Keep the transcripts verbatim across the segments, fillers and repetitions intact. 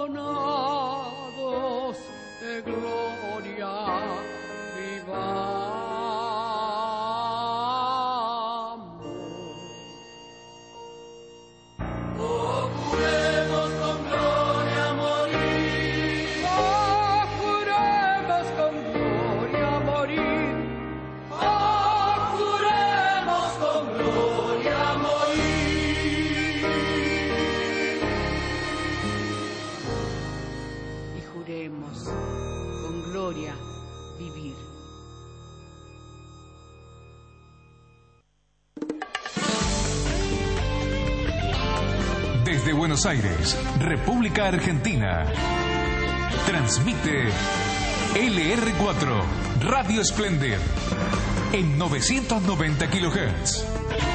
coronados de gloria vivamos. Oh, juremos con gloria morir. Oh, juremos con gloria morir. Oh, juremos con gloria morir. Y juremos con gloria vivir. Desde Buenos Aires, República Argentina, transmite L R cuatro, Radio Splendid, en novecientos noventa kilohertz.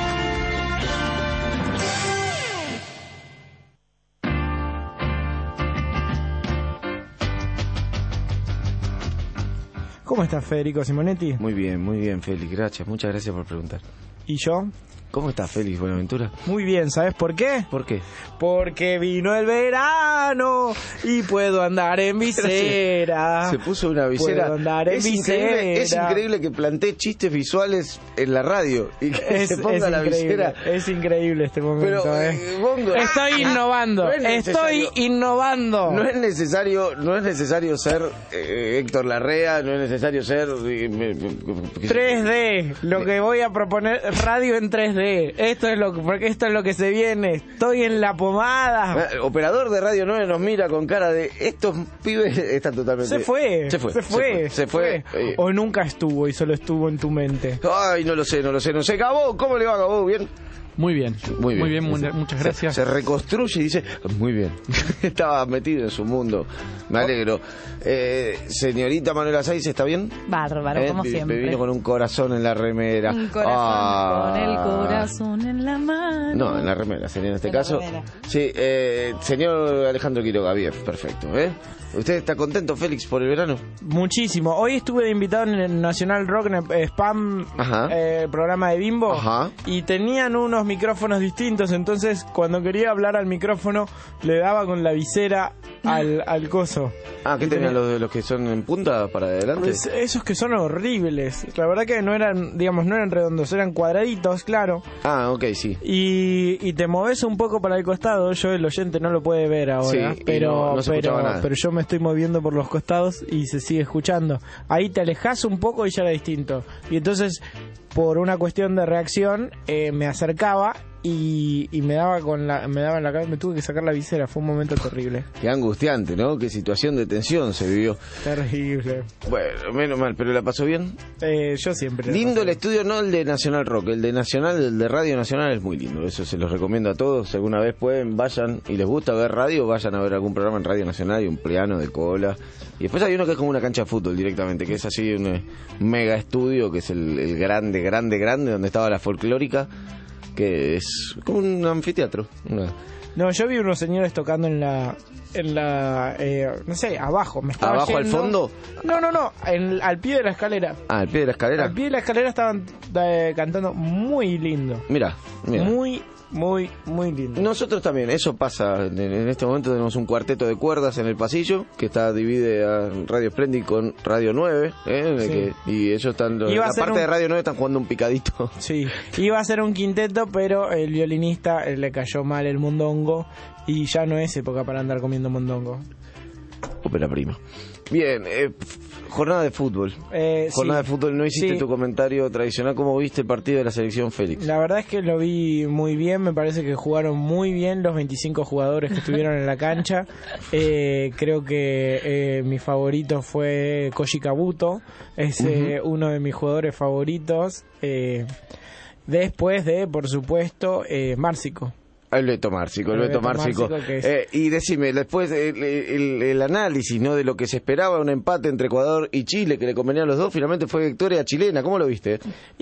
¿Cómo estás, Federico Simonetti? Muy bien, muy bien, Félix, gracias, muchas gracias por preguntar. ¿Y yo? ¿Cómo estás, Félix Buenaventura? Muy bien, ¿sabes por qué? ¿Por qué? Porque vino el verano y puedo andar en visera. Se, se puso una visera. Puedo andar en es, visera. Increíble, es increíble que plantee chistes visuales en la radio y que es, se ponga es la visera. Es increíble este momento. Pero, eh. eh, Bongo, Estoy innovando. No es Estoy innovando. No es necesario, no es necesario ser eh, Héctor Larrea, no es necesario ser eh, me, me, tres D. Lo que voy a proponer, radio en tres D. Esto es lo porque esto es lo que se viene. Estoy en la pomada. Operador de Radio nueve nos mira con cara de estos pibes están totalmente. Se fue. Se fue. Se fue. Se fue. Se fue. O nunca estuvo y solo estuvo en tu mente. Ay, no lo sé, no lo sé, no sé. Gabo, ¿cómo le va, Gabo? ¿Bien? Muy bien, muy bien, muy bien muy, muchas gracias. Se, se reconstruye y dice, muy bien, estaba metido en su mundo, me alegro. Eh, señorita Manuela Sáiz, ¿está bien? Bárbaro, eh, como me, siempre. Me vino con un corazón en la remera. Un corazón ah. con el corazón en la mano. No, en la remera, sería en este en caso. Remera. Sí, eh, señor Alejandro Quiroga, bien, perfecto, ¿eh? ¿Usted está contento, Félix, por el verano? Muchísimo. Hoy estuve de invitado en el Nacional Rock, en el Spam, eh, programa de Bimbo. Ajá. Y tenían unos micrófonos distintos, entonces cuando quería hablar al micrófono le daba con la visera al, al coso. Ah, ¿qué tenían tenía... los, los que son en punta para adelante? Pues esos que son horribles. La verdad que no eran, digamos, no eran redondos, eran cuadraditos, claro. Ah, ok, sí. Y, y te moves un poco para el costado. Yo, el oyente, no lo puede ver ahora, sí, pero, no, no se pero, nada. pero yo me estoy moviendo por los costados y se sigue escuchando. Ahí te alejas un poco y ya era distinto. Y entonces, por una cuestión de reacción, eh, me acercaba y, y me daba con la me daba en la cabeza, me tuve que sacar la visera. Fue un momento terrible. Qué angustiante, ¿no? Qué situación de tensión se vivió. Terrible. Bueno, menos mal, pero ¿la pasó bien? Eh, yo siempre. Lindo el estudio, no el de Nacional Rock, el de Nacional, el de Radio Nacional es muy lindo. Eso se los recomiendo a todos. Si alguna vez pueden, vayan y les gusta ver radio, vayan a ver algún programa en Radio Nacional y un piano de cola. Y después hay uno que es como una cancha de fútbol directamente, que es así un mega estudio, que es el, el grande, grande, grande, donde estaba la folclórica, que es como un anfiteatro. Una... No, yo vi unos señores tocando en la, en la, eh, no sé, abajo. Me estaba ¿Abajo yendo. al fondo? No, no, no, en, al pie de la escalera. Ah, al pie de la escalera. Al pie de la escalera estaban eh, cantando muy lindo. Mira, mira. Muy, muy, muy lindo. Nosotros también, eso pasa. En, en este momento tenemos un cuarteto de cuerdas en el pasillo que está divide a Radio Splendid con Radio nueve, ¿eh? Sí. Que, y ellos están, en la parte un... de Radio nueve están jugando un picadito. Sí, iba a ser un quinteto, pero el violinista eh, le cayó mal el mondongo y ya no es época para andar comiendo mondongo. Ópera prima. Bien, eh, jornada de fútbol. Eh, jornada sí, de fútbol, no hiciste sí. tu comentario tradicional. ¿Cómo viste el partido de la selección, Félix? La verdad es que lo vi muy bien, me parece que jugaron muy bien los veinticinco jugadores que estuvieron en la cancha. Eh, creo que eh, mi favorito fue Koji Kabuto, es eh, uh-huh. uno de mis jugadores favoritos. Eh, después de, por supuesto, eh, Márcico. El Beto Márcico, el, el Beto Márcico. Es... Eh, y decime, después el, el, el análisis, ¿no?, de lo que se esperaba, un empate entre Ecuador y Chile, que le convenía a los dos, finalmente fue victoria chilena. ¿Cómo lo viste?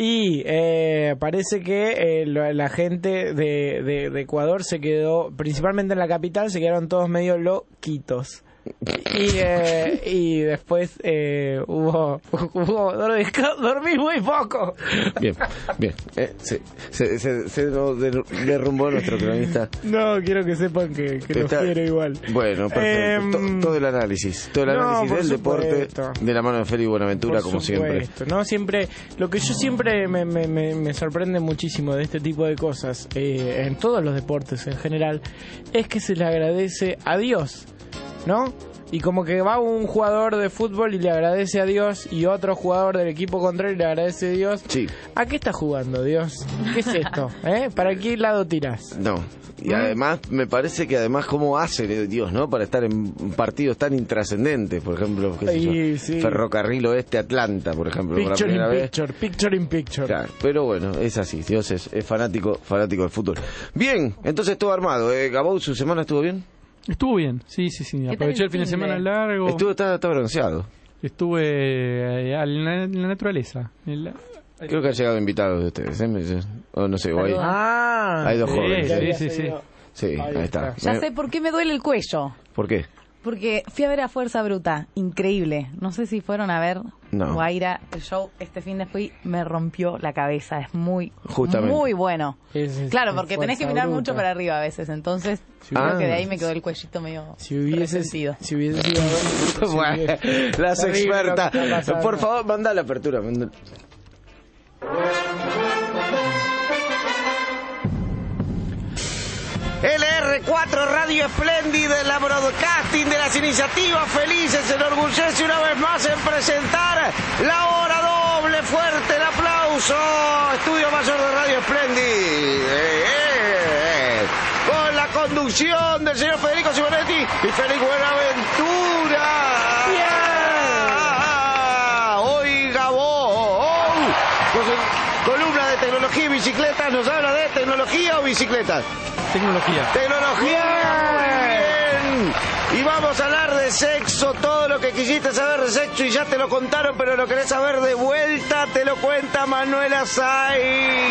Y eh, parece que eh, la, la gente de, de, de Ecuador se quedó, principalmente en la capital, se quedaron todos medio loquitos. Y, eh, y después eh, hubo, hubo dormí muy poco. Bien, bien. Eh, se, se, se, se nos derrumbó nuestro cronista. No, quiero que sepan que, que los quiero igual. Bueno, perfecto. Eh, todo, todo el análisis. Todo el análisis no, del deporte de la mano de Félix Buenaventura, por como supuesto. siempre. No, siempre. Lo que yo siempre me, me, me, me sorprende muchísimo de este tipo de cosas, eh, en todos los deportes en general, es que se le agradece a Dios, ¿no? Y como que va un jugador de fútbol y le agradece a Dios, y otro jugador del equipo contrario le agradece a Dios. Sí. ¿A qué está jugando Dios? ¿Qué es esto? ¿Eh? ¿Para qué lado tirás? No. Y además, me parece que además cómo hace Dios, ¿no? Para estar en partidos tan intrascendentes, por ejemplo, qué sé yo, sí. Ferrocarril Oeste Atlanta, por ejemplo. Picture por la in picture, vez. picture in picture. Claro, pero bueno, es así, Dios es, es fanático, fanático del fútbol. Bien, entonces todo armado. ¿Eh? Gabou, ¿su semana estuvo bien? Estuvo bien, sí, sí, sí. Aproveché el fin de semana largo. Estuvo, está, está bronceado. Estuve eh, en, la, en la naturaleza. En la... Creo que han llegado invitados de ustedes, ¿eh? O no sé, o hay, ah, hay dos sí, jóvenes. Sí, sí, sí. Sí, ahí, ahí está. Ya sé por qué me duele el cuello. ¿Por qué? Porque fui a ver a Fuerza Bruta, increíble. No sé si fueron a ver no. Guaira, el show este fin de fui, me rompió la cabeza. Es muy, Justamente. muy bueno. Es, es, claro, porque tenés que mirar bruta. mucho para arriba a veces, entonces si creo ah. que de ahí me quedó el cuellito medio si hubiese resentido. Si hubiese sido... si bueno, hubiese, las expertas. Por favor, mandá la apertura. Mandá. L R cuatro Radio Espléndida, la broadcasting de las iniciativas felices, se enorgullece una vez más en presentar la hora doble. Fuerte el aplauso. Estudio Mayor de Radio Espléndida. Eh, eh, eh. Con la conducción del señor Federico Simonetti y Félix Buenaventura. Yeah. Oiga vos. Columna de tecnología y bicicletas. ¿Nos habla de tecnología o bicicletas? Tecnología. Tecnología. Muy bien. Y vamos a hablar de sexo, todo lo que quisiste saber de sexo y ya te lo contaron, pero lo querés saber de vuelta, te lo cuenta Manuela Saiz.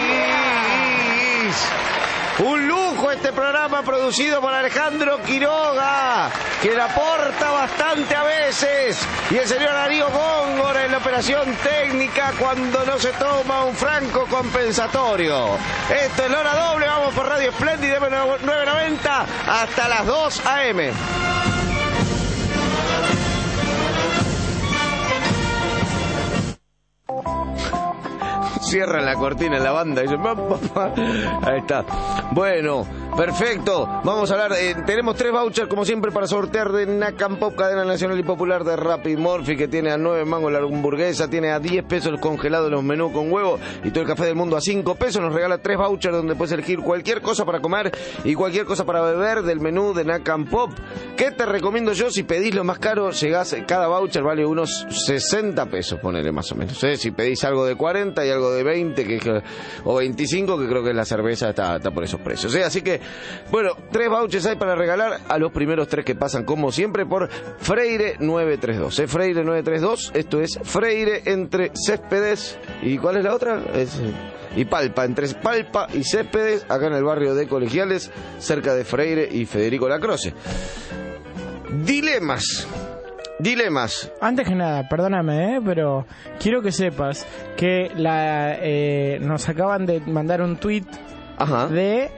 Un lujo este programa producido por Alejandro Quiroga, que le aporta bastante a veces, y el señor Darío Góngora en la operación técnica cuando no se toma un franco compensatorio. Esto es la hora doble, vamos por Radio Espléndida nueve noventa hasta las dos a eme. Cierran la cortina en la banda y dicen, ahí está. Bueno, perfecto. Vamos a hablar, eh, tenemos tres vouchers como siempre para sortear de Nakam Pop, cadena nacional y popular de Rapid Morphy, que tiene a nueve mangos la hamburguesa, tiene a diez pesos los congelados los menús con huevo y todo el café del mundo a cinco pesos. Nos regala tres vouchers donde puedes elegir cualquier cosa para comer y cualquier cosa para beber del menú de Nakam Pop. ¿Qué te recomiendo yo? Si pedís lo más caro, llegás, cada voucher vale unos sesenta pesos, ponele más o menos. ¿eh? Si pedís algo de cuarenta y algo de veinte que, o veinticinco, que creo que la cerveza está, está por esos precios. ¿eh? Así que, bueno, tres vouchers hay para regalar a los primeros tres que pasan, como siempre, por Freire nueve tres dos. ¿eh? Freire nueve tres dos, esto es Freire entre Céspedes. ¿Y cuál es la otra? Es... y Palpa, entre Palpa y Céspedes, acá en el barrio de Colegiales, cerca de Freire y Federico Lacroce. Dilemas. Dilemas. Antes que nada, perdóname, ¿eh? pero quiero que sepas que la eh, nos acaban de mandar un tweet de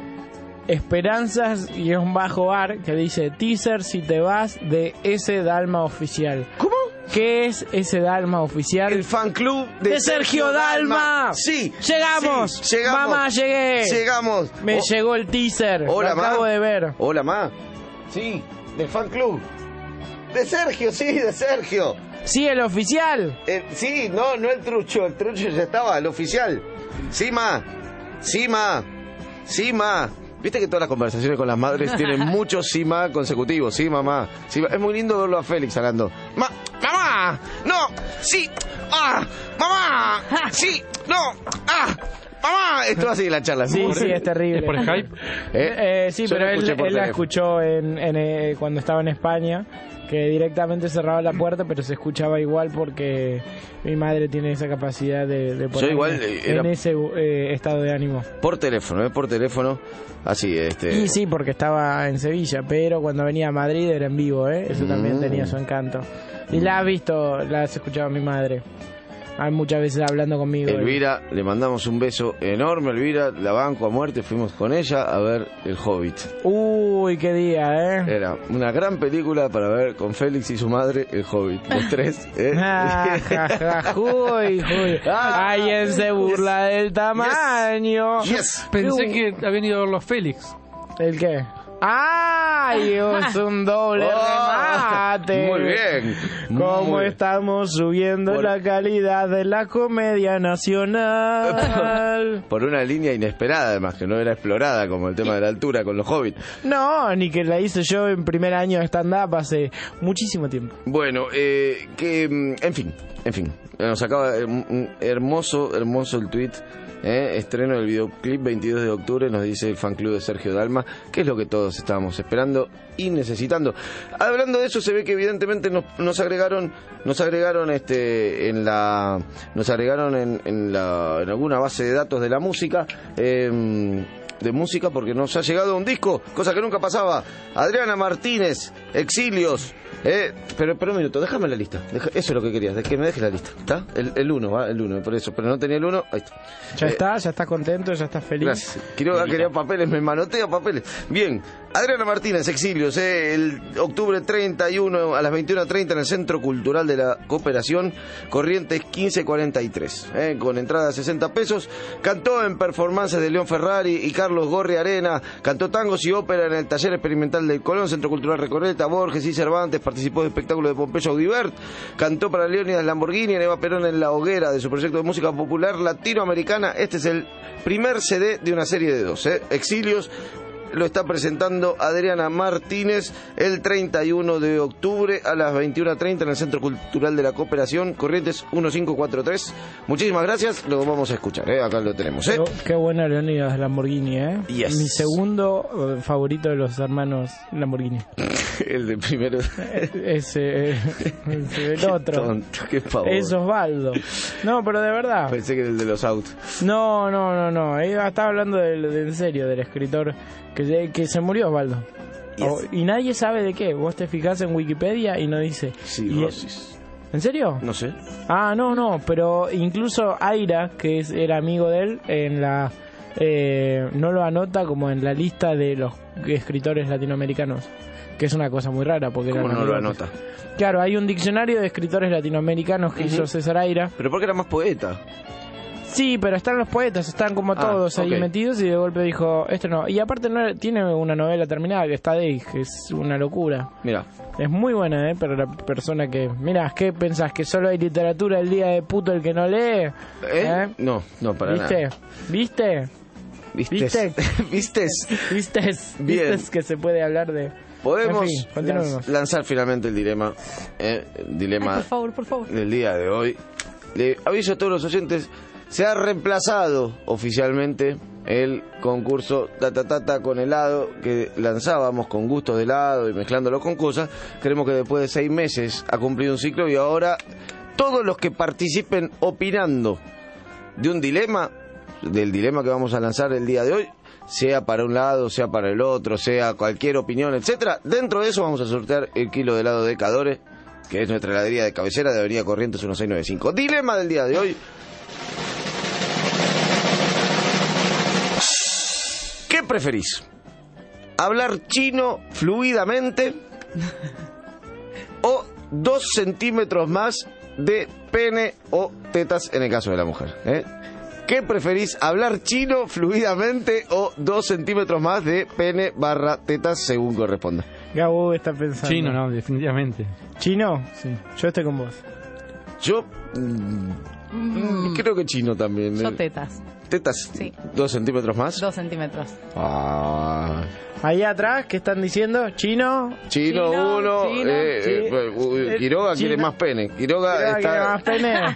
Esperanzas-Bar que dice teaser si te vas de ese Dalma oficial. ¿Cómo? ¿Qué es ese Dalma oficial? El fan club de, de Sergio, Sergio Dalma. Dalma. Sí. Llegamos. Sí, llegamos. Mamá, llegué. Llegamos. Me oh. llegó el teaser. Hola, Lo acabo ma. de ver. Hola, ma. Sí, del fan club. De Sergio, sí, de Sergio. Sí, el oficial. Eh, sí, no, no el trucho. El trucho ya estaba, el oficial. Sí, ma. Sí, ma. Sí, ma. Viste que todas las conversaciones con las madres tienen muchos sí, ma consecutivos. Sí, mamá. Sí, es muy lindo verlo a Félix hablando. Ma, mamá. No. Sí. Ah. Mamá. Sí. No. Ah. ¡Mamá! Esto así la charla. Sí, sí, es terrible. ¿Es por Skype? ¿Eh? Eh, sí, Yo pero lo él, escuché por él la teléfono. escuchó en, en, eh, cuando estaba en España, que directamente cerraba la puerta, pero se escuchaba igual porque mi madre tiene esa capacidad de, de ponerme igual, eh, era- en ese eh, estado de ánimo. Por teléfono, ¿eh? Por teléfono. Así, este... Y sí, porque estaba en Sevilla, pero cuando venía a Madrid era en vivo, ¿eh? Eso también Mm. tenía su encanto. Y la has visto, la has escuchado mi madre. Hay muchas veces hablando conmigo. Elvira, le mandamos un beso enorme, Elvira, la banco a muerte, fuimos con ella a ver El Hobbit. Uy, qué día, ¿eh? Era una gran película para ver con Félix y su madre, El Hobbit, los tres. ¿eh? Ah, ja, ja, uy, uy. Ah, Alguien se burla del tamaño. Yes. Pensé que habían ido a ver los Félix. ¿El qué? ¡Ay! Es un doble Oh, remate. muy bien. ¿Cómo Muy bien. estamos subiendo Por- la calidad de la comedia nacional? Por una línea inesperada, además, que no era explorada, como el tema de la altura con los hobbits. No, ni que la hice yo en primer año de stand-up hace muchísimo tiempo. Bueno, eh, que, mm, en fin, en fin, nos acaba eh, un hermoso, hermoso el tweet. Eh, estreno del videoclip veintidós de octubre, nos dice el fan club de Sergio Dalma, que es lo que todos estábamos esperando y necesitando. Hablando de eso, se ve que evidentemente nos, nos agregaron, nos agregaron este en la, nos agregaron en, en la, en alguna base de datos de la música. Eh, de música porque nos ha llegado un disco, cosa que nunca pasaba. Adriana Martínez, Exilios. Eh, pero, pero un minuto, déjame la lista. Deja- eso es lo que querías, de que me dejes la lista. ¿Está? El, el uno, ¿va? El uno, por eso. Pero no tenía el uno. Ahí está. Ya Eh, está, ya estás contento, ya estás feliz. Gracias. Quiroga quería papeles, me manotea papeles. Bien, Adriana Martínez, Exilios, eh, el octubre treinta y uno a las veintiuna treinta en el Centro Cultural de la Cooperación, Corrientes quince cuarenta y tres, eh, con entrada de sesenta pesos. Cantó en performances de León Ferrari y Carlos Gorri Arena, cantó tangos y ópera en el Taller Experimental del Colón, Centro Cultural Recoleta, Borges y Cervantes, participó de espectáculos de Pompeyo Audibert, cantó para Leónidas Lamborghini, en Eva Perón en La Hoguera, de su proyecto de música popular latinoamericana. Este es el primer C D de una serie de dos, eh. Exilios lo está presentando Adriana Martínez el treinta y uno de octubre a las veintiuna treinta en el Centro Cultural de la Cooperación, Corrientes quince cuarenta y tres. Muchísimas gracias, lo vamos a escuchar, ¿eh? Acá lo tenemos, ¿eh? Qué, qué buena Leonidas Lamborghini, ¿eh? Yes. Mi segundo eh, favorito de los hermanos Lamborghini. El de primero. Ese, eh, ese, el otro. Tonto, qué pavor. Es Osvaldo. No, pero de verdad. Pensé que era el de los autos. No, no, no, no. Eh, Estaba hablando de, de- en serio del escritor que, que se murió Osvaldo. Yes. O- y nadie sabe de qué. Vos te fijás en Wikipedia y no dice. Y- Cirrosis. ¿En serio? No sé. Ah, no, no, pero incluso Aira, que es, era amigo de él, en la eh, no lo anota como en la lista de los escritores latinoamericanos, que es una cosa muy rara porque ¿Cómo eran no lo amigos. anota? Claro, hay un diccionario de escritores latinoamericanos que Ujú. hizo César Aira. Pero porque era más poeta. Sí, pero están los poetas, están como Ah, todos ahí ok. metidos y de golpe dijo, esto no. Y aparte no era- tiene una novela terminada que está de que es una locura. Mira, Es muy buena, ¿eh? Pero la persona que... Mira, ¿qué pensás? ¿Que solo hay literatura el día de puto el que no lee? ¿eh? ¿Eh? No, no, para ¿Viste? nada. ¿Viste? ¿Vistes? ¿Vistes? ¿Vistes? Bien. ¿Vistes que se puede hablar de...? Podemos En fin, continuemos. lanz- lanzar finalmente el dilema, eh, el Ay, dilema por favor, por favor. del día de hoy. Le aviso a todos los oyentes, se ha reemplazado oficialmente el concurso Tata Tata con helado que lanzábamos con gustos de helado y mezclándolo con cosas. Creemos que después de seis meses ha cumplido un ciclo y ahora todos los que participen opinando de un dilema, del dilema que vamos a lanzar el día de hoy, sea para un lado, sea para el otro, sea cualquier opinión, etcétera, dentro de eso vamos a sortear el kilo de helado de Cadore, que es nuestra heladería de cabecera de Avenida Corrientes dieciséis noventa y cinco. Dilema del día de hoy: ¿qué preferís? ¿Hablar chino fluidamente o dos centímetros más de pene o tetas en el caso de la mujer? ¿eh? ¿Qué preferís? ¿Hablar chino fluidamente o dos centímetros más de pene barra tetas según corresponda? Gabo está pensando. Chino, no, definitivamente. ¿Chino? Sí. Yo estoy con vos. Yo mm, mm, creo que chino también. Yo ¿eh? tetas, ¿Tetas? Sí. ¿Dos centímetros más? dos centímetros. Ah, Ahí atrás, ¿qué están diciendo? ¿Chino? chino, Chino, uno. chino, eh, sí. eh, pues, uy, Eh, Quiroga quiere chino. más pene. Quiroga Quiroga está... quiere más pene.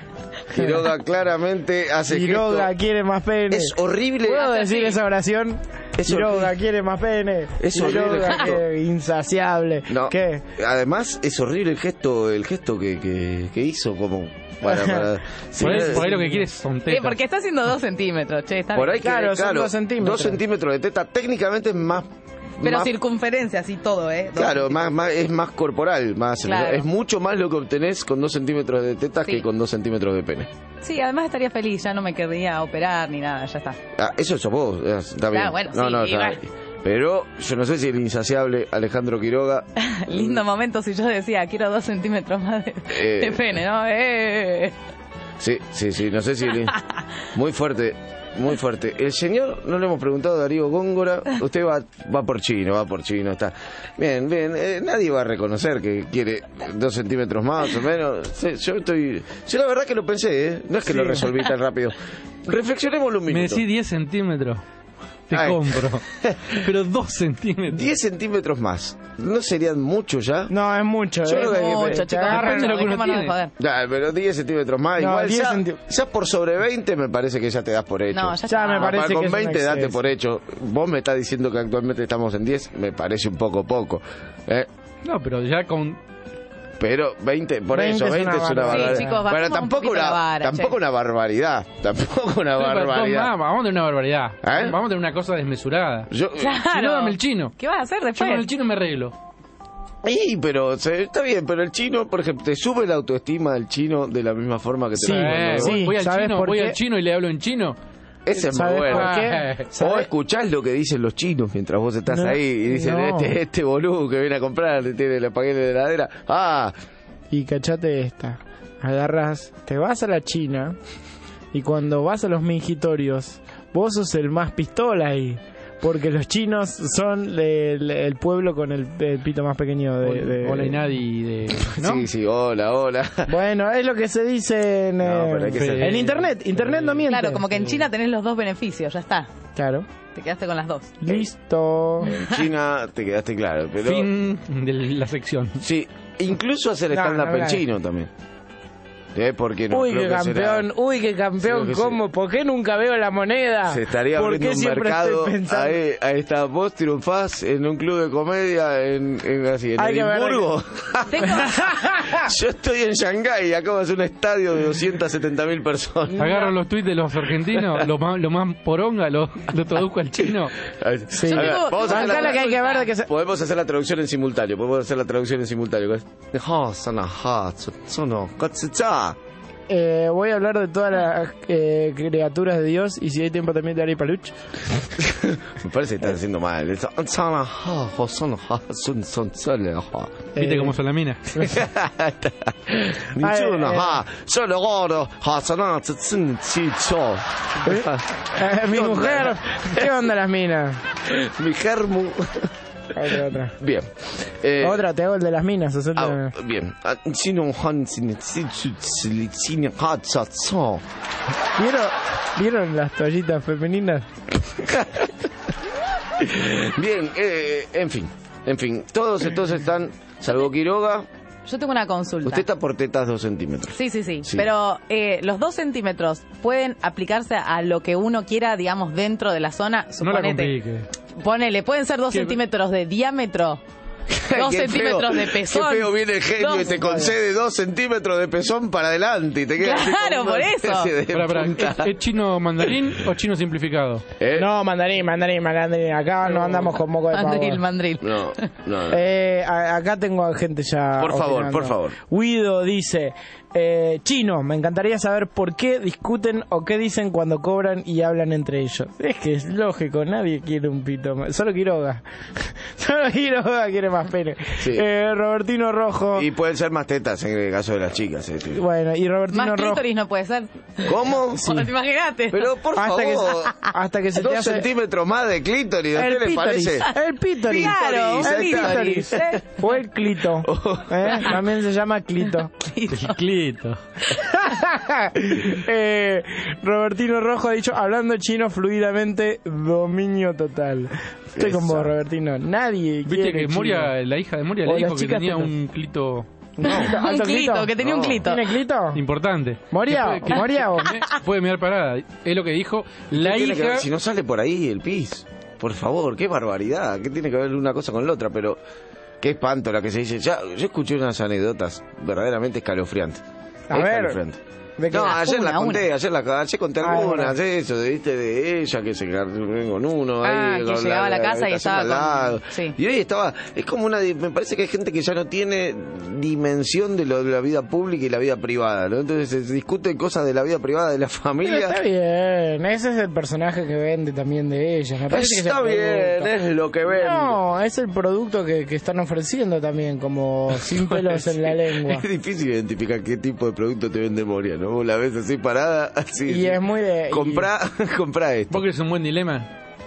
Quiroga claramente hace Quiroga gesto. quiere más pene. Es horrible. ¿Puedo Hace decir así. esa oración? Es Quiroga horrible. quiere más pene. Es horrible el Quiroga gesto. quiere insaciable. No, ¿Qué? además es horrible el gesto, el gesto que, que, que hizo como para, para sí, Por ahí, sí, por ahí lo que quieres son Sí, tetas. porque está haciendo dos centímetros, che, está por bien. ahí que- Claro, son claro, dos centímetros. dos centímetros de teta técnicamente es más Pero más- circunferencia, así todo, ¿eh? Dos claro, centímetros. más, más- es más corporal, más Claro. es mucho más lo que obtenés con dos centímetros de tetas Sí. que con dos centímetros de pene. Sí, además estaría feliz, ya no me querría operar ni nada, ya está. Ah, eso sos vos, eh, está bien. Ah, bueno, no, sí, no, igual. está- pero yo no sé si el insaciable Alejandro Quiroga Lindo momento si yo decía, quiero dos centímetros más de, Eh. de pene, ¿no? Eh. sí, sí, sí, no sé si el- muy fuerte. Muy fuerte. El señor, no le hemos preguntado a Darío Góngora, usted va, va por chino, va por chino, está. Bien, bien, eh, nadie va a reconocer que quiere dos centímetros más o menos. Sí, yo estoy, yo la verdad que lo pensé, ¿eh? No es que Sí. lo resolví tan rápido. Reflexionemos un Me minuto. decís diez centímetros. Te Ay. compro. Pero dos centímetros. diez centímetros más. ¿No serían mucho ya? No, es mucho. Yo eh. creo que- Mucho, te chicos, agarran de lo que uno dejémonos de tiene. joder. Ya, pero diez centímetros más. No, Igual diez ya, centí- ya por sobre veinte me parece que ya te das por hecho. No, ya Ya está. me parece Papá, que con es un veinte date exceso. por hecho. Vos me estás diciendo que actualmente estamos en diez, me parece un poco poco. ¿eh? No, pero ya con... Pero veinte, por veinte eso, es veinte una es una barbaridad. barbaridad. Sí, chicos, Pero bajemos un tampoco poquito una, la vara, tampoco che. una barbaridad. Tampoco una Dos barbaridad. más, vamos a tener una barbaridad. ¿Eh? Vamos a tener una cosa desmesurada. Yo, Si no, dame el chino. ¿Qué vas a hacer Yo después? con el chino me arreglo. y, pero se- está bien, pero el chino, por ejemplo, te sube la autoestima del chino de la misma forma que te Sí, la sube Eh, el sí. voy, voy al ¿sabes chino, por voy qué? al chino y le hablo en chino. Ese es muy ¿Sabes bueno. por qué? Ah, O ¿Sabes? escuchás lo que dicen los chinos mientras vos estás No, ahí y dicen, no. este, este boludo que viene a comprar, te tiene el paquete de heladera. Ah, Y cachate esta. Agarras, te vas a la China y cuando vas a los mingitorios, vos sos el más pistola ahí. Porque los chinos son el, el pueblo con el, el pito más pequeño de... de- Hola y nadie de... ¿no? sí, sí, hola, hola. Bueno, es lo que se dice en, No, eh, pero hay que ser- en internet. Internet no miente. Claro, como que en China tenés los dos beneficios, ya está. Claro. Te quedaste con las dos. Listo. China, te quedaste claro, pero... Fin de la sección. Sí, incluso hacer No, stand-up no, en no. chino también. ¿Eh? Porque no Uy, creo qué que será- campeón, uy, qué campeón, Creo que ¿cómo? ¿Por qué nunca veo la moneda? Se estaría ¿Por abriendo qué un siempre mercado. estoy pensando? Ahí, ahí está, vos triunfás en un club de comedia en, en, así, en Hay que ver- Edimburgo. Tengo... Yo estoy en Shanghái y acabo de hacer un estadio de doscientas setenta mil personas. Agarro los tweets de los argentinos, lo más, lo más poronga, lo, lo traduzco al chino. Sí. A ver, tengo- vamos a hacer Bancala la, que hay que ver de que se... podemos hacer la traducción en simultáneo. Podemos hacer la traducción en simultáneo. Oh, sana, ha, tsu- tsuno, kotsucha. Eh, voy a hablar de todas las eh, criaturas de Dios y si hay tiempo también te haré paluch. Me parece que están haciendo mal. Es- sana, ha, ho, son, ha, sun, son, sole, ha. ¿Viste Eh, cómo son la mina? Ni Ay, chuno, eh. ha, solo gordo, ha, sana, tsu, tsun, chi, cho. Eh, mi mujer, ¿qué onda las minas? Mi germu. Otra, otra. Bien. Eh, Otra, te hago el de las minas. hacete- ah, bien. Ah, chino, han, sin, si, chu, si, sin, ha, cha, cho. ¿Vieron, ¿Vieron las toallitas femeninas? Bien, eh, en fin. En fin, todos entonces están, salvo Quiroga, Yo tengo una consulta. usted está por tetas dos centímetros. Sí, sí, sí, Sí. Pero eh, los dos centímetros pueden aplicarse a lo que uno quiera, digamos, dentro de la zona. No la Suponete, complique. ponele, pueden ser dos ¿Qué? centímetros de diámetro, dos Qué centímetros feo, de pezón. Qué feo viene el genio Dos- y te concede dos centímetros de pezón para adelante y te queda así Claro, como por una eso. especie de Pará, pará, punta. ¿es, es chino mandarín o chino simplificado? ¿Eh? No, mandarín, mandarín, mandarín. Acá no andamos con moco de pavo. Mandril, mandril. No, no, no. Eh, a- acá tengo a gente ya. Por favor, opinando. por favor. Guido dice: eh, Chino, me encantaría saber por qué discuten o qué dicen cuando cobran y hablan entre ellos. Es que es lógico, nadie quiere un pito más. Solo Quiroga. Solo Quiroga quiere más pene. Sí. Eh, Robertino Rojo. Y pueden ser más tetas en el caso de las chicas. eh, sí. Bueno, y Robertino Más Rojo. clítoris no puede ser. ¿Cómo? ¿Te imaginaste? Pero por Hasta que, favor, hasta que se te dos hace. centímetros más de clítoris, ¿a El usted le pítoris, parece? el pítoris, Claro, el un pítoris, pítoris, ¿eh? o el clito, ¿eh? También se llama clito. Clito. eh, Robertino Rojo ha dicho, hablando chino fluidamente, dominio total. Estoy con vos, Esa. Robertino. Nadie Viste quiere que chino. Moria, la hija de Moria O le las dijo que chicas tenía tetas. un clito ¿Un clito? Un ¿Alto clito, que tenía un No. clito. ¿Tiene clito? Importante. ¿Moría? Que puede- que- ¿Moría vos? que me- Puede mirar parada. Es lo que dijo la ¿Qué tiene que hija. ver? Si no sale por ahí el pis. Por favor, qué barbaridad. ¿Qué tiene que ver una cosa con la otra? Pero qué espanto la que se dice. Ya, yo escuché unas anécdotas verdaderamente escalofriantes. A ver, Escalofriantes. ¿de qué? No, ayer Una, las conté, una. ayer, la, ayer conté Ah, algunas, bueno. eso, de, ¿viste? De ella que se quedó con uno. Ah, ahí, que con llegaba a la casa y habitación estaba al con- lado. sí. Y hoy estaba, es como una, di- me parece que hay gente que ya no tiene dimensión de lo de la vida pública y la vida privada, ¿no? Entonces se discuten cosas de la vida privada de la Pero familia. está bien, ese es el personaje que vende también de ella. Me parece que es el Está bien, producto. es lo que ven. No, es el producto que, que están ofreciendo también, como sin pelos en la lengua. Es difícil identificar qué tipo de producto te vende Moria, ¿no? Vos la ves así parada, así. Y es muy de... y- Comprá, comprá esto. ¿Vos crees un buen dilema?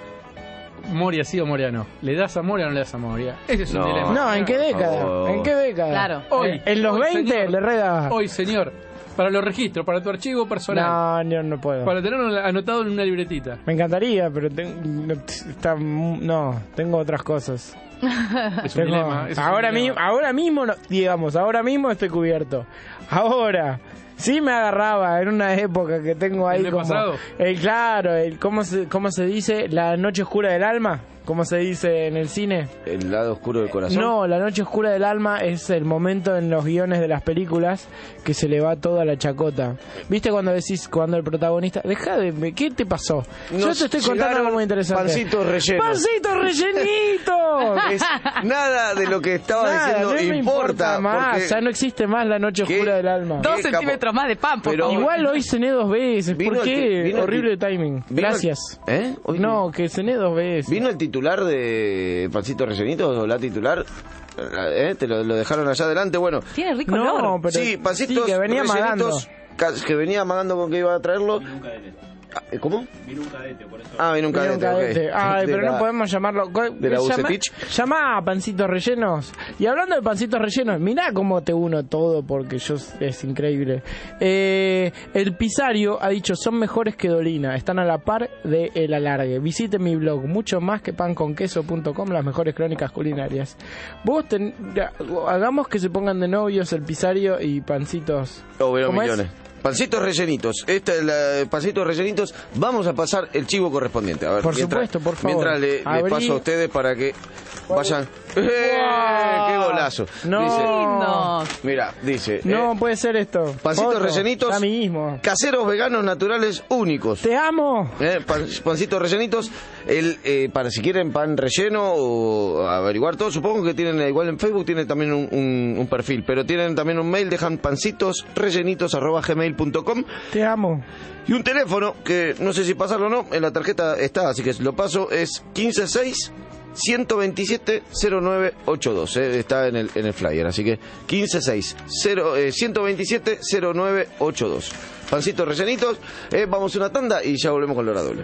Moria sí o Moria no. ¿Le das a Moria o no le das a Moria? Ese es un No. dilema. No, ¿en qué década? Oh. ¿En qué década? Claro. Hoy. En, en los Hoy, veinte señor. le reda... Hoy, señor. Para los registros, para tu archivo personal. No, yo no puedo. Para tenerlo anotado en una libretita. Me encantaría, pero ten- no, está, mu- no, tengo otras cosas. Es un Tengo- dilema. es un ahora, dilema. mi- ahora mismo, no- digamos, ahora mismo estoy cubierto. Ahora, sí me agarraba en una época que tengo ahí ¿El de como... pasado? El, claro, el, ¿cómo, se, ¿cómo se dice? La noche oscura del alma, ¿cómo se dice en el cine? El lado oscuro del corazón. No, la noche oscura del alma es el momento en los guiones de las películas que se le va toda la chacota. ¿Viste cuando decís, cuando el protagonista... Deja de... ¿Qué te pasó? Yo Nos te estoy contando llegaron algo muy interesante. pancitos rellenos. ¡Pancitos rellenitos! Es- nada de lo que estaba Nada, diciendo no me importa. importa más, porque ya no existe más la noche ¿Qué? oscura del alma. Dos Qué centímetros más de pan, por Pero- favor. Igual hoy cené dos veces, Vino ¿por el ti- qué? vino el Horrible ti- timing. vino el- Gracias. ¿Eh? Hoy- No, que cené dos veces. ¿Vino el titular de Pancito Rellenito o la titular? ¿Eh? ¿Te lo, lo dejaron allá adelante? Bueno, Tiene rico No, olor. pero sí, Pancitos sí, que venía amagando. Rellenitos, ca- que venía amagando con que iba a traerlo. Ah, ¿Cómo? Vino un cadete, por eso. Ah, vino un Vino cadete, un cadete. ok. Ay, De pero la- no podemos llamarlo. de la Llama- Bucetich. Llamá a pancitos rellenos. Y hablando de pancitos rellenos, mirá cómo te uno todo, porque yo es increíble. Eh, el Pisario ha dicho: son mejores que Dolina, están a la par de El Alargue. Visite mi blog, mucho más que panconqueso punto com, las mejores crónicas culinarias. Vos ten- ya, hagamos que se pongan de novios el Pisario y pancitos. Oh, veo ¿Cómo es? millones. Pancitos rellenitos. Esta es la pancitos rellenitos. Vamos a pasar el chivo correspondiente. A ver, Por mientras- supuesto, por favor. Mientras le, les Abrí. paso a ustedes para que vayan. ¡Eh! ¡Wow! ¡Qué golazo! No. Dice, Lindo. mira, dice. No eh, puede ser esto. pancitos Otro. rellenitos. Ya mismo. Caseros veganos naturales únicos. Te amo. Eh, pan- pancitos rellenitos, el, eh, para si quieren pan relleno o averiguar todo, supongo que tienen, eh, igual en Facebook tienen también un, un- un perfil, pero tienen también un mail, dejan pancitos rellenitos arroba gmail punto com Te amo. y un teléfono que no sé si pasarlo o no, en la tarjeta está, así que lo paso, es quince seis ciento veintisiete cero nueve ochenta y dos, eh, está en el, en el flyer, así que quince seis ciento veintisiete cero nueve ochenta y dos. Pancitos rellenitos, eh, vamos a una tanda y ya volvemos con la hora doble.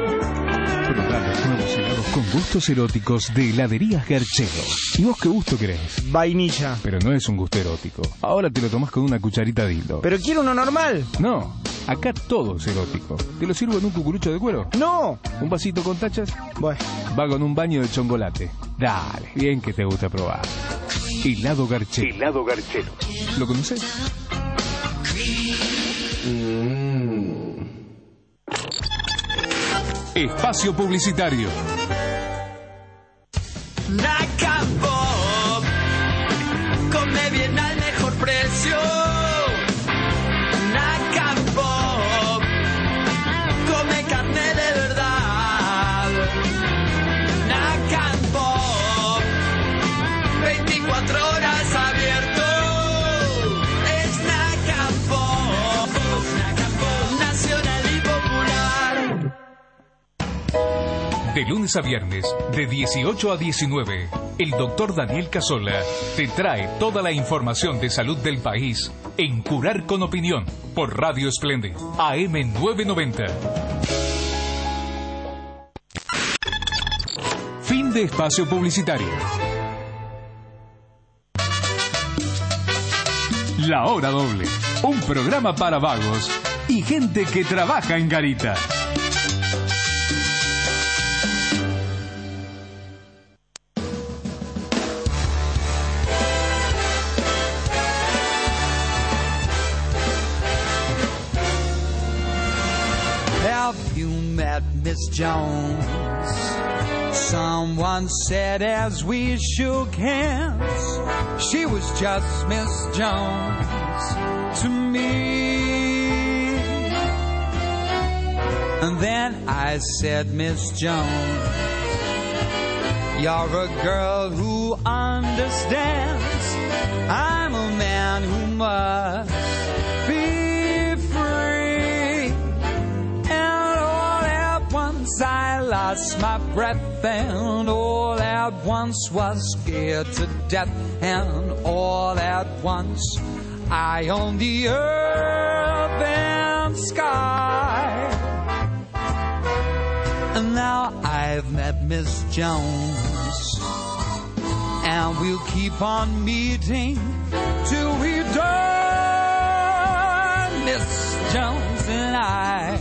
Probá los nuevos helados con gustos eróticos de Heladerías Garchelo. ¿Y vos qué gusto querés? Vainilla. Pero no es un gusto erótico. Ahora te lo tomás con una cucharita dildo. Pero quiero uno normal. No, acá todo es erótico. ¿Te lo sirvo en un cucurucho de cuero? No. ¿Un vasito con tachas? Bueno. Va con un baño de chocolate. Dale, bien que te gusta probar. Helado Garchelo. Helado Garchelo. ¿Lo conocés? Espacio publicitario. Nacapop, come bien al mejor precio. Nacapop, come carne de verdad. Nacapop, veinticuatro horas abierto. Es Nacapop, Nacapop, nacional y popular. De lunes a viernes, de dieciocho a diecinueve, el doctor Daniel Casola te trae toda la información de salud del país en Curar con Opinión por Radio Esplendid, A M novecientos noventa. Fin de espacio publicitario. La Hora Doble, un programa para vagos y gente que trabaja en garita. Miss Jones. Someone said as we shook hands, she was just Miss Jones to me. And then I said, Miss Jones, you're a girl who understands. I'm a man who must be free. And all at once I lost my breath, and all at once was scared to death, and all at once I own the earth and sky. And now I've met Miss Jones, and we'll keep on meeting till we're done, Miss Jones and I.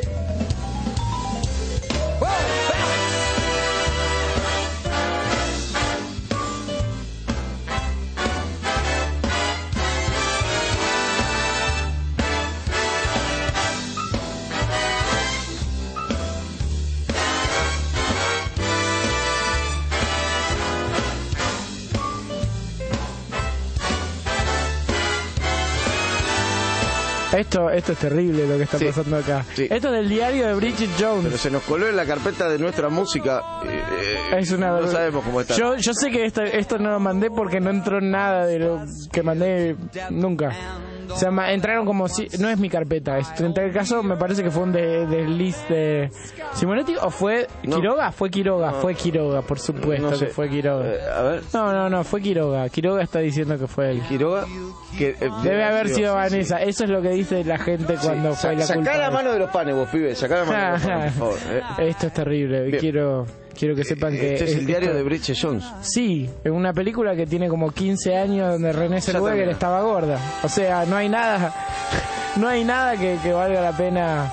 Esto, esto es terrible lo que está Sí, pasando acá. sí. Esto es del diario de Bridget Jones. Pero se nos coló en la carpeta de nuestra música. Eh, eh, Es una no sabemos cómo está. Yo, yo sé que esto, esto no lo mandé porque no entró nada de lo que mandé nunca. O sea, ma- entraron como si... No es mi carpeta. Esto, en tal caso, me parece que fue un de- desliz de Simonetti o fue No. Quiroga. Fue Quiroga, No. fue Quiroga, por supuesto No sé. que fue Quiroga. Eh, a ver, No, no, no, fue Quiroga. Quiroga está diciendo que fue él. Quiroga. Que, eh, Debe haber sido sí, Vanessa. Eso es lo que dice la gente sí. cuando Sa- fue la sacá culpa. la de- mano de los panes, vos, pibe. Sacá la mano de los panes, por favor. eh. Esto es terrible. Bien. Quiero quiero que sepan que... Este es el diario esto- de Bridget Jones. Sí, es una película que tiene como quince años donde Renée Zellweger terminó. estaba gorda. O sea, no hay nada, no hay nada que, que valga la pena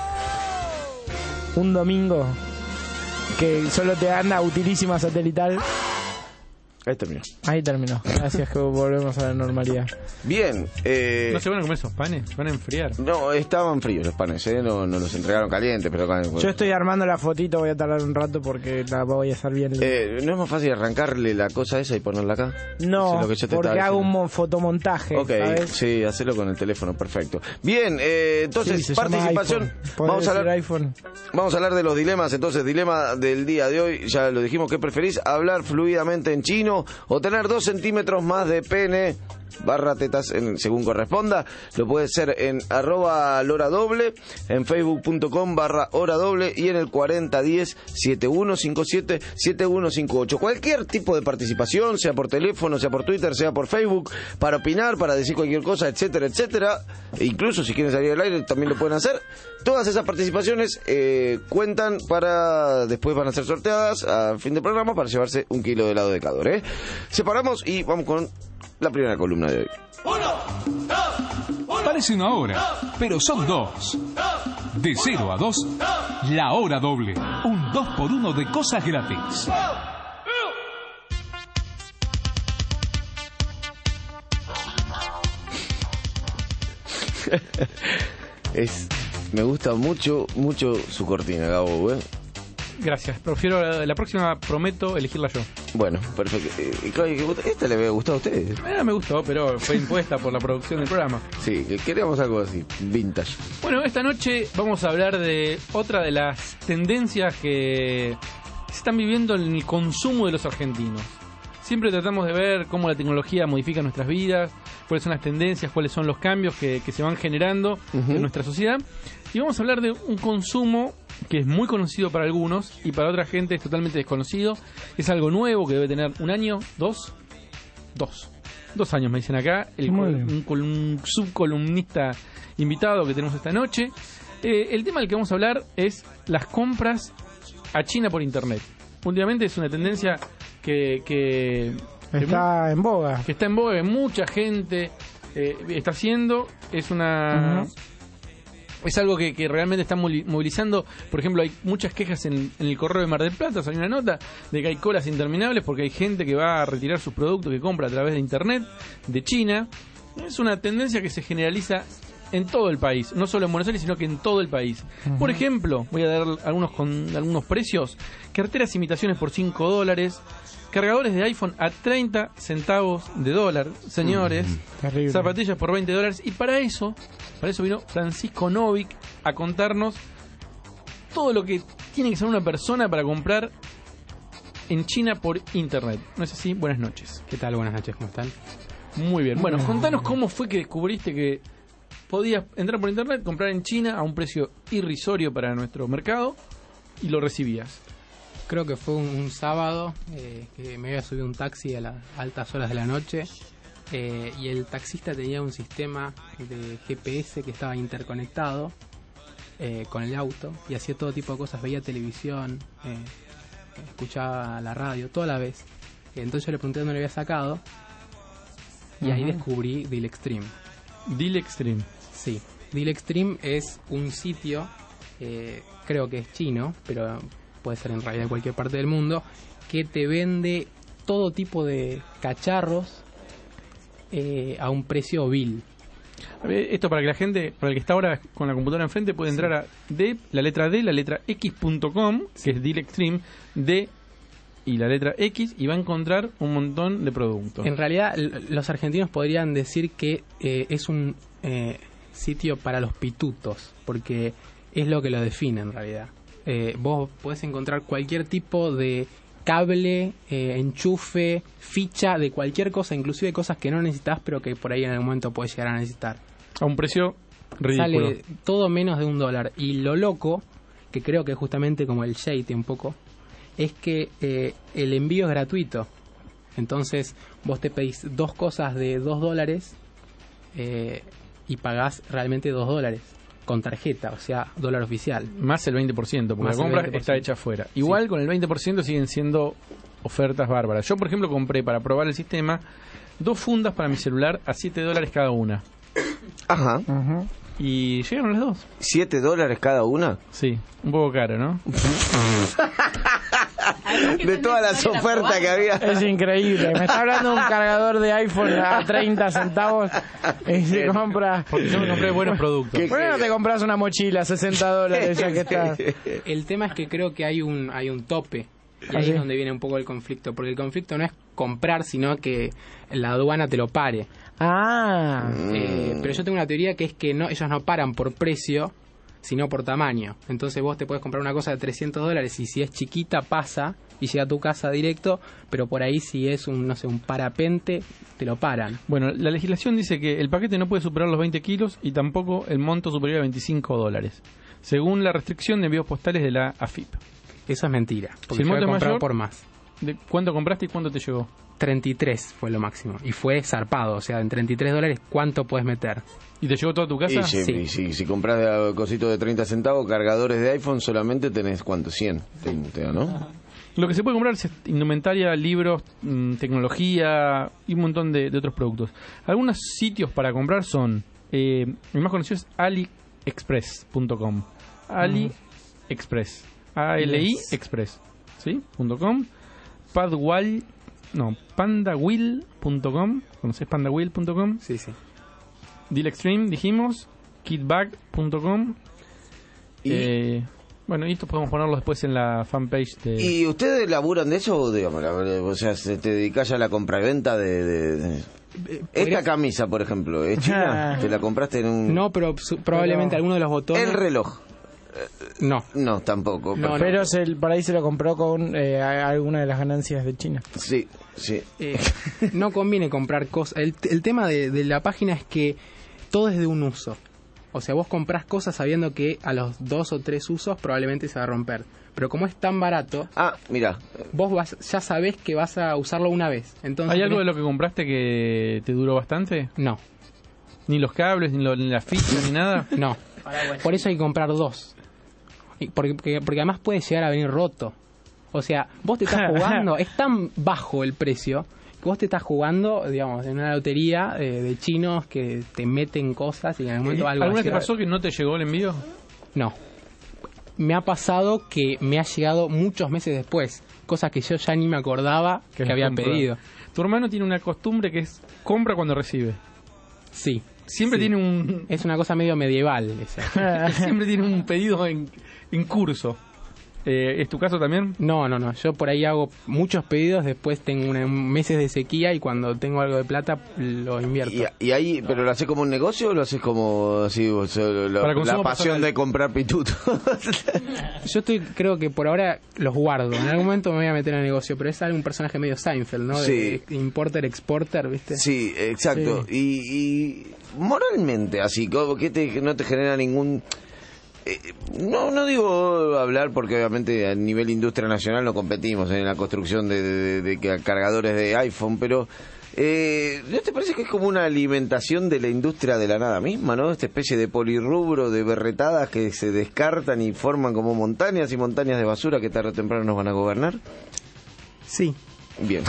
un domingo que solo te anda utilísima satelital. Ahí terminó. Ahí terminó. Gracias, que volvemos a la normalidad. Bien. Eh, ¿No se van a comer esos panes? ¿Se van a enfriar? no, estaban fríos los panes, ¿eh? No, no los entregaron calientes, pero... Yo estoy armando la fotito, voy a tardar un rato porque la voy a hacer bien. Eh, ¿No es más fácil arrancarle la cosa esa y ponerla acá? Eso No, es lo que yo te porque estaba hago un diciendo. mo- fotomontaje, Ok, ¿sabes? sí, hacelo con el teléfono, perfecto. Bien, eh, entonces, Sí, se llama participación. iPhone. Podés Vamos a decir hablar, iPhone. vamos a hablar de los dilemas. Entonces, dilema del día de hoy, ya lo dijimos, ¿qué preferís? ¿Hablar fluidamente en chino o tener dos centímetros más de pene barra tetas en, según corresponda? Lo puede ser en arroba lora doble, en facebook.com barra hora doble y en el cuarenta diez setenta y uno cincuenta y siete setenta y uno cincuenta y ocho. Cualquier tipo de participación, sea por teléfono, sea por Twitter, sea por Facebook, para opinar, para decir cualquier cosa, etcétera, etcétera. E incluso si quieren salir al aire también lo pueden hacer. Todas esas participaciones eh, cuentan para... Después van a ser sorteadas al fin del programa para llevarse un kilo de helado de Cador, ¿eh? Separamos y vamos con la primera columna de hoy. Parece una hora, pero son dos. De cero a dos, la hora doble. Un dos por uno de cosas gratis. Es, me gusta mucho, mucho su cortina, Gabo, ¿eh? Gracias. Prefiero la, la próxima, prometo elegirla yo. Bueno, perfecto. Eh, y Claudio, ¿qué- esta le había gustado a ustedes? Eh, me gustó, pero fue impuesta por la producción del programa. Sí, que queríamos algo así, vintage. Bueno, esta noche vamos a hablar de otra de las tendencias que se están viviendo en el consumo de los argentinos. Siempre tratamos de ver cómo la tecnología modifica nuestras vidas, cuáles son las tendencias, cuáles son los cambios que, que se van generando Ujú. en nuestra sociedad. Y vamos a hablar de un consumo que es muy conocido para algunos y para otra gente es totalmente desconocido. Es algo nuevo que debe tener un año, dos, dos. Dos años me dicen acá, el, Muy col- bien. un, col- un subcolumnista invitado que tenemos esta noche. Eh, el tema del que vamos a hablar es las compras a China por internet. Últimamente es una tendencia que, que, que Está en boga. que está en boga, que mucha gente eh, está haciendo. Es una... Ujú. Es algo que, que realmente está moli- movilizando. Por ejemplo, hay muchas quejas en, en el correo de Mar del Plata. Salió una nota de que hay colas interminables porque hay gente que va a retirar sus productos que compra a través de internet de China. Es una tendencia que se generaliza en todo el país, no solo en Buenos Aires, sino que en todo el país. Uh-huh. Por ejemplo, voy a dar algunos con algunos precios: carteras imitaciones por cinco dólares, cargadores de iPhone a treinta centavos de dólar, señores, uh-huh. zapatillas por veinte dólares, y para eso, para eso vino Francisco Novik a contarnos todo lo que tiene que ser una persona para comprar en China por internet. ¿No es así? Buenas noches. ¿Qué tal? Buenas noches, ¿cómo están? Muy bien. Bueno, contanos cómo fue que descubriste que podías entrar por internet, comprar en China a un precio irrisorio para nuestro mercado y lo recibías. Creo que fue un, un sábado eh, que me había subido un taxi a las altas horas de la noche eh, y el taxista tenía un sistema de G P S que estaba interconectado eh, con el auto y hacía todo tipo de cosas, veía televisión, eh, escuchaba la radio, toda la vez. Entonces yo le pregunté dónde lo había sacado y uh-huh. ahí descubrí Deal Extreme. Deal Extreme. Sí, Deal Extreme es un sitio, eh, creo que es chino, pero puede ser en realidad de cualquier parte del mundo, que te vende todo tipo de cacharros eh, a un precio vil. Esto para que la gente, para el que está ahora con la computadora enfrente, puede entrar a D, la letra D, la letra X punto com, sí. que es Deal Extreme, D y la letra X, y va a encontrar un montón de productos. En realidad, l- los argentinos podrían decir que eh, es un eh, sitio para los pitutos, porque es lo que lo define en realidad. Eh, vos podés encontrar cualquier tipo de cable, eh, enchufe, ficha de cualquier cosa, inclusive cosas que no necesitas, pero que por ahí en algún momento podés llegar a necesitar. A un precio ridículo. Sale todo menos de un dólar. Y lo loco, que creo que es justamente como el shade un poco, es que eh, el envío es gratuito. Entonces vos te pedís dos cosas de dos dólares eh, y pagás realmente dos dólares. Con tarjeta, o sea, dólar oficial. Más el veinte por ciento, porque Más la compra el veinte por ciento. está hecha afuera. Igual Sí. con el veinte por ciento siguen siendo ofertas bárbaras. Yo, por ejemplo, compré para probar el sistema dos fundas para mi celular a siete dólares cada una. Ajá. Uh-huh. Y llegaron las dos. ¿siete dólares cada una? Sí, un poco caro, ¿no? De todas las ofertas que había. Es increíble. Me está hablando de un cargador de iPhone a treinta centavos y se compra... Porque yo me compré buenos productos. ¿Qué? ¿Por qué no te compras una mochila a sesenta dólares ya que está? El tema es que creo que hay un hay un tope. Y ahí ¿sí? es donde viene un poco el conflicto. Porque el conflicto no es comprar, sino que la aduana te lo pare. Ah, Eh, pero yo tengo una teoría que es que no ellos no paran por precio, sino por tamaño. Entonces vos te puedes comprar una cosa de trescientos dólares y si es chiquita pasa y llega a tu casa directo, pero por ahí si es un, no sé, un parapente, te lo paran. Bueno, la legislación dice que el paquete no puede superar los veinte kilos y tampoco el monto superior a veinticinco dólares, según la restricción de envíos postales de la A F I P. Eso es mentira, Si porque el yo he monto es comprado mayor, por más. ¿De cuánto compraste y cuánto te llegó? treinta y tres fue lo máximo y fue zarpado, o sea, en treinta y tres dólares ¿cuánto puedes meter? ¿Y te llegó toda tu casa? Y si, Sí. y si, si compras de- cositos de treinta centavos, cargadores de iPhone, solamente tenés, ¿cuánto? cien, te, te da, ¿no? Lo que se puede comprar es indumentaria, libros, mm, tecnología y un montón de, de otros productos. Algunos sitios para comprar son, eh, el más conocido es aliexpress punto com. AliExpress. A L I Express. ¿Sí? Punto .com. Padwall, no, pandawheel punto com. ¿Conoces pandawheel punto com? Sí, sí. Deal Extreme, dijimos. Kitbag punto com. Y, Eh, bueno, y esto podemos ponerlo después en la fanpage de... ¿Y ustedes laburan de eso? Digamos, la- o sea, ¿se te dedicas ya a la compraventa de... de, de- Esta camisa, por ejemplo, ¿es china? ¿Te la compraste en un...? No, pero su- probablemente Pero- alguno de los botones... El reloj. No. No, tampoco. No, no. pero se, por ahí se lo compró con eh, a- alguna de las ganancias de China. Sí, sí. Eh, no conviene comprar cosas. El, el tema de, de la página es que todo es de un uso. O sea, vos comprás cosas sabiendo que a los dos o tres usos probablemente se va a romper. Pero como es tan barato, Ah, mira, vos vas, ya sabés que vas a usarlo una vez. Entonces, ¿Hay algo de lo que compraste que te duró bastante? No, Ni los cables, ni, lo- ni las fichas, ni nada. no. Por eso hay que comprar dos. Y Porque, porque, porque además puede llegar a venir roto. O sea, vos te estás jugando, es tan bajo el precio que vos te estás jugando, digamos, en una lotería eh, de chinos que te meten cosas y en algún momento algo ¿Alguna así te va- pasó que no te llegó el envío? No. Me ha pasado que me ha llegado muchos meses después, cosas que yo ya ni me acordaba que, las había compró. pedido. Tu hermano tiene una costumbre que es compra cuando recibe. Sí, siempre Sí. tiene un Es una cosa medio medieval esa. siempre tiene un pedido en, en curso. Eh, ¿Es tu caso también? No, no, no. Yo por ahí hago muchos pedidos, después tengo una- meses de sequía y cuando tengo algo de plata lo invierto. Y, y ahí, ¿pero lo haces como un negocio o lo haces como así, o sea, la, Para la consumo pasión personal. de comprar pitutos? Yo estoy, creo que por ahora los guardo. En algún momento me voy a meter en el negocio, pero es algún personaje medio Seinfeld, ¿no? Sí. De importer, exporter, ¿viste? Sí, exacto. Y, y moralmente, así, como que te, no te genera ningún... eh, no no digo hablar porque obviamente a nivel industria nacional no competimos en la construcción de, de- de- de cargadores de iPhone, pero... Eh, ¿No te parece que es como una alimentación de la industria de la nada misma, no? Esta especie de polirrubro de berretadas que se descartan y forman como montañas y montañas de basura que tarde o temprano nos van a gobernar. Sí. Bien.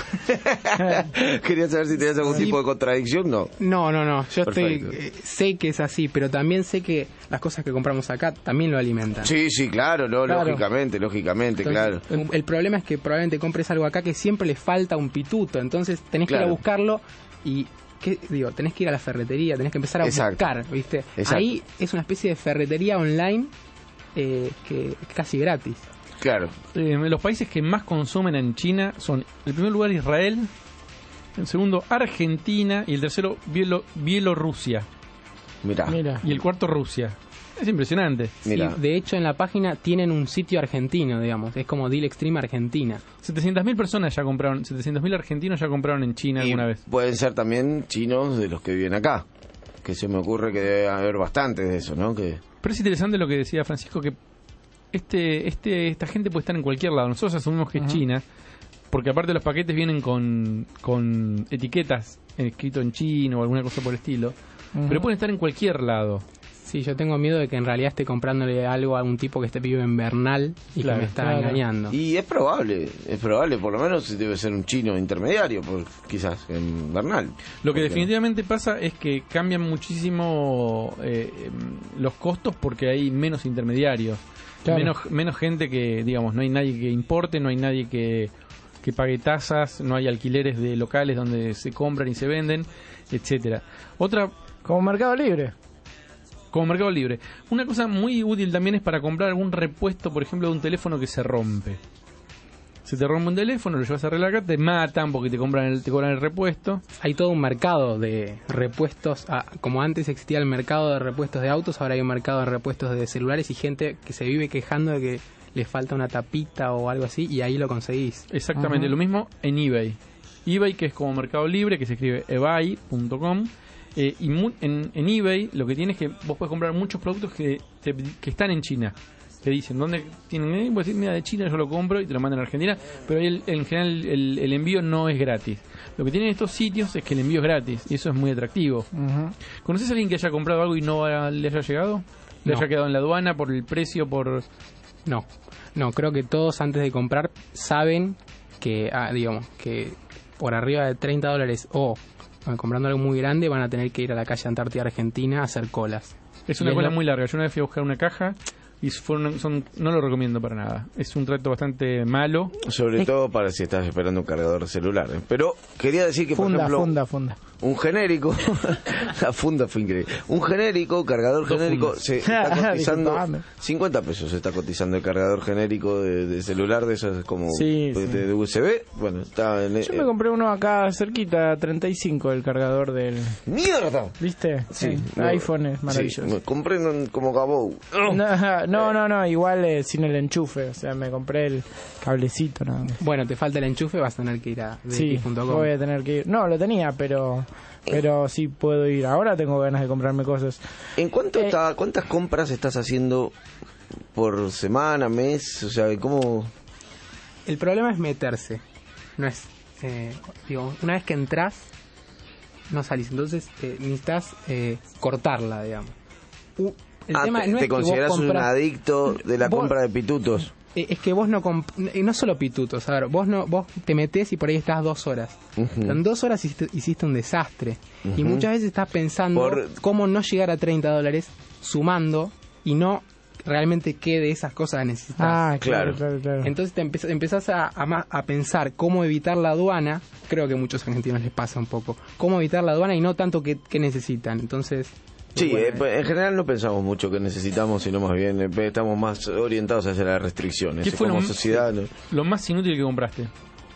Quería saber si tenías algún Sí. tipo de contradicción, no. No, no, no. Yo estoy, Perfecto. eh, sé que es así, pero también sé que las cosas que compramos acá también lo alimentan. Sí, sí, claro, no, Claro. lógicamente, lógicamente, Entonces, claro. el, el problema es que probablemente compres algo acá que siempre le falta un pituto, entonces tenés que ir Claro. a buscarlo y ¿qué digo? Tenés que ir a la ferretería, tenés que empezar a Exacto. buscar, ¿viste? Exacto. Ahí es una especie de ferretería online eh, que es casi gratis. Claro. Eh, los países que más consumen en China son, en primer lugar, Israel, en segundo, Argentina, y el tercero, Bielo- Bielorrusia, Mirá. Mira. y el cuarto, Rusia. Es impresionante. Mirá. Sí, de hecho en la página tienen un sitio argentino, digamos, es como Deal Extreme Argentina. setecientas mil personas ya compraron, setecientos mil argentinos ya compraron en China Y alguna vez. pueden ser también chinos de los que viven acá. Que se me ocurre que debe haber bastantes de eso, ¿no? Que... Pero es interesante lo que decía Francisco, que este, este, esta gente puede estar en cualquier lado. Nosotros asumimos que es China, porque aparte los paquetes vienen con, con etiquetas escrito en chino o alguna cosa por el estilo. Pero pueden estar en cualquier lado. Sí, yo tengo miedo de que en realidad esté comprándole algo a un tipo que esté vive en Bernal y Claro, que me está claro. engañando. Y es probable, es probable, por lo menos debe ser un chino intermediario, por, quizás, en Bernal. Lo ¿Por que qué definitivamente pasa es que cambian muchísimo eh, em, los costos porque hay menos intermediarios. Claro. Menos, menos gente que, digamos, no hay nadie que importe, no hay nadie que, que pague tasas, no hay alquileres de locales donde se compran y se venden, etcétera. Otra, Como Mercado Libre. como Mercado Libre. Una cosa muy útil también es para comprar algún repuesto, por ejemplo, de un teléfono que se rompe. Se te rompe un teléfono, lo llevas a arreglar acá, te matan porque te compran el, te cobran el repuesto. Hay todo un mercado de repuestos, ah, como antes existía el mercado de repuestos de autos, ahora hay un mercado de repuestos de celulares y gente que se vive quejando de que le falta una tapita o algo así y ahí lo conseguís. Exactamente, lo mismo en eBay. eBay, que es como Mercado Libre, que se escribe ebay punto com. Eh, y mu- en, en eBay lo que tiene es que vos puedes comprar muchos productos que, te- que están en China. Te dicen, ¿dónde tienen? Eh, vos decís, mira, de China yo lo compro y te lo mandan a Argentina. Pero ahí el- en general el, el envío no es gratis. Lo que tienen estos sitios es que el envío es gratis y eso es muy atractivo. Ujú. ¿Conoces a alguien que haya comprado algo y no ha- le haya llegado? ¿Le No. haya quedado en la aduana por el precio? por No, no, creo que todos antes de comprar saben que, ah, digamos, que por arriba de treinta dólares o eh, comprando algo muy grande van a tener que ir a la calle Antártida Argentina a hacer colas. Es una Y es cola lo- muy larga. Yo una vez fui a buscar una caja y fueron, son, no lo recomiendo para nada. Es un trato bastante malo. Sobre todo para si estás esperando un cargador celular. ¿eh? Pero quería decir que, por Funda, ejemplo, funda, funda. un genérico, la funda fue increíble. Un genérico, cargador Dos genérico, fundas. se está cotizando Disculpame. cincuenta pesos. Se está cotizando el cargador genérico de, de celular, de esos como Sí, de, sí. de U S B. Bueno, está en. Yo me compré uno acá cerquita, treinta y cinco, el cargador del... ¡Mierda! ¿Viste? Sí, Eh, no. iPhone es maravilloso. Sí, me compré en- como Gabou. No, no, no, no, igual eh, sin el enchufe, o sea, me compré el cablecito nada más. Bueno, te falta el enchufe, vas a tener que ir a Sí, d x punto com. voy a tener que ir. No, lo tenía, pero pero sí puedo ir. Ahora tengo ganas de comprarme cosas. ¿En cuánto Eh, está, cuántas compras estás haciendo por semana, mes? O sea, ¿cómo? El problema es meterse. No es, eh, digo, una vez que entras, no salís. Entonces eh, necesitas eh, cortarla, digamos. U- el Ah, tema te, no te es que vos consideras un compras- adicto de la Vos- compra de pitutos. Eh, Es que vos no comp- eh, no solo pitutos, a ver, vos no vos te metés y por ahí estás dos horas. Ujú. Pero en dos horas hiciste, hiciste un desastre. Y Ujú. muchas veces estás pensando Por- cómo no llegar a treinta dólares sumando y no realmente qué de esas cosas necesitas. Ah, claro, Claro. claro, claro. Entonces te empezás, empezás a, a, ma- a pensar cómo evitar la aduana. Creo que a muchos argentinos les pasa un poco. Cómo evitar la aduana y no tanto qué, qué necesitan. Entonces... Sí, bueno, eh, pues, en general no pensamos mucho que necesitamos, sino más bien eh, estamos más orientados hacia las restricciones. ¿Qué fue Como lo, sociedad, ¿no? lo más inútil que compraste?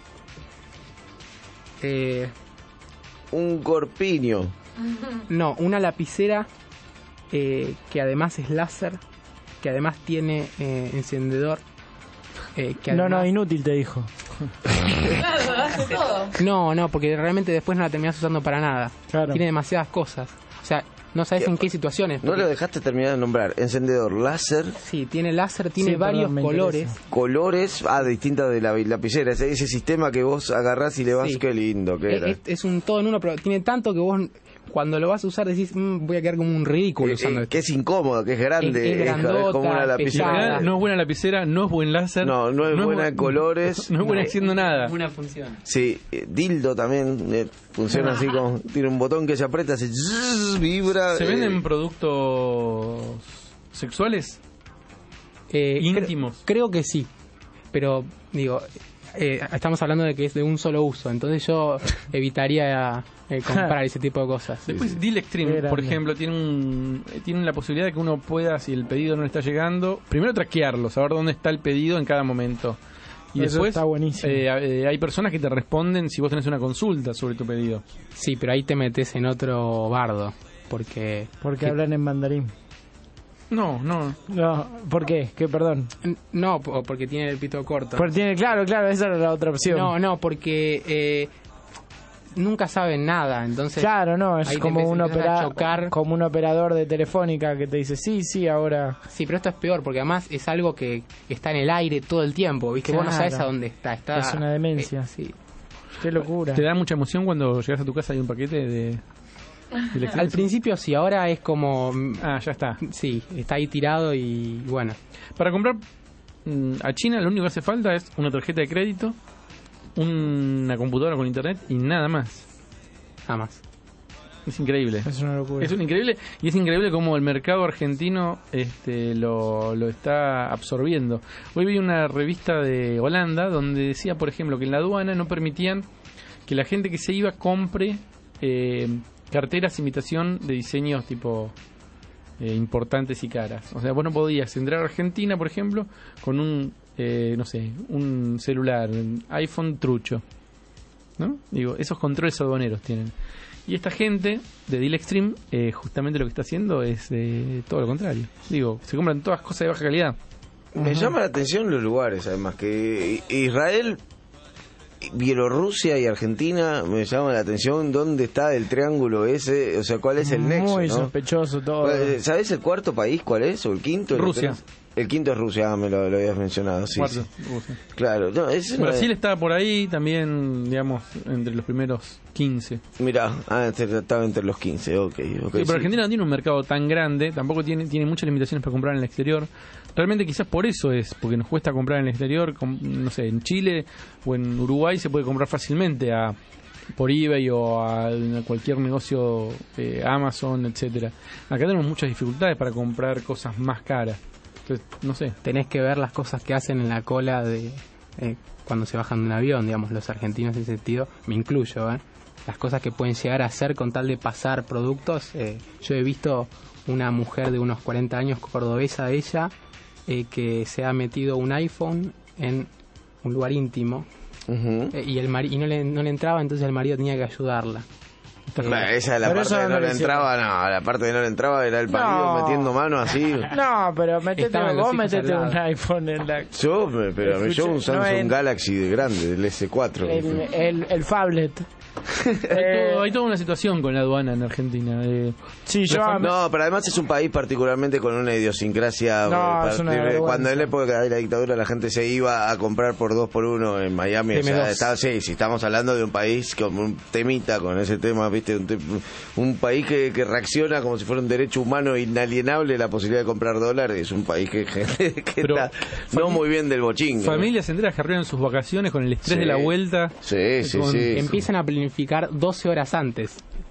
eh, Un corpiño. no, una lapicera eh, que además es láser, que además tiene eh, encendedor. eh, que No, además- no, inútil te dijo. Claro, hace todo. No, no, porque realmente después no la terminás usando para nada. Claro. Tiene demasiadas cosas. O sea, no sabes en qué situaciones. No porque- lo dejaste terminar de nombrar. Encendedor, láser, Sí, tiene láser, tiene Sí, perdón, varios me colores. interesa. colores, ah, distintas de la lapicera. Ese, ese sistema que vos agarrás y le vas, Sí. qué lindo que Es, era. es- es un todo en uno, pero tiene tanto que vos cuando lo vas a usar decís, "Mm, voy a quedar como un ridículo Eh, usando eh, esto". que es incómodo, que es grande, Es- es grandota, como una En lapicera. pesada. general, no es buena lapicera, no es buen láser. No, no es buena bu- en colores. No es buena No. haciendo nada. Una función. Sí, eh, dildo también eh, funciona así como tiene un botón que se aprieta, se zzzz, vibra. ¿Se eh, venden productos sexuales? Eh, cre- Íntimos. creo que sí, pero digo, eh, estamos hablando de que es de un solo uso, entonces yo evitaría eh, comprar ese tipo de cosas. Después Deal Extreme, Qué por grande. ejemplo, tiene un, tiene la posibilidad de que uno pueda, si el pedido no le está llegando, primero traquearlo, saber dónde está el pedido en cada momento. Y Eso después está buenísimo. eh, eh, hay personas que te responden si vos tenés una consulta sobre tu pedido. Sí, pero ahí te metes en otro bardo, porque... Porque que- hablan en mandarín. No, no. No, ¿por qué? ¿Qué, perdón? No, po- porque tiene el pito corto. Porque tiene, claro, claro, esa era la otra opción. No, no, porque eh, nunca saben nada, entonces... Claro, no, es ahí te como un, empiezas a opera- chocar. como un operador de telefónica que te dice, sí, sí, ahora... Sí, pero esto es peor, porque además es algo que está en el aire todo el tiempo, ¿viste? Vos no Claro. sabes a dónde está. está Es una demencia. eh, sí. Qué locura. ¿Te da mucha emoción cuando llegas a tu casa y hay un paquete de... Deal Extreme? Al principio sí, ahora es como... mm, Ah, ya está. Sí, está ahí tirado y bueno. Para comprar mm, a China lo único que hace falta es una tarjeta de crédito, una computadora con internet y nada más. Nada más. Es increíble. Es una locura. Es un increíble y es increíble cómo el mercado argentino este, lo, lo está absorbiendo. Hoy vi una revista de Holanda donde decía, por ejemplo, que en la aduana no permitían que la gente que se iba compre eh, carteras imitación de diseños tipo eh, importantes y caras. O sea, vos no podías entrar a Argentina, por ejemplo, con un, eh, no sé, un celular, un iPhone trucho. ¿No? Digo, esos controles aduaneros tienen. Y esta gente de Deal Extreme, eh, justamente lo que está haciendo es eh, todo lo contrario. Digo, se compran todas cosas de baja calidad. Me llama la atención los lugares, además, que Israel, Bielorrusia y Argentina, me llama la atención dónde está el triángulo ese, o sea, cuál es el nexo, Muy ¿no? sospechoso todo. ¿Sabes el cuarto país cuál es? ¿O el quinto? Rusia. El quinto es Rusia, ah, me lo, lo habías mencionado, sí. Cuarto, sí. Rusia. Claro, no, es una- Brasil está por ahí también, digamos, entre los primeros quince. Mirá, ah, entre- estaba entre los quince, ok, ok. Sí, pero sí. Argentina no tiene un mercado tan grande, tampoco tiene, tiene muchas limitaciones para comprar en el exterior. Realmente quizás por eso es, porque nos cuesta comprar en el exterior, com- no sé, en Chile o en Uruguay se puede comprar fácilmente a por eBay o a, a cualquier negocio, eh, Amazon, etcétera. Acá tenemos muchas dificultades para comprar cosas más caras. Entonces, no sé. Tenés que ver las cosas que hacen en la cola de eh, cuando se bajan de un avión, digamos, los argentinos en ese sentido, me incluyo, ¿eh? Las cosas que pueden llegar a hacer con tal de pasar productos. Eh, yo he visto una mujer de unos cuarenta años, cordobesa ella, eh, que se ha metido un iPhone en un lugar íntimo Ujú. eh, y el mari- y no le, no le entraba, entonces el marido tenía que ayudarla. Bueno, esa es la Pero parte eso de no no le lo entraba, no, la parte de no le entraba era el marido No. metiendo mano así. No, pero metete, Estaban los vos hijos metete al un lado. iPhone en la... Yo, me- pero a mí, yo un Escucha, no Samsung en- Galaxy de grande, del ese cuatro. El, el, el phablet. Hay, Eh, todo- hay toda una situación con la aduana en Argentina. eh, sí, yo... la No, pero además es un país particularmente con una idiosincrasia. No, eh, es una partir- vergüenza. cuando en la época de la dictadura la gente se iba a comprar por dos por uno en Miami. O M sea, dos. estaba, sí, sí, estamos hablando de un país con un temita con ese tema, ¿viste? Un, te- un país que, que reacciona como si fuera un derecho humano inalienable la posibilidad de comprar dólares. Es un país que, que, que Pero está no muy bien del bochín. ¿no? Familias enteras que arreglan sus vacaciones con el estrés Sí. de la vuelta. Sí, sí, con- sí. Empiezan a planificar doce horas antes.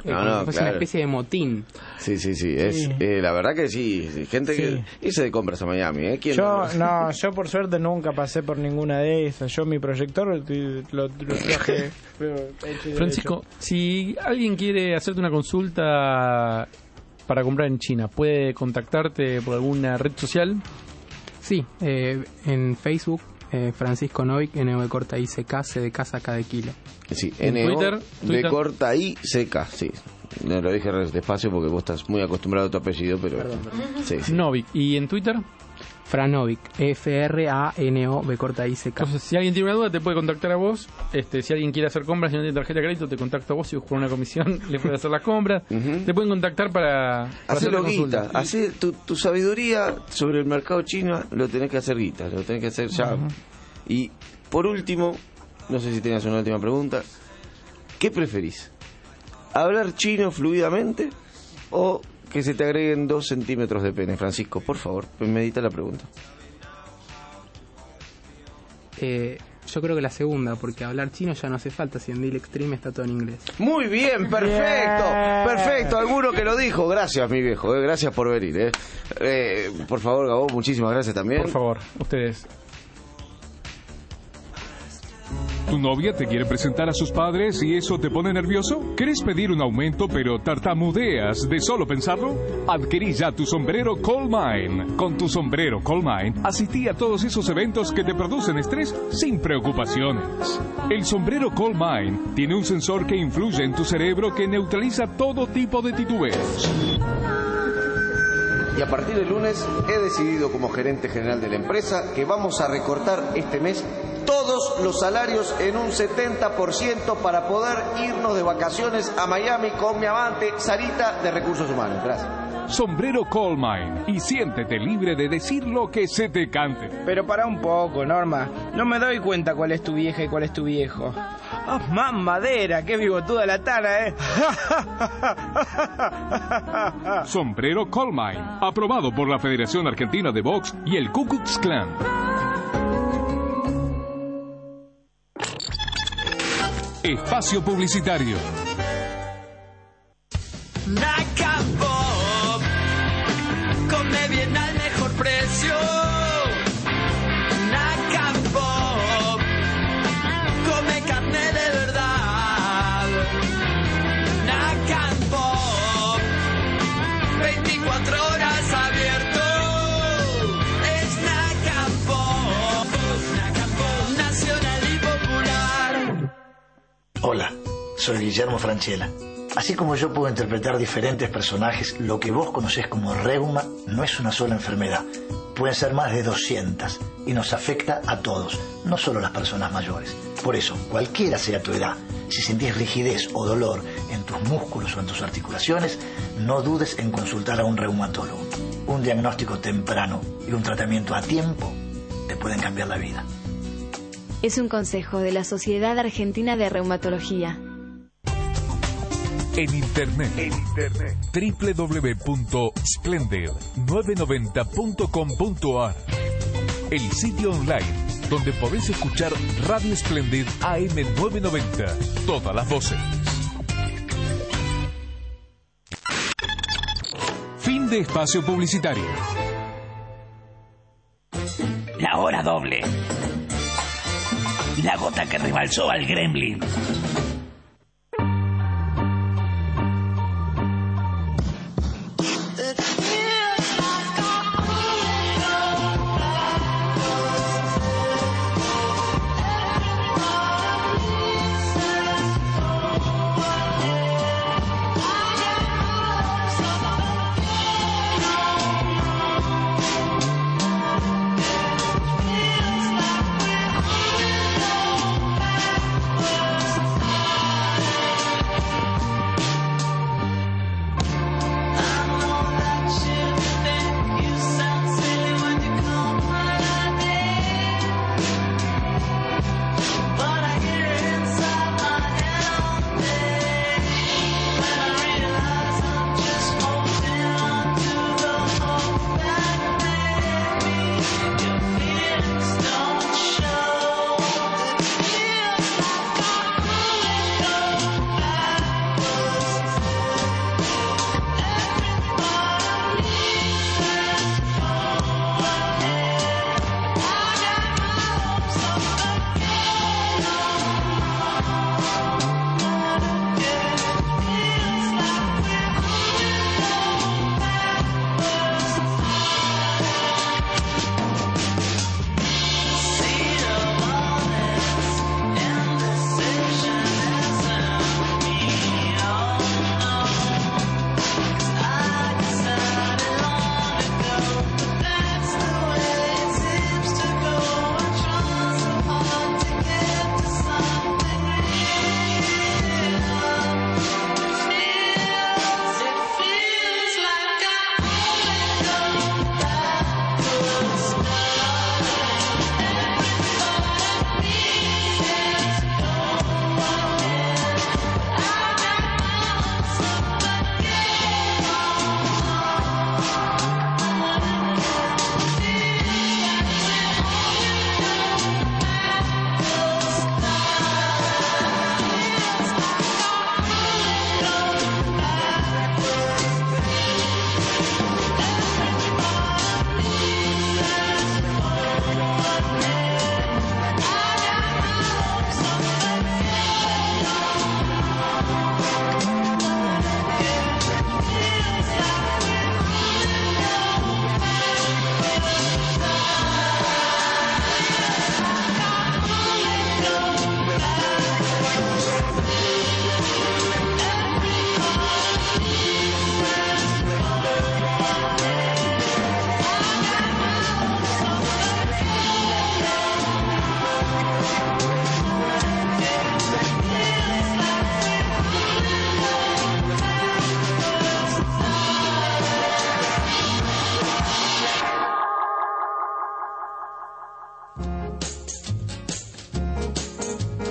eh, No, como no, si fuese claro. una especie de motín. Sí, sí, sí. Es, Sí. eh, la verdad que sí. sí, Gente Sí. que irse de compras a Miami. ¿eh? ¿Quién Yo, no? no, yo por suerte nunca pasé por ninguna de esas. Yo mi proyector lo, lo traje hecho y Francisco, si alguien quiere hacerte una consulta para comprar en China, ¿puede contactarte por alguna red social? Sí, eh, en Facebook, eh, Francisco Novik, N V corta I C K, C de casa, K de kilo. Sí, ¿En N O Twitter? de Twitter. corta I C K, sí. No, lo dije despacio porque vos estás muy acostumbrado a tu apellido, pero... Sí, sí. Novik. ¿Y en Twitter? Franovic, F R A N O B corta I C K. Entonces, si alguien tiene una duda, te puede contactar a vos. Este, si alguien quiere hacer compras y no tiene tarjeta de crédito, te contacto a vos. Si vos por una comisión le puedes hacer las compras. Ujú. Te pueden contactar para, para hacer Hacelo la consulta. guita, hacer tu, tu sabiduría sobre el mercado chino lo tenés que hacer guita, lo tenés que hacer ya. Ujú. Y por último, no sé si tenías una última pregunta, ¿qué preferís? ¿Hablar chino fluidamente o que se te agreguen dos centímetros de pene? Francisco, por favor, medita la pregunta. Eh, yo creo que la segunda, porque hablar chino ya no hace falta, si en Deal Extreme está todo en inglés. Muy bien, perfecto, Bien. perfecto, alguno que lo dijo, gracias mi viejo, eh, gracias por venir. Eh. Eh, por favor, Gabo, muchísimas gracias también. Por favor, ustedes. ¿Tu novia te quiere presentar a sus padres y eso te pone nervioso? ¿Querés pedir un aumento pero tartamudeas de solo pensarlo? Adquirí ya tu sombrero Coal Mine. Con tu sombrero Coal Mine, asistí a todos esos eventos que te producen estrés sin preocupaciones. El sombrero Coal Mine tiene un sensor que influye en tu cerebro que neutraliza todo tipo de titubeos. Y a partir del lunes he decidido como gerente general de la empresa que vamos a recortar este mes todos los salarios en un setenta por ciento para poder irnos de vacaciones a Miami con mi amante Sarita de Recursos Humanos. Gracias. Sombrero Coal Mine y siéntete libre de decir lo que se te cante. Pero para un poco, Norma. No me doy cuenta cuál es tu vieja y cuál es tu viejo. ¡Ah, más madera! ¡Qué bigotuda la tana, eh! Sombrero Coal Mine, aprobado por la Federación Argentina de Box y el Ku Klux Klan. Espacio publicitario. Nacapop, come bien al mejor precio. Nacapop, come carne de verdad. Nacapop, veinticuatro horas abierto. Es Nacapop, Nacapop, nacional y popular. Hola, soy Guillermo Franchella. Así como yo puedo interpretar diferentes personajes, lo que vos conocés como reuma no es una sola enfermedad. Pueden ser más de doscientas y nos afecta a todos, no solo a las personas mayores. Por eso, cualquiera sea tu edad, si sentís rigidez o dolor en tus músculos o en tus articulaciones, no dudes en consultar a un reumatólogo. Un diagnóstico temprano y un tratamiento a tiempo te pueden cambiar la vida. Es un consejo de la Sociedad Argentina de Reumatología. En internet, en internet. doble u doble u doble u punto splendid nueve noventa punto com punto a r. El sitio online donde podés escuchar Radio Splendid A M novecientos noventa. Todas las voces. Fin de espacio publicitario. La hora doble. La gota que rebalsó al gremlin.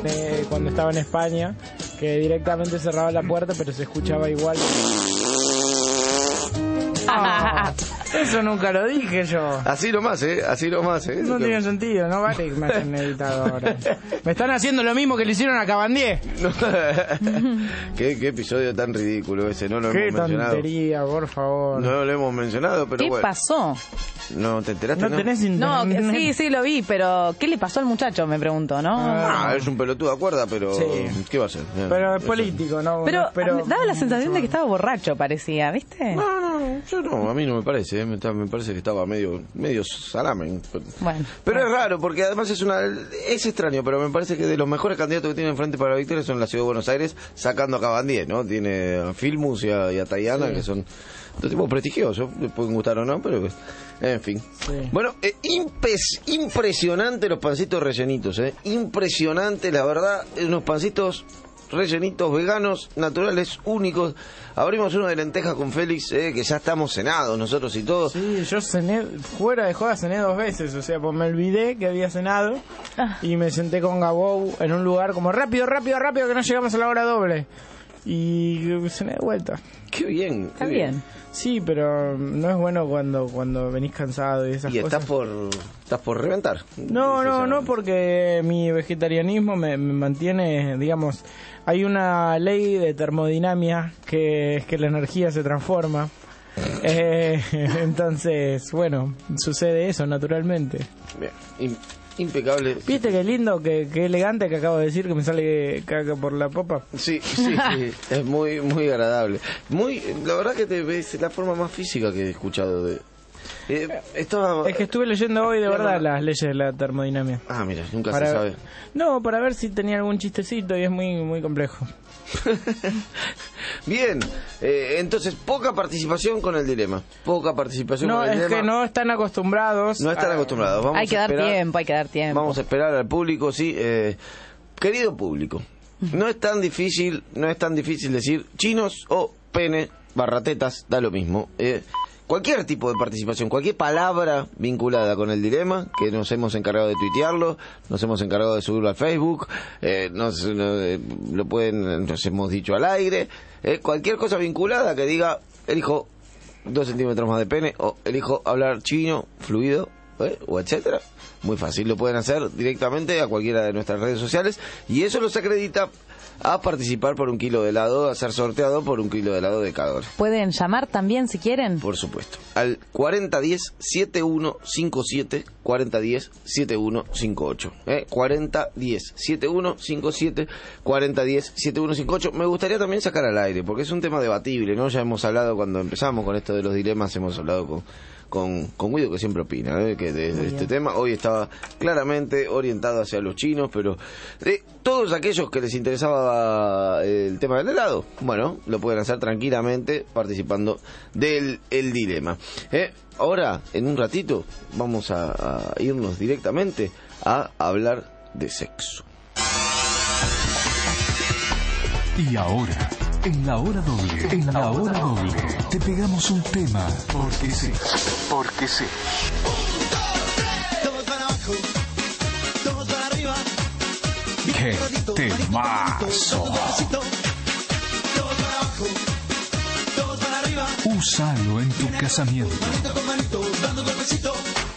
te- cuando estaba en España, que directamente cerraba la puerta, pero se escuchaba igual. Ah, eso nunca lo dije yo. Así nomás, ¿eh? Así nomás, ¿eh? No tiene sentido, no vale que me hayan editado ahora. Me están haciendo lo mismo que le hicieron a Cabandier. No. ¿Qué, qué episodio tan ridículo ese, no lo Qué hemos mencionado. tontería, por favor. No lo hemos mencionado, pero ¿Qué bueno. pasó? No, ¿te enteraste? No tenés internet. No, que sí, sí lo vi, pero ¿qué le pasó al muchacho? Me pregunto, ¿no? Ah, es un pelotudo, acuerda, pero Sí. ¿qué va a hacer? Pero es político, ¿no? Pero no espero- daba la sensación de que estaba borracho, parecía, ¿viste? No, no, yo no, a mí no me parece, ¿eh? me, está- me parece que estaba medio medio salame. Bueno. Pero es raro, porque además es una es extraño, pero me parece que de los mejores candidatos que tiene enfrente para la victoria son la Ciudad de Buenos Aires, sacando a Cabandier, ¿no? Tiene a Filmus y a, y a Tayana, Sí. que son dos tipos prestigiosos, le pueden gustar o no, pero pues, en fin. Sí. Bueno, eh, impes- impresionante los pancitos rellenitos, ¿eh? Impresionante, la verdad, unos pancitos rellenitos veganos, naturales, únicos. Abrimos uno de lentejas con Félix, eh, que ya estamos cenados nosotros y todo. Sí, yo cené, fuera de joda cené dos veces, o sea, pues me olvidé que había cenado y me senté con Gabou en un lugar como rápido, rápido, rápido, que no llegamos a la hora doble. Y cené de vuelta. Qué bien, qué Está bien. Sí, pero no es bueno cuando cuando venís cansado y esas Y cosas. estás por estás por reventar. No, no, no, porque mi vegetarianismo me, me mantiene, digamos, hay una ley de termodinámica que es que la energía se transforma. Eh, entonces, bueno, sucede eso naturalmente. Bien, im- impecable. ¿Viste qué lindo, qué, qué elegante que acabo de decir que me sale caca por la popa? Sí, sí, sí, es muy muy agradable. Muy, la verdad que te ves la forma más física que he escuchado de. Eh, estaba. Es que estuve leyendo hoy de verdad las leyes de la termodinámica. Ah, mira, nunca Para- se sabe. No, para ver si tenía algún chistecito y es muy muy complejo. Bien, eh, entonces poca participación con el dilema. Poca participación No, con el es dilema. que no están acostumbrados. No están a- acostumbrados. Vamos Hay que a dar esperar. tiempo, hay que dar tiempo. Vamos a esperar al público, sí. Eh, querido público, no es tan difícil, no es tan difícil decir chinos o pene, barratetas, da lo mismo. Eh, cualquier tipo de participación, cualquier palabra vinculada con el dilema, que nos hemos encargado de tuitearlo, nos hemos encargado de subirlo al Facebook, eh, nos, no, eh, lo pueden, nos hemos dicho al aire, eh, cualquier cosa vinculada que diga, elijo dos centímetros más de pene, o elijo hablar chino, fluido, ¿eh? o etcétera. Muy fácil, lo pueden hacer directamente a cualquiera de nuestras redes sociales y eso los acredita a participar por un kilo de helado, a ser sorteado por un kilo de helado de Cador. Pueden llamar también si quieren. Por supuesto. Al cuarenta diez setenta y uno cincuenta y siete, cuarenta diez setenta y uno cincuenta y ocho. ¿eh? cuarenta diez setenta y uno cincuenta y siete, cuarenta diez setenta y uno cincuenta y ocho. Me gustaría también sacar al aire, porque es un tema debatible, ¿no? Ya hemos hablado cuando empezamos con esto de los dilemas, hemos hablado con... Con, con Guido, que siempre opina ¿eh? que de, de este tema hoy estaba claramente orientado hacia los chinos, pero de todos aquellos que les interesaba el tema del helado, bueno, lo pueden hacer tranquilamente participando del el dilema. ¿eh? Ahora, en un ratito, vamos a, a irnos directamente a hablar de sexo. Y ahora, en la hora doble, en la hora doble, te pegamos un tema, porque sí, porque sí. Todos para abajo, todos para arriba. ¡Qué temazo! Todos para abajo, todos para arriba. Úsalo en tu casamiento. Manito con manito, dando golpecito.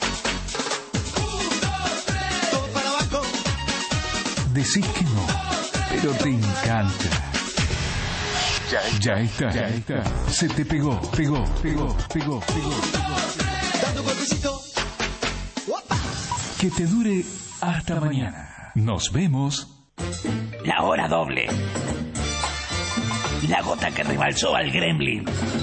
Un, dos, tres. Todos para abajo. Decís que no, pero te encanta. Ya está, ya está. Se te pegó, pegó, pegó, pegó, pegó. Dando golpecito. Que te dure hasta mañana. Nos vemos. La hora doble. La gota que rebalsó al gremlin.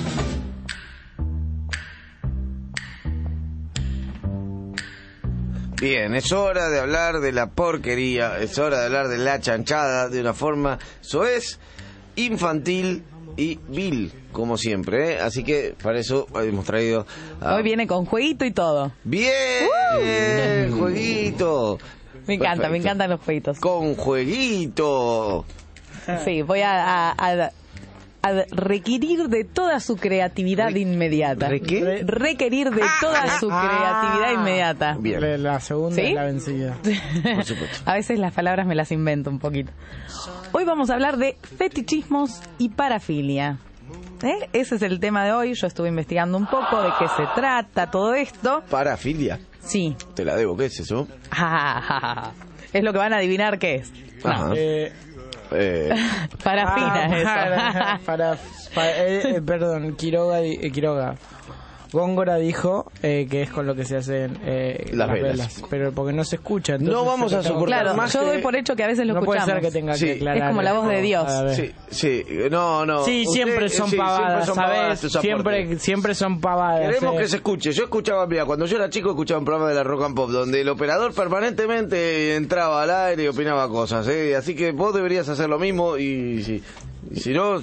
Bien, es hora de hablar de la porquería, es hora de hablar de la chanchada de una forma soez, infantil y vil, como siempre, ¿eh? Así que para eso hemos traído a... Hoy viene con jueguito y todo. ¡Bien! Uh. ¡Jueguito! Me encanta, Perfecto. me encantan los jueguitos. ¡Con jueguito! Sí, voy a, a, a, a requerir de toda su creatividad Re- inmediata. ¿Re qué? Requerir de toda su creatividad inmediata. Bien. La, la segunda ¿Sí? es la vencida. Por supuesto. A veces las palabras me las invento un poquito. Hoy vamos a hablar de fetichismos y parafilia. ¿Eh? Ese es el tema de hoy. Yo estuve investigando un poco de qué se trata todo esto. Parafilia. Sí. Te la debo, ¿qué es eso? Es lo que van a adivinar qué es. Ajá. Eh, Eh, Parafina ah, es eso. para, para, para- eh, eh, perdón, Quiroga, di- eh, Quiroga. Góngora dijo eh, que es con lo que se hacen eh, Las velas. pero porque no se escucha. entonces No vamos se a lo tengo- soportar Claro, más yo que- doy por hecho que a veces lo No puede escuchamos. ser que tenga Sí. que aclarar. Es como la voz de Dios. A ver. sí, sí, no, no. Sí, Usted- siempre son sí, pavadas, siempre son pavadas ¿sabes? tus Siempre, aportes. siempre son pavadas. Queremos eh. que se escuche. Yo escuchaba, mira, cuando yo era chico escuchaba un programa de la Rock and Pop donde el operador permanentemente entraba al aire y opinaba cosas, ¿eh? Así que vos deberías hacer lo mismo y si, y si no... eh,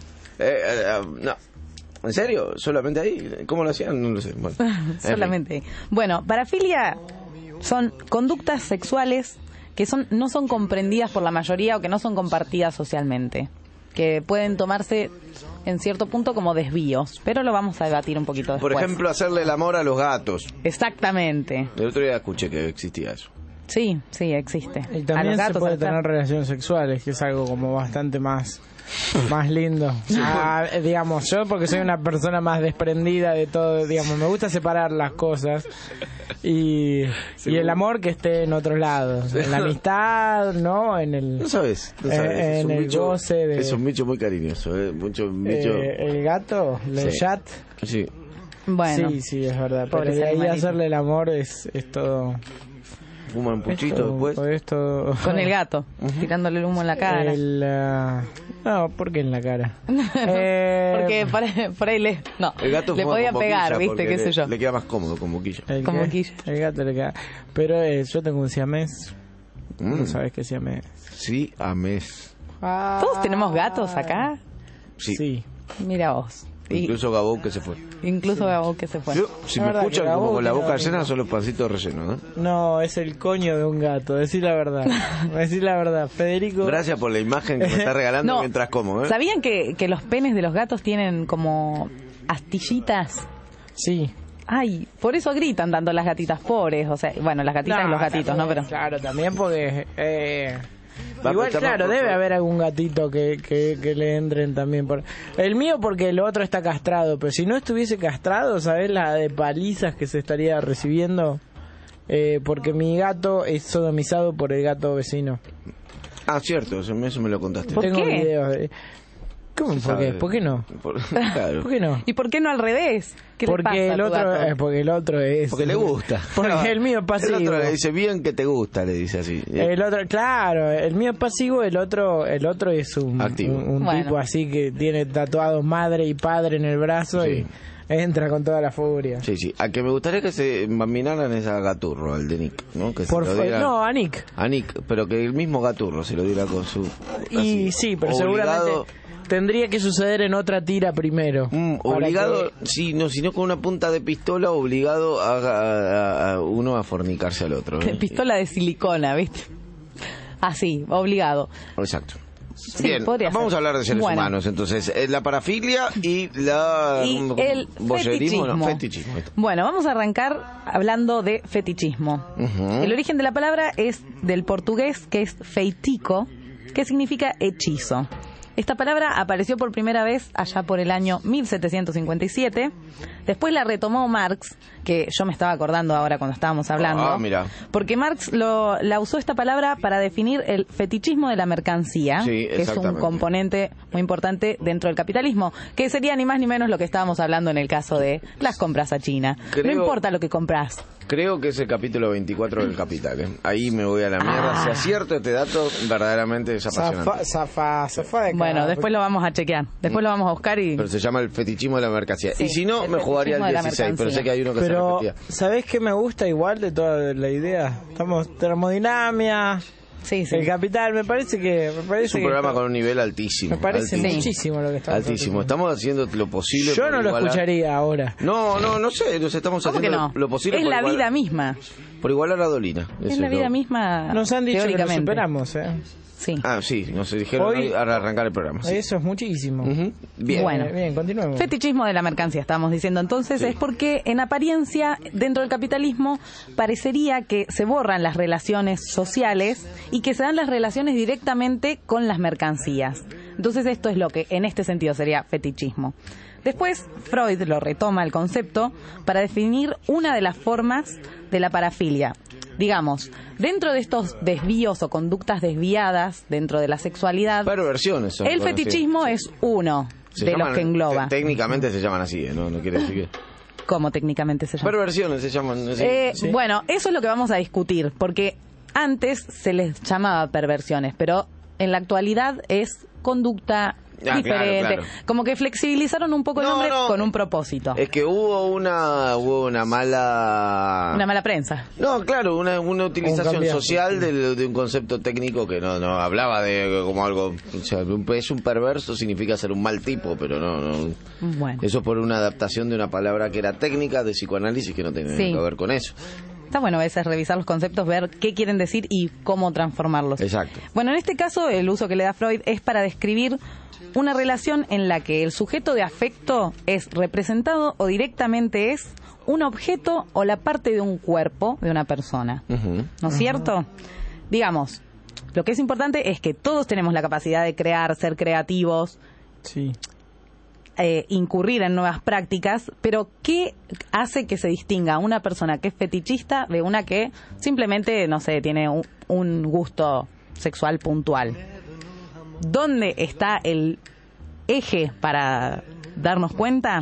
eh, no. ¿En serio? ¿Solamente ahí? ¿Cómo lo hacían? No lo sé. Bueno, en Solamente. Bueno, parafilia son conductas sexuales que son no son comprendidas por la mayoría o que no son compartidas socialmente, que pueden tomarse en cierto punto como desvíos, pero lo vamos a debatir un poquito fin. Por después. ejemplo, hacerle el amor a los gatos. Exactamente. El otro día escuché que existía eso. Sí, sí, existe. Y A también los se gatos, puede a los tener relaciones sexuales, que es algo como bastante más más lindo. Ah, eh, digamos, yo porque soy una persona más desprendida de todo, digamos, me gusta separar las cosas y, y el amor que esté en otros lados, en la amistad, ¿no? En el No sabes, no eh, sabes. es, en un el bicho, goce de es un bicho muy cariñoso, ¿eh? Mucho bicho. eh, el gato, el Sí. chat. Sí. Bueno, Sí, sí, es verdad. Pero Pobres de ahí animalitos. hacerle el amor es, es todo. Fuman puchito esto- después. esto- con el gato, tirándole el humo en la cara. El, ah, no, ¿por qué en la cara? Eh, Porque por ahí, por ahí le, no, El gato le fuma podía con pegar, boquilla ¿viste? porque ¿Qué le, sé yo? Le queda más cómodo con boquilla. El, Como que- quilla. el gato le queda. Pero eh, yo tengo un siamés. Mm. ¿No sabes qué siamés? Sí, a mes. ¿Todos tenemos gatos acá? Sí. Sí. Mira vos. Y- Incluso Gabón que se fue. incluso Gabo que se fue. Yo, si La me verdad escuchan que como Gabón con la tiene boca algo. llena, son los pancitos rellenos, ¿eh? No, es el coño de un gato. Decir la verdad. Decir la verdad. Federico. Gracias por la imagen que me está regalando No, mientras como, ¿eh? ¿Sabían que, que los penes de los gatos tienen como astillitas? Sí. Ay, por eso gritan tanto las gatitas pobres. O sea, bueno, las gatitas y los gatitos, ¿no? Pero Claro, también porque. Eh, Va, igual, pero está claro, más- debe haber algún gatito que, que, que le entren también. Por... El mío, porque el otro está castrado. Pero si no estuviese castrado, ¿sabes la de palizas que se estaría recibiendo? Eh, porque mi gato es sodomizado por el gato vecino. Ah, cierto, eso me, eso me lo contaste. ¿Por Tengo qué? videos. de- ¿Cómo? Se ¿Por qué? sabe. ¿Por qué no? Por- claro. ¿Por qué no? ¿y por qué no al revés? ¿Qué le Porque pasa a el tu otro, gato? eh, porque el otro es. Porque le gusta. Porque No, el mío es pasivo. El otro le dice bien que te gusta, le dice así. El otro, claro, el mío es pasivo, el otro, el otro es un, Activo. un, un Bueno. tipo así que tiene tatuados madre y padre en el brazo Sí. y entra con toda la furia. Sí, sí. A que me gustaría que se maminaran esa a Gaturro, al de Nick, ¿no? Que se Por lo fa- diera- no, a Nick. A Nick, pero que el mismo Gaturro se lo diera con su... Y así, sí, pero obligado- seguramente tendría que suceder en otra tira primero. Mm, para obligado, que- sí, no, sino con una punta de pistola, obligado a, a- a uno a fornicarse al otro. ¿eh? Pistola de silicona, ¿viste? Así, obligado. Exacto. Sí, Bien, podría vamos ser. a hablar de seres Bueno. humanos, entonces, eh, la parafilia y la... Y ¿cómo- el voyerismo? No, fetichismo. fetichismo. ahí está. Bueno, vamos a arrancar hablando de fetichismo. Ujú. El origen de la palabra es del portugués, que es feitico, que significa hechizo. Esta palabra apareció por primera vez allá por el año mil setecientos cincuenta y siete. Después la retomó Marx, que yo me estaba acordando ahora cuando estábamos hablando. Ah, mira. Porque Marx lo, la usó esta palabra para definir el fetichismo de la mercancía, Sí, que es un exactamente. componente muy importante dentro del capitalismo, que sería ni más ni menos lo que estábamos hablando en el caso de las compras a China. Creo- No importa lo que compras. Creo que es el capítulo veinticuatro del Capital. ¿eh? Ahí me voy a la mierda. Ah. Si acierto este dato, verdaderamente es apasionante. Zafa, zafa, zafa de acá. Bueno, después lo vamos a chequear. Después lo vamos a buscar y... Pero se llama el fetichismo de la mercancía. Sí, y si no, el me jugaría el fetichismo de la dieciséis, pero sé mercancía. que hay uno que Pero, se repetía. ¿sabés qué me gusta igual de toda la idea? Estamos termodinamia, Sí, sí. el capital, me parece que... Me parece Es un que programa está- con un nivel altísimo. Me parece altísimo. muchísimo lo que estamos Altísimo. haciendo. Estamos haciendo lo posible Yo por no lo igualar- escucharía ahora. No, no, no sé. Nos estamos ¿Cómo que haciendo no? lo posible Es por la igualar- vida misma. Por igualar a Dolina. Es Eso la vida lo- misma. Nos han dicho que lo teóricamente. superamos, ¿eh? Sí. Ah, sí, nos dijeron Hoy- hoy, ahora arrancar el programa. Sí. Eso es muchísimo. Ujú. Bien. Bueno. Eh, bien, continuemos. Fetichismo de la mercancía, estábamos diciendo entonces, Sí. es porque en apariencia, dentro del capitalismo, parecería que se borran las relaciones sociales y que se dan las relaciones directamente con las mercancías. Entonces esto es lo que en este sentido sería fetichismo. Después, Freud lo retoma el concepto para definir una de las formas de la parafilia. Digamos, dentro de estos desvíos o conductas desviadas dentro de la sexualidad, Perversiones son el conocidas. fetichismo es uno Se de llaman- los que engloba. te- Técnicamente se llaman así, ¿eh? no, no quiere decir que... ¿Cómo técnicamente se llama? Perversiones se llaman así. Eh, Sí. Bueno, eso es lo que vamos a discutir, porque antes se les llamaba perversiones, pero en la actualidad es conducta Ah, diferente. claro, claro. Como que flexibilizaron un poco el No, nombre no. con un propósito. Es que hubo una hubo una mala... Una mala prensa. No, claro, una, una utilización cambiazo. social de, de un concepto técnico que no, no hablaba de como algo... O sea, un- es un perverso, significa ser un mal tipo, pero no... no Bueno, eso por una adaptación de una palabra que era técnica de psicoanálisis que no tiene Sí. que ver con eso. está bueno a veces revisar los conceptos, ver qué quieren decir y cómo transformarlos. Exacto. Bueno, en este caso el uso que le da Freud es para describir una relación en la que el sujeto de afecto es representado o directamente es un objeto o la parte de un cuerpo de una persona. Ujú. ¿No es cierto? Digamos, lo que es importante es que todos tenemos la capacidad de crear, ser creativos, Sí. eh, incurrir en nuevas prácticas, pero ¿qué hace que se distinga una persona que es fetichista de una que simplemente, no sé, tiene un, un gusto sexual puntual? ¿Dónde está el eje para darnos cuenta?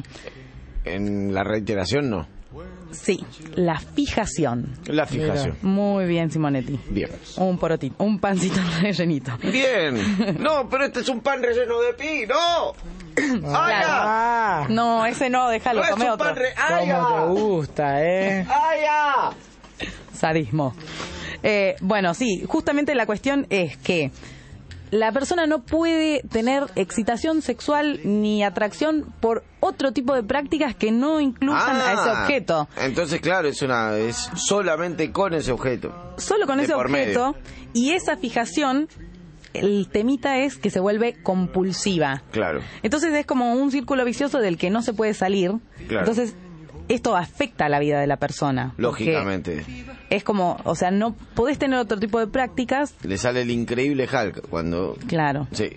En la reiteración no. Sí, la fijación. La fijación. Muy bien, Simonetti. Bien. Un porotito, un pancito rellenito. Bien. No, pero este es un pan relleno de pi. ¡No! ¡Ay, ya! Ah, No, ese no, déjalo, No es come un otro. pan re... ¡Ay, cómo te ya! gusta, ¿eh? ¡Ay, ya! Sadismo. Eh, bueno, sí, justamente la cuestión es que la persona no puede tener excitación sexual ni atracción por otro tipo de prácticas que no incluyan a ese Ah, objeto. Entonces, claro, es una es solamente con ese objeto. Solo con de ese por objeto, medio. y esa fijación, el temita es que se vuelve compulsiva. Claro. Entonces es como un círculo vicioso del que no se puede salir. Claro. Entonces esto afecta a la vida de la persona. porque Lógicamente. Es como, o sea, no podés tener otro tipo de prácticas. Le sale el increíble Hulk cuando... Claro. Sí.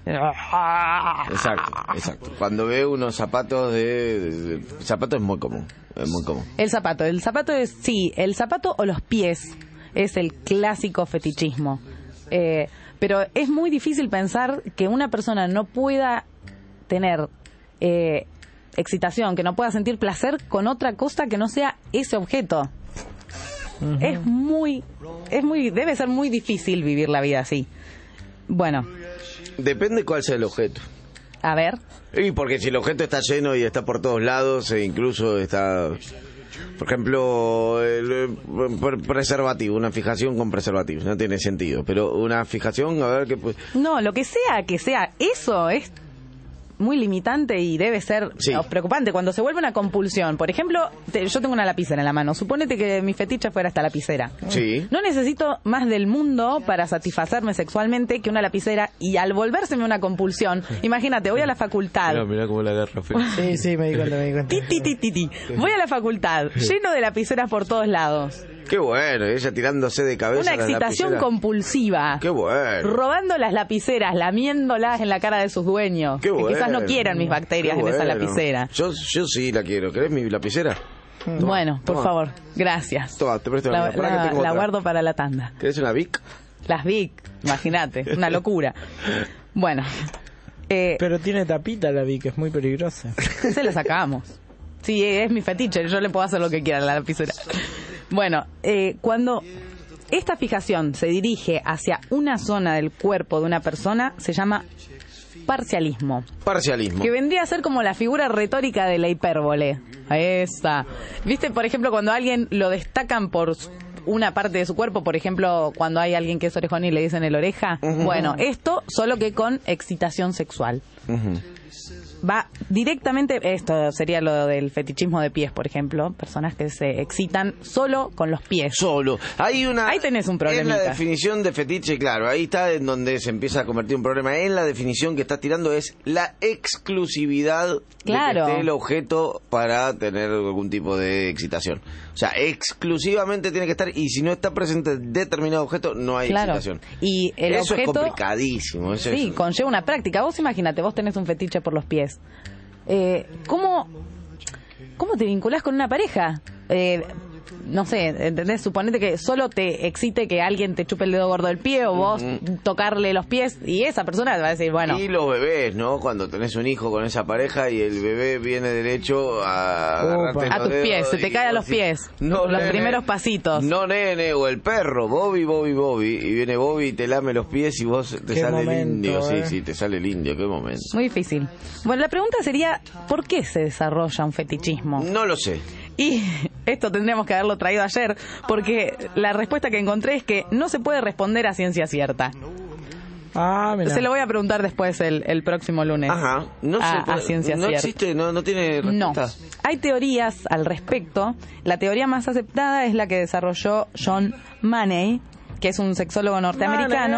Exacto, exacto. Cuando ve unos zapatos de... de- de- zapato es muy común. Es muy común. El zapato. El zapato es, sí, el zapato o los pies es el clásico fetichismo. Eh, pero es muy difícil pensar que una persona no pueda tener eh, excitación, que no pueda sentir placer con otra cosa que no sea ese objeto. Es muy, es muy, debe ser muy difícil vivir la vida así. Bueno, Depende cuál sea el objeto. a ver. Y porque si el objeto está lleno y está por todos lados, e incluso está... Por ejemplo, el eh, pre- preservativo, una fijación con preservativo, no tiene sentido. Pero una fijación, a ver qué... pu- No, lo que sea que sea, eso es muy limitante y debe ser Sí. oh, preocupante cuando se vuelve una compulsión. Por ejemplo, te- yo tengo una lapicera en la mano. Supónete que mi fetiche fuera esta lapicera. Sí. No necesito más del mundo para satisfacerme sexualmente que una lapicera, y al volvérseme una compulsión, imagínate, voy a la facultad. Mirá cómo la agarra. Sí, sí, me di cuenta, me di cuenta. Ti, ti, ti, ti, ti. Voy a la facultad, lleno de lapiceras por todos lados. Qué bueno, ella tirándose de cabeza. Una a la excitación lapicera. compulsiva. Qué bueno. Robando las lapiceras, lamiéndolas en la cara de sus dueños. Qué que bueno. quizás no quieran mis bacterias Qué en esa bueno. lapicera. Yo, yo sí la quiero. ¿Querés mi lapicera? Bueno, por Toma. favor, gracias. Toma, te presto La, la, Pará que la- tengo la otra. guardo para la tanda. ¿Querés una Vic? Las Vic, imagínate, una locura. Bueno, eh, Pero tiene tapita la Vic, es muy peligrosa. se la sacamos. Sí, es mi fetiche, yo le puedo hacer lo que quiera a la lapicera. Bueno, eh, cuando esta fijación se dirige hacia una zona del cuerpo de una persona, se llama parcialismo. Parcialismo. Que vendría a ser como la figura retórica de la hipérbole. Esa. ¿Viste, por ejemplo, cuando a alguien lo destacan por una parte de su cuerpo, por ejemplo, cuando hay alguien que es orejón y le dicen el oreja. Uh-huh. Bueno, esto solo que con excitación sexual. Uh-huh. Va directamente, esto sería lo del fetichismo de pies, por ejemplo, personas que se excitan solo con los pies. Solo. Hay una, ahí tenés un problema. En la definición de fetiche, claro, ahí está en donde se empieza a convertir un problema. En la definición que está tirando es la exclusividad claro. de que esté el objeto para tener algún tipo de excitación. O sea, exclusivamente tiene que estar, y si no está presente determinado objeto, no hay claro. excitación. Y el eso objeto, es complicadísimo. Eso sí, es... conlleva una práctica. Vos imagínate, vos tenés un fetiche por los pies. Eh, ¿cómo, ¿Cómo te vinculás con una pareja? Eh, no sé, ¿entendés? Suponete que solo te excite que alguien te chupe el dedo gordo del pie o vos uh-huh. tocarle los pies y esa persona te va a decir, bueno... Y los bebés, ¿no? Cuando tenés un hijo con esa pareja y el bebé viene derecho a agarrarte a tus pies, se te cae a los pies. No, los nene, primeros pasitos. No, nene, o el perro, Bobby, Bobby, Bobby, y viene Bobby y te lame los pies y vos te qué sale momento, el indio. Eh. Sí, sí, te sale el indio, qué momento. Muy difícil. Bueno, la pregunta sería, ¿por qué se desarrolla un fetichismo? No lo sé. Y esto tendríamos que haberlo traído ayer, porque la respuesta que encontré es que no se puede responder a ciencia cierta. Ah, mira. Se lo voy a preguntar después el, el próximo lunes. Ajá. No a, se puede, a ciencia no cierta. existe, no, no tiene respuesta. No. Hay teorías al respecto. La teoría más aceptada es la que desarrolló John Money, que es un sexólogo norteamericano.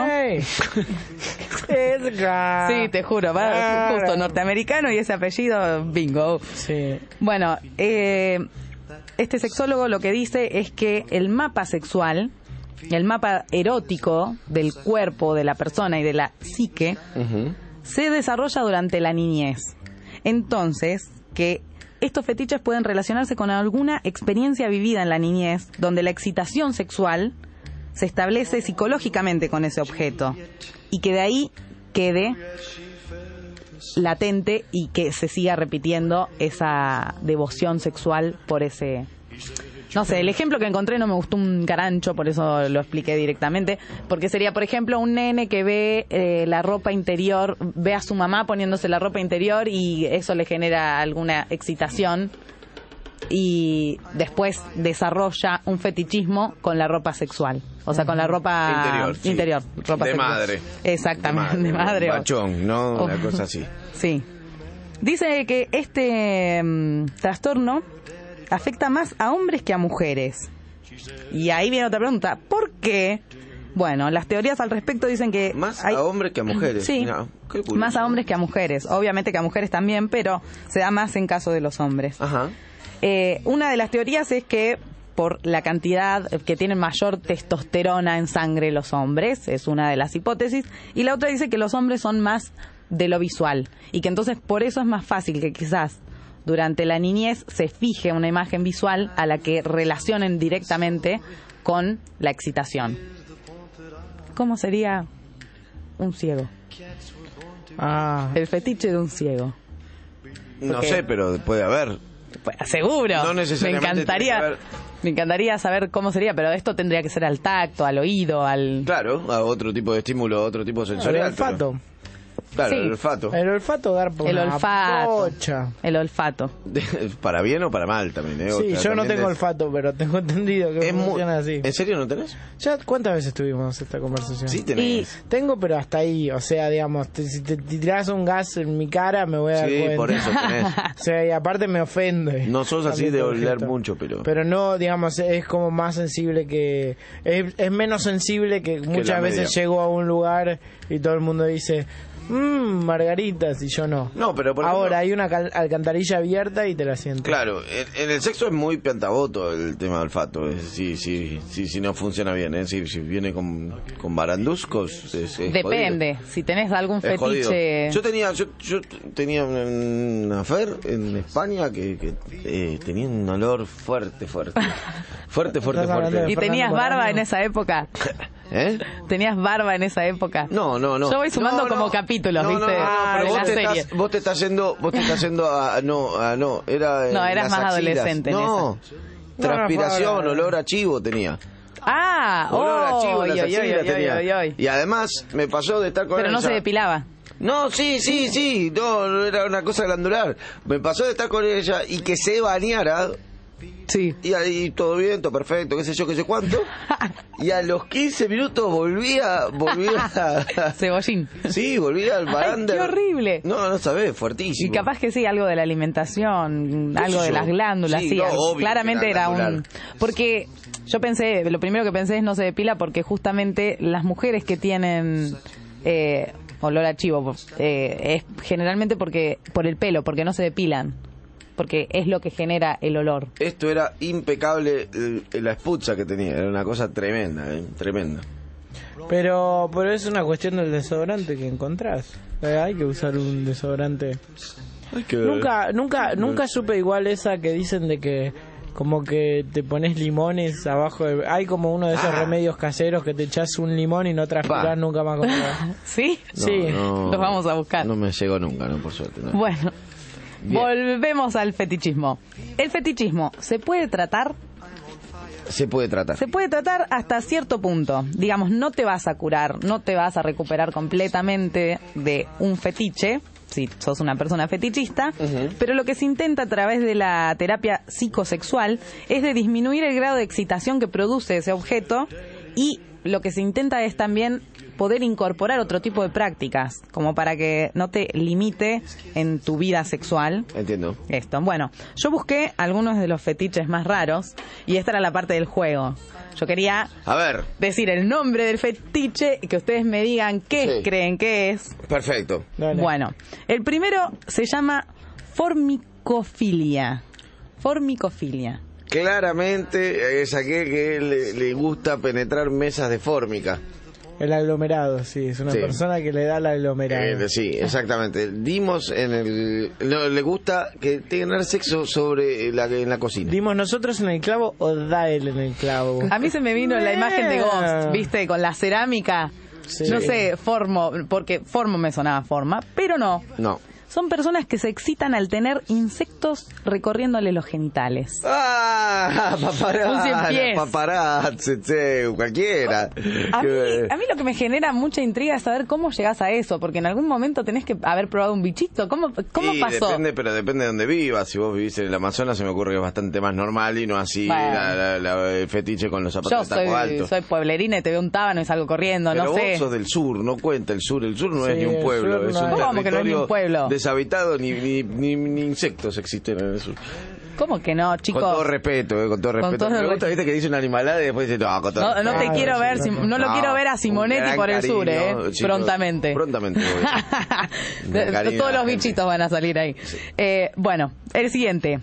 Sí, te juro, va claro. justo norteamericano y ese apellido, bingo. Sí. Bueno, eh, este sexólogo lo que dice es que el mapa sexual, el mapa erótico del cuerpo de la persona y de la psique, uh-huh. se desarrolla durante la niñez. Entonces, que estos fetiches pueden relacionarse con alguna experiencia vivida en la niñez, donde la excitación sexual se establece psicológicamente con ese objeto y que de ahí quede latente y que se siga repitiendo esa devoción sexual por ese... No sé, el ejemplo que encontré no me gustó un carancho, por eso lo expliqué directamente, porque sería, por ejemplo, un nene que ve eh, la ropa interior, ve a su mamá poniéndose la ropa interior y eso le genera alguna excitación y después desarrolla un fetichismo con la ropa sexual, o sea, con la ropa interior, sí. interior ropa de sexual. madre. Exactamente, de madre. Un bachón, ¿no? Oh. Una cosa así. Sí. Dice que este um, trastorno afecta más a hombres que a mujeres. Y ahí viene otra pregunta. ¿Por qué? Bueno, las teorías al respecto dicen que... Más hay... a hombres que a mujeres. Sí, Mirá, qué curioso. Más a hombres que a mujeres. Obviamente que a mujeres también, pero se da más en caso de los hombres. Ajá. Eh, una de las teorías es que por la cantidad que tienen mayor testosterona en sangre los hombres, es una de las hipótesis, y la otra dice que los hombres son más de lo visual, y que entonces por eso es más fácil que quizás durante la niñez se fije una imagen visual a la que relacionen directamente con la excitación. ¿Cómo sería un ciego? Ah. El fetiche de un ciego. No Porque... sé, pero puede haber. Seguro. No necesariamente. Me encantaría, me encantaría saber cómo sería, pero esto tendría que ser al tacto, al oído, al... Claro, a otro tipo de estímulo, a otro tipo sensorial. El olfato. Pero... Claro, Sí. el olfato. El olfato dar por El una olfato. pocha. El olfato. Para bien o para mal también, ¿eh? O Sí, sea, yo no también tengo es- olfato, pero tengo entendido que Es muy- funciona así. ¿En serio no tenés? Ya, ¿cuántas veces tuvimos esta conversación? Sí tenés. Tengo, pero hasta ahí. O sea, digamos, te- si te tirás un gas en mi cara, me voy a dar Sí, cuenta. por eso tenés. O sea, y aparte me ofende. No sos así También de por oler objeto. mucho, pero... Pero no, digamos, es como más sensible que... Es, es menos sensible que muchas la veces media. llego a un lugar y todo el mundo dice... Mmm, margaritas, y yo no. No, pero por Ahora ejemplo- hay una cal- alcantarilla abierta y te la siento. Claro, en, en el sexo es muy piantaboto el tema del olfato. Es, sí, sí, sí, sí, no funciona bien. ¿eh? Si, si viene con, con baranduscos, es, es Depende. jodido. Si tenés algún Es jodido. fetiche... Yo tenía, yo, yo tenía una afer en España que, que eh, tenía un olor fuerte, fuerte. Fuerte, fuerte, Estás hablando fuerte. ¿Y tenías Fernando barba Bolaño. en esa época? ¿Eh? ¿Tenías barba en esa época? No, no, no. Yo voy sumando No, como no. capítulos, No, no, ¿viste? no, no, de pero la vos te, serie. estás, vos te estás yendo, vos te estás yendo a, no, a, no, era en No, eras las más axilas. adolescente en No, esa. transpiración, No, no, olor a chivo tenía. Ah, Olor a chivo oh, en las oy, oy, axilas oy, tenía. oy, oy. Y además me pasó de estar con Pero no ella. se depilaba. No, sí, sí, sí, no, no era una cosa glandular. Me pasó de estar con ella y que se bañara Sí. Y ahí todo bien, todo perfecto, qué sé yo, qué sé cuánto. Y a los quince minutos volvía, volvía a... Cebollín. Sí, volvía al baranda. ¡Qué horrible! No, no sabés, fuertísimo. Y capaz que sí, algo de la alimentación, algo de yo? las glándulas, Sí, sí. no, algo- obvio claramente que era era un... glandular. Porque yo pensé, lo primero que pensé es no se depila porque justamente las mujeres que tienen... Eh, olor a chivo, eh, es generalmente porque por el pelo, porque no se depilan. Porque es lo que genera el olor. Esto era impecable, el- la espucha que tenía, era una cosa tremenda, ¿eh? Tremenda. Pero, pero es una cuestión del desodorante que encontrás. Eh, hay que usar un desodorante. Hay que- Nunca, nunca, nunca supe igual esa que dicen de que como que te pones limones abajo de... Hay como uno de esos Ah. remedios caseros que te echas un limón y no transpirás Pa. nunca más con nada. ¿Sí? No, Sí. no, Los vamos a buscar. No me llegó nunca, ¿no? Por suerte. No. Bueno, Bien. volvemos al fetichismo. El fetichismo se puede tratar, Se puede tratar. se puede tratar hasta cierto punto. Digamos, no te vas a curar, no te vas a recuperar completamente de un fetiche, si sos una persona fetichista, pero lo que se intenta a través de la terapia psicosexual es de disminuir el grado de excitación que produce ese objeto y lo que se intenta es también poder incorporar otro tipo de prácticas, como para que no te limite en tu vida sexual. Entiendo. Esto. Bueno, yo busqué algunos de los fetiches más raros y esta era la parte del juego. Yo quería A ver, decir el nombre del fetiche y que ustedes me digan qué Sí. creen que es. perfecto. Dale. Bueno, el primero se llama formicofilia. Formicofilia. Claramente es aquel que le, le gusta penetrar mesas de fórmica. El aglomerado, sí, es una Sí. persona que le da el aglomerado. Eh, sí, exactamente. Dimos en el... no, le gusta que tener sexo sobre la, en la cocina. ¿Dimos nosotros en el clavo o da él en el clavo? A mí se me vino la imagen de Ghost, ¿viste? Con la cerámica. Sí. No sé, formo, porque formo me sonaba forma, pero no. No. Son personas que se excitan al tener insectos recorriéndole los genitales. ¡Ah! Un cien Paparazzi, pies. paparazzi, che, cualquiera. A mí, Que- a mí lo que me genera mucha intriga es saber cómo llegás a eso, porque en algún momento tenés que haber probado un bichito. ¿Cómo, cómo y pasó? depende, pero depende de donde vivas. Si vos vivís en el Amazonas, se me ocurre que es bastante más normal y no así Bueno. la, la- la- el fetiche con los zapatos Yo de taco soy, alto. soy pueblerina y te veo un tábano y salgo corriendo, Pero no vos sé. sos del sur, no cuenta el sur. El sur no Sí, es ni un el pueblo, sur es no un es. ¿Cómo que no es ni un territorio pueblo? deshabitado, ni, ni, ni, ni insectos existen en el sur. ¿Cómo que no, chicos? Con todo respeto, eh, con todo Con respeto. todo Me gusta, el- viste, que dice una animalada y después dice, no, con todo No, no te Ah, quiero sí, ver, no, Sim- no. no lo No, quiero ver a un Simonetti gran por el sur, eh, cariño, chicos. prontamente. Prontamente voy. Un De- cariño a Todos la los gente. bichitos van a salir ahí. Eh, bueno, el siguiente.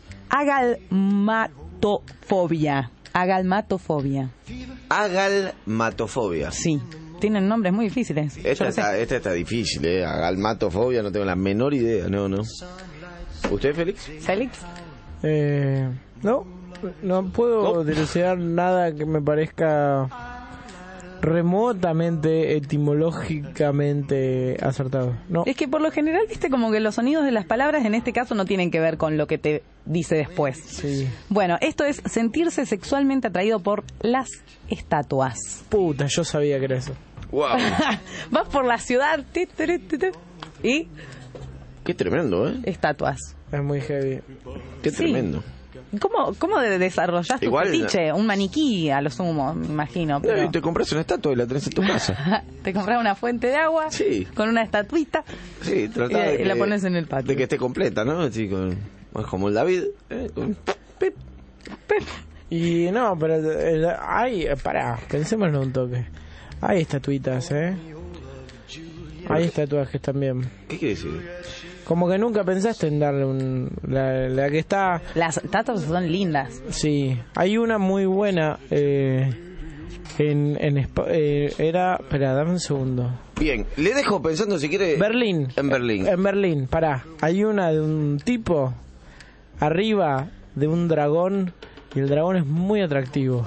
Agalmatofobia. Agalmatofobia. Agalmatofobia. Sí, tienen nombres muy difíciles. Yo Esta lo sé. está, esta está difícil, ¿eh? Agalmatofobia, no tengo la menor idea, no, no. ¿Usted, Félix? Félix. Eh, no, no puedo ¿No? dilucidar nada que me parezca remotamente etimológicamente acertado. No. Es que por lo general, viste, como que los sonidos de las palabras en este caso no tienen que ver con lo que te dice después. Sí. Bueno, esto es sentirse sexualmente atraído por las estatuas. Puta, yo sabía que era eso. ¡Wow! Vas por la ciudad ti, ti, ti, ti, y Qué tremendo, ¿eh? estatuas. Es muy heavy. Qué Sí. tremendo. ¿Cómo, cómo de- desarrollás tu Igual- fetiche? Un maniquí, a lo sumo, me imagino. Pero... Y te compras una estatua y la tenés en tu casa. Te compras una fuente de agua Sí. con una estatuita Sí, y, tratá de y la que- pones en el patio. De que esté completa, ¿no? Así con, como el David. ¿eh? Con- pip. Y no, pero eh, hay, pará, pensémoslo un toque. Hay estatuitas, ¿eh? Hay estatuas que están bien. ¿Qué quiere decir? Como que nunca pensaste en darle un... La, la que está... Las estatuas son lindas. Sí, hay una muy buena. Eh, en, en Espa- eh, era... Espera, dame un segundo. Bien, le dejo pensando si quiere... Berlín. En Berlín. En Berlín, pará. Hay una de un tipo arriba de un dragón y el dragón es muy atractivo.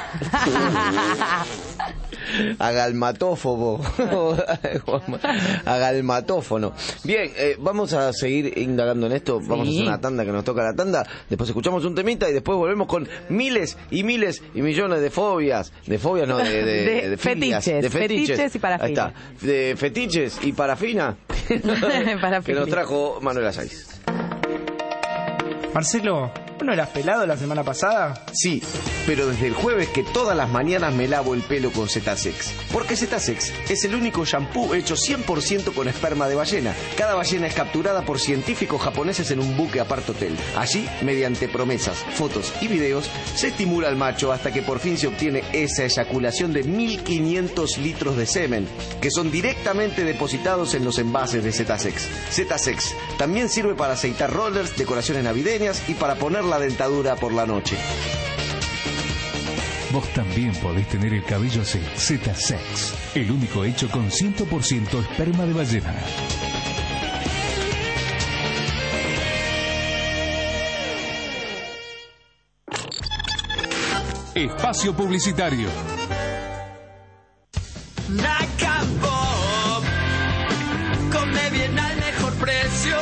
Agalmatófobo. Agalmatófono. Bien, eh, vamos a seguir indagando en esto. Vamos Sí. a hacer una tanda que nos toca la tanda. Después escuchamos un temita y después volvemos con miles y miles y millones de fobias. De fobias, no, de, de, De de filias, fetiches, de fetiches. fetiches y parafilia. Ahí está. De fetiches y parafina. que Parafilia. nos trajo Manuel Asais. Marcelo, ¿Vos no eras pelado la semana pasada? Sí, pero desde el jueves que todas las mañanas me lavo el pelo con Zetasex. Porque Zetasex es el único shampoo hecho cien por ciento con esperma de ballena. Cada ballena es capturada por científicos japoneses en un buque apart hotel. Allí, mediante promesas, fotos y videos, se estimula al macho hasta que por fin se obtiene esa eyaculación de mil quinientos litros de semen, que son directamente depositados en los envases de Zetasex. Zetasex también sirve para aceitar rollers, decoraciones navideñas y para poner la dentadura por la noche. Vos también podés tener el cabello así. Zetasex, el único hecho con cien por ciento esperma de ballena. Espacio publicitario. Nacapop, come bien al mejor precio.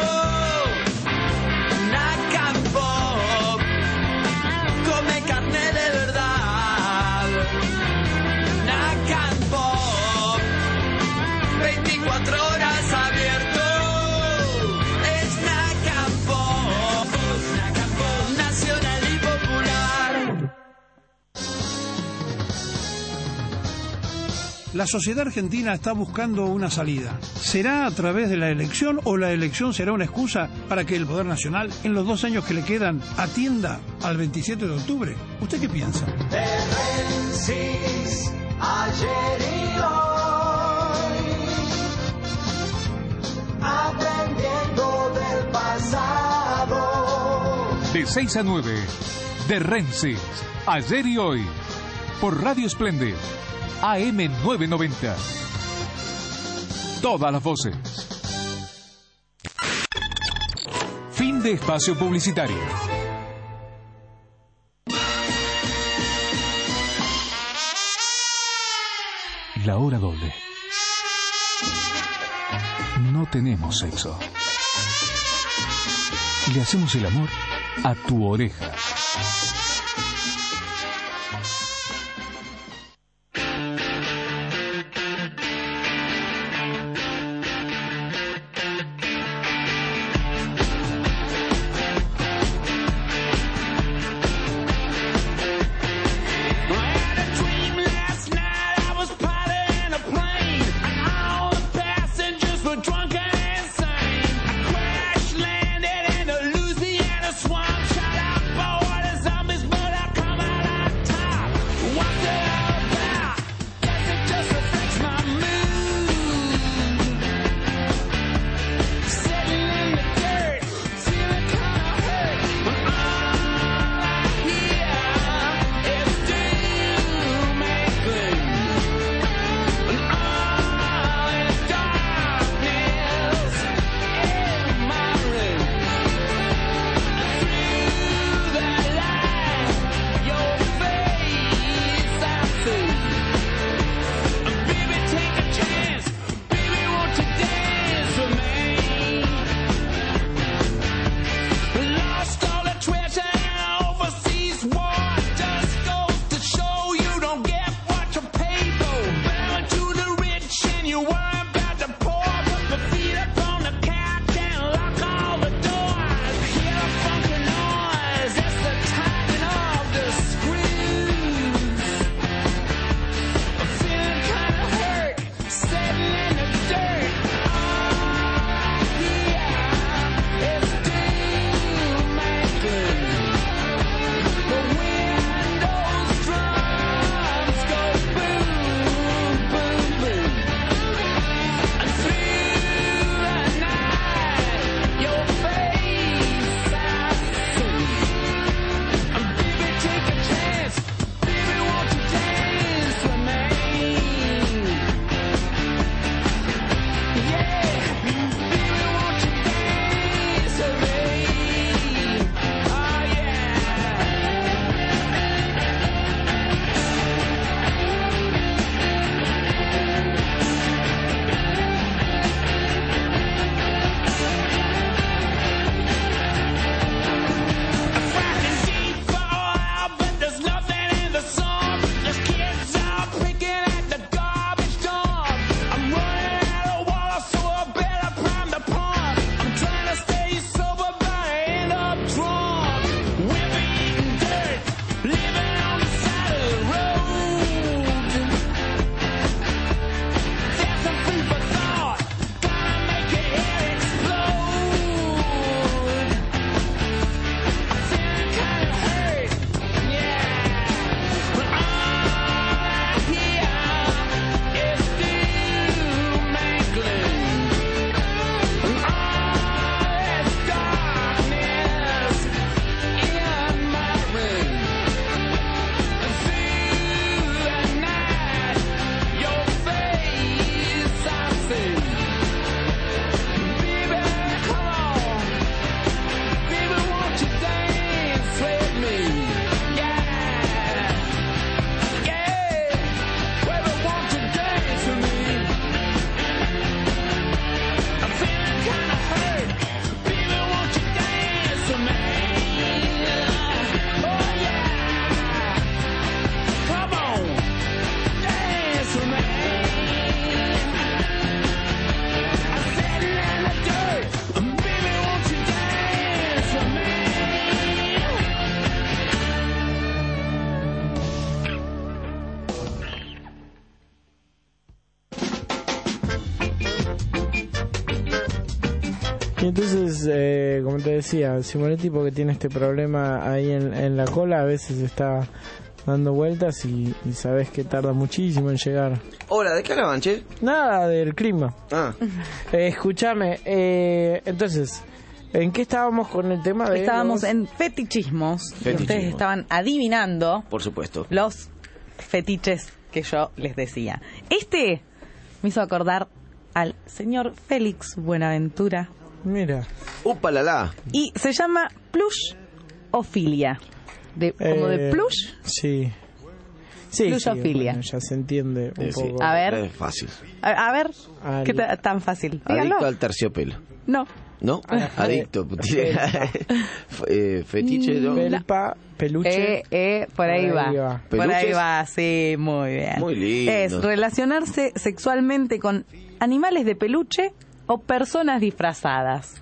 Nacapop, come carne de verdad. Nacapop, veinticuatro horas abierto. Es Nacapop, Nacapop, nacional y popular. La sociedad argentina está buscando una salida. ¿Será a través de la elección o la elección será una excusa para que el Poder Nacional, en los dos años que le quedan, atienda al veintisiete de octubre? ¿Usted qué piensa? Rensis, ayer y hoy, aprendiendo del pasado. De seis a nueve, de Rensis, ayer y hoy, por Radio Splendid, A M novecientos noventa. Todas las voces. Fin de espacio publicitario. La hora doble. No tenemos sexo. Le hacemos el amor a tu oreja. Swamp, shut up, boy. Y entonces, eh, como te decía, Simonetti, porque tiene este problema ahí en, en la cola, a veces está dando vueltas y, y sabes que tarda muchísimo en llegar. Hola, ¿de qué hablaban, che? Nada, del clima. Ah. Eh, escúchame, eh, entonces, ¿en qué estábamos con el tema de Estábamos los... en fetichismos, y Fetichismo. ustedes estaban adivinando Por supuesto. los fetiches que yo les decía. Este me hizo acordar al señor Félix Buenaventura. Mira. Upa la la. Y se llama plushofilia. De, como Eh, de plush. Sí. Sí, Plushofilia. sí, bueno, ya se entiende un Eh, sí. poco. A ver. Es fácil. A, a ver, Al- ¿qué ta- tan fácil? Díganlo. Adicto al terciopelo. No. ¿No? Adicto. Tiene- eh, fetiche, ¿no? Felpa, peluche. Eh, eh, por ahí, Por va. ahí va. Por ahí ¿Peluches? va, sí, muy bien. Muy lindo. Es relacionarse sexualmente con animales de peluche o personas disfrazadas.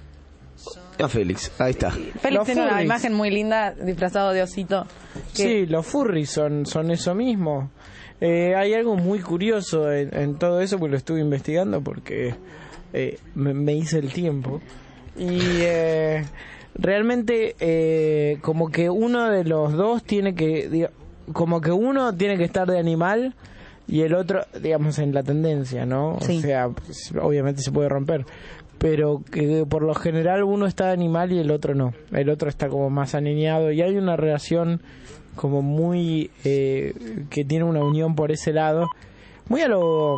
A Félix, ahí está. Félix Los tiene una furries. imagen muy linda disfrazado de osito. que- Sí, los furries son, son eso mismo. Eh, hay algo muy curioso en, en todo eso, porque lo estuve investigando, porque eh, me, me hice el tiempo. Y eh, realmente realmente eh, como que uno de los dos tiene que diga, como que uno tiene que estar de animal y el otro, digamos, en la tendencia, ¿no? Sí. O sea, pues, obviamente se puede romper, pero que por lo general uno está de animal y el otro no, el otro está como más aniñado y hay una relación como muy eh, que tiene una unión por ese lado, muy a lo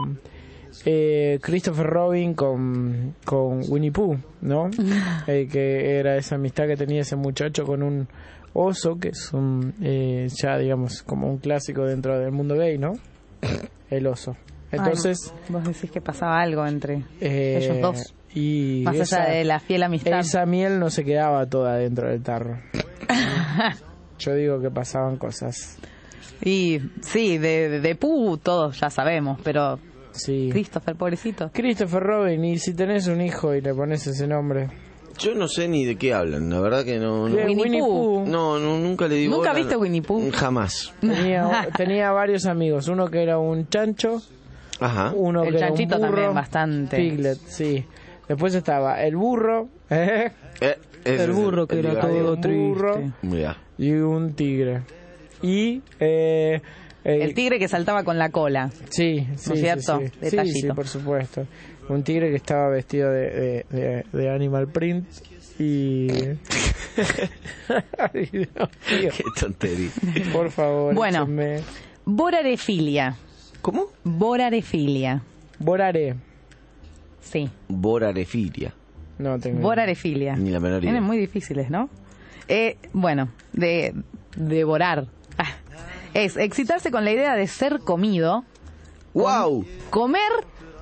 eh, Christopher Robin con, con Winnie Pooh, ¿no? Eh, que era esa amistad que tenía ese muchacho con un oso, que es un eh, ya digamos como un clásico dentro del mundo gay, ¿no? El oso. Entonces, Ay, vos decís que pasaba algo entre eh, ellos dos. Y Más esa, allá de la fiel amistad. esa miel no se quedaba toda dentro del tarro. Yo digo que pasaban cosas. Y sí, de, de, de Pooh todos ya sabemos, pero Sí. Christopher, pobrecito. Christopher Robin, y si tenés un hijo y le pones ese nombre. Yo no sé ni de qué hablan, la verdad que no. no De Winnie Winnie Pooh. Pooh. No, no, nunca le digo. ¿Nunca viste Winnie Pooh? Jamás. Tenía, tenía varios amigos. Uno que era un chancho. Ajá. Uno El que era un chanchito burro. también, bastante. Piglet, sí. Después estaba el burro. ¿eh? Eh, ese El es burro que era divertido. todo burro triste. Mirá. y un tigre. Y eh, eh, El tigre que saltaba con la cola. Sí, sí, ¿No es cierto? sí, sí. Sí, Detallito. sí, por supuesto. Un tigre que estaba vestido de, de, de, de animal print y... Ay, Dios mío. Qué tontería. Por favor, Bueno. échenme. Borarefilia. ¿Cómo? Borarefilia. Boraré. Sí, Borarefilia. No tengo idea. borarefilia. Ni la menor idea. Tienen muy difíciles, ¿no? Eh, bueno, de devorar. Ah, es excitarse con la idea de ser comido, ¡Wow! comer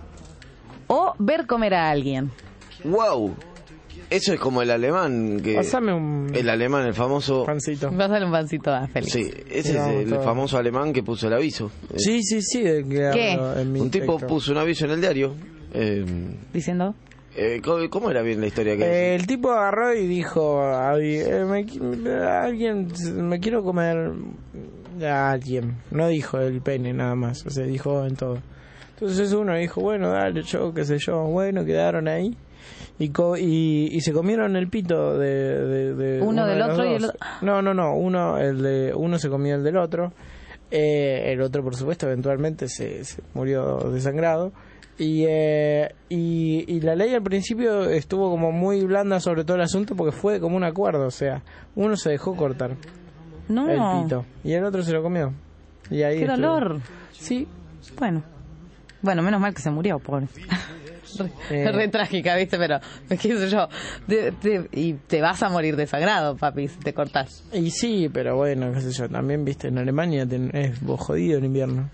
o ver comer a alguien. ¡Wow! Eso es como el alemán que. Pásame un El alemán, el famoso. pancito. Vas a darle un pancito a Félix. Sí, ese Sí, es vamos el todos. famoso alemán que puso el aviso. Sí, sí, sí. De que ¿Qué? hablo en mi Un tipo texto. puso un aviso en el diario. Eh, Diciendo, eh, ¿cómo, cómo era bien la historia que Eh, el tipo agarró y dijo, "Ay, eh, me, qui- alguien, me quiero comer a alguien". No dijo el pene nada más, o sea, dijo en todo. Entonces uno dijo, bueno, dale, yo, qué sé yo, bueno, quedaron ahí. Y, co- y, y se comieron el pito de, de- de Uno del de los otro y el dos. otro. No, no, no, uno, el de, uno se comió el del otro. Eh, el otro, por supuesto, eventualmente se, se murió desangrado. Y, eh, y, y la ley al principio estuvo como muy blanda sobre todo el asunto porque fue como un acuerdo, o sea, uno se dejó cortar no, el pito y el otro se lo comió. Y ahí qué estuvo. dolor. Sí. Bueno, bueno, menos mal que se murió, pobre. Re, Eh. re trágica, ¿viste? Pero, qué sé yo, de- de- y te vas a morir desagrado, papi, si te cortás. Y sí, pero bueno, qué sé yo, también viste, en Alemania ten- es jodido el invierno.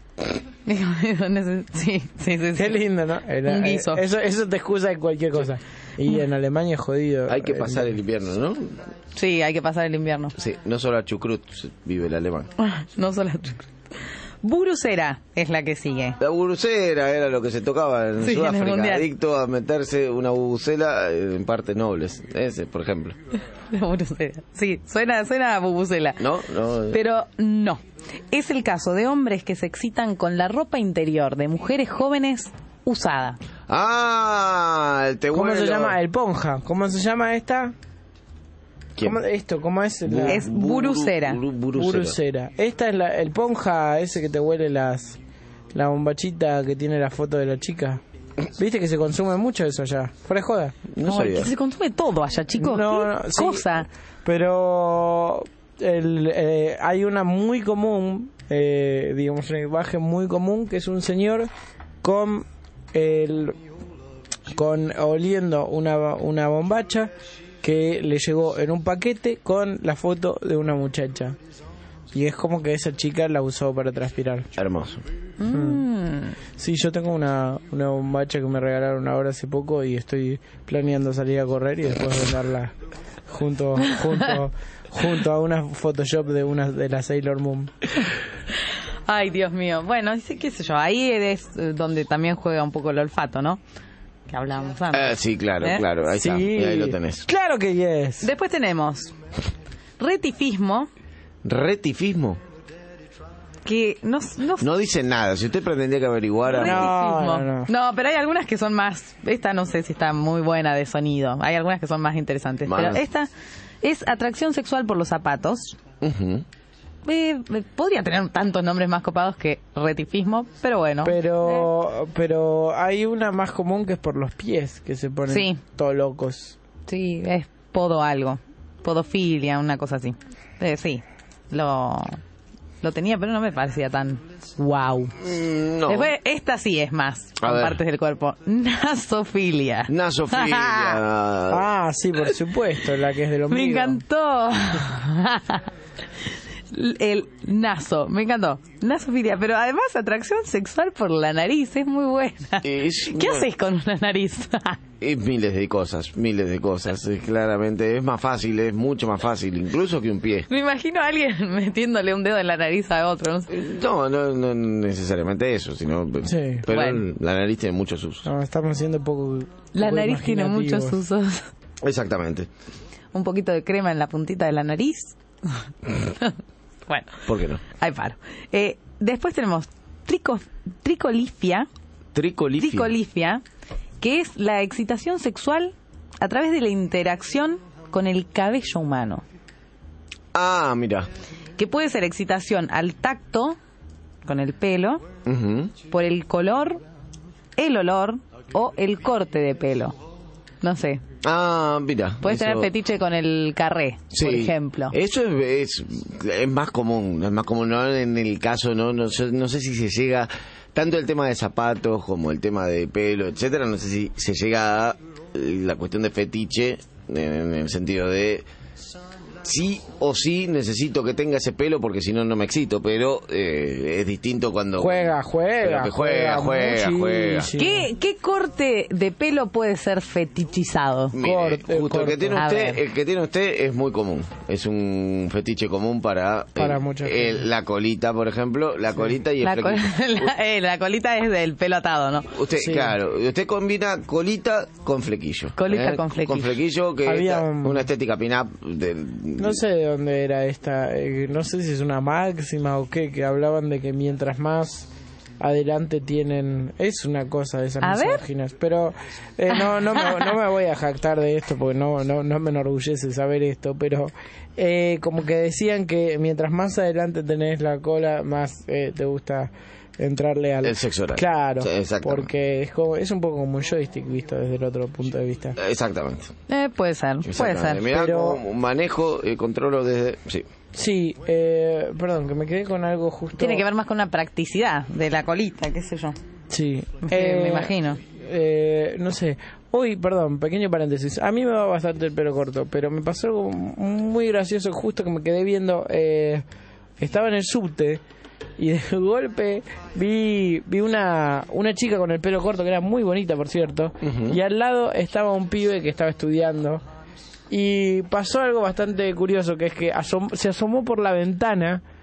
sí, sí, sí, sí. Qué lindo, ¿no? Era- Un guiso. eh, Eso, eso te excusa de cualquier cosa. Y en Alemania es jodido. Hay que Eh, pasar el invierno, ¿no? Sí, hay que pasar el invierno. Sí, no solo a Chucrut vive el alemán. No solo Burucera es la que sigue. La bubucela era lo que se tocaba en Sí, en el Sudáfrica, mundial. adicto a meterse una bubucela en partes nobles. Ese, por ejemplo. La burucera. Sí, suena, suena a bubucela. ¿No? no eh. Pero no. Es el caso de hombres que se excitan con la ropa interior de mujeres jóvenes usada. Ah, el tehuelo. ¿Cómo se llama? El ponja. ¿Cómo se llama esta? ¿Quién? ¿Cómo, esto, ¿cómo es? La... Es burucera. Buru- buru- burucera. Burucera. Esta es la, el ponja ese que te huele las la bombachita que tiene la foto de la chica. ¿Viste que se consume mucho eso allá? Fuera de joda. No Ay, sabía. que se consume todo allá, chicos. No, ¿Qué no, sí, cosa? pero el, eh, hay una muy común, eh, digamos, un lenguaje muy común, que es un señor con el con oliendo una, una bombacha que le llegó en un paquete con la foto de una muchacha. Y es como que esa chica la usó para transpirar. Hermoso. Mm. Sí, yo tengo una, una bombacha que me regalaron ahora hace poco y estoy planeando salir a correr y después venderla junto junto junto a una Photoshop de una de las Sailor Moon. Ay, Dios mío. Bueno, dice, qué sé yo, ahí es eh, donde también juega un poco el olfato, ¿no? Que hablábamos antes. Ah, sí, claro, ¿Eh? claro. Ahí está. Sí. Y ahí lo tenés. Claro que yes. Después tenemos retifismo, Retifismo. que no... No, No dice nada. Si usted pretendía que averiguara... retifismo. No, no, no. No, pero hay algunas que son más... Esta no sé si está muy buena de sonido. Hay algunas que son más interesantes. Más. Pero esta es atracción sexual por los zapatos. Ujú. Eh, eh, podría tener tantos nombres más copados que retifismo, pero bueno. Pero pero hay una más común que es por los pies, que se ponen Sí. todos locos. Sí, es podo algo. Podofilia, una cosa así. Eh, sí, lo, lo tenía, pero no me parecía tan wow. Mm, No. Después, esta sí es más, A con ver. partes del cuerpo. Nasofilia. Nasofilia. Ah, sí, por supuesto, la que es del Me ombligo. encantó. El naso, me encantó. Nasofilia, pero además atracción sexual por la nariz, es muy buena. Es- ¿Qué bueno, haces con una nariz? Es miles de cosas, miles de cosas. Es claramente, es más fácil, es mucho más fácil, incluso que un pie. Me imagino a alguien metiéndole un dedo en la nariz a otro. No sé. No, no, no necesariamente eso, sino... Sí. Pero Bueno. la nariz tiene muchos usos. No, estamos siendo poco. La poco nariz tiene muchos imaginativos. usos. Exactamente. Un poquito de crema en la puntita de la nariz. Bueno, ¿Por qué no? hay paro. Eh, después tenemos trico, tricolifia, Tricolifia. tricolifia, que es la excitación sexual a través de la interacción con el cabello humano. Ah, mira. Que puede ser excitación al tacto, con el pelo, Ujú. por el color, el olor o el corte de pelo. No sé. Ah, mira. Puedes eso- tener fetiche con el carré, Sí. por ejemplo. Eso es, es, es más común, es más común, ¿no? En el caso, no, no, sé, no sé si se llega, tanto el tema de zapatos como el tema de pelo, etcétera, no sé si se llega a eh, la cuestión de fetiche, en, en el sentido de sí o sí necesito que tenga ese pelo porque si no no me excito, pero eh, es distinto cuando Juega, juega. pero que juega, juega, juega. muchísimo. ¿Qué, ¿Qué corte de pelo puede ser fetichizado? Mire, Corte, justo el que corto. tiene A usted, ver. el que tiene usted es muy común. Es un fetiche común para, Para el- mucha el- gente. la colita, por ejemplo, la colita y el La, col- flequillo. la- eh, la colita es del pelo atado, ¿no? Usted, Sí. claro, usted combina colita con flequillo. Colita con flequillo. Con flequillo que Había es un- una estética pin-up del... No sé de dónde era esta, eh, no sé si es una máxima o qué, que hablaban de que mientras más adelante tienen, es una cosa de esas A ver. misóginas, pero eh, no, no, me, no me voy a jactar de esto porque no, no, no me enorgullece saber esto, pero eh, como que decían que mientras más adelante tenés la cola, más eh, te gusta entrarle al El sexo oral. Claro, Sí, exactamente. porque es, como, es un poco como un joystick visto desde el otro punto de vista. Exactamente. Eh, puede ser, puede Exactamente. ser. Mirá Pero- cómo manejo, eh, controlo desde... Sí. Sí, eh, perdón, que me quedé con algo justo. Tiene que ver más con una practicidad de la colita, qué sé yo. Sí, Sí, me imagino. eh, no sé. Hoy, perdón, pequeño paréntesis. A mí me va bastante el pelo corto, pero me pasó algo muy gracioso justo que me quedé viendo. Eh, estaba en el subte y de golpe vi vi una una chica con el pelo corto que era muy bonita, por cierto, Ujú. y al lado estaba un pibe que estaba estudiando. Y pasó algo bastante curioso, que es que asom- se asomó por la ventana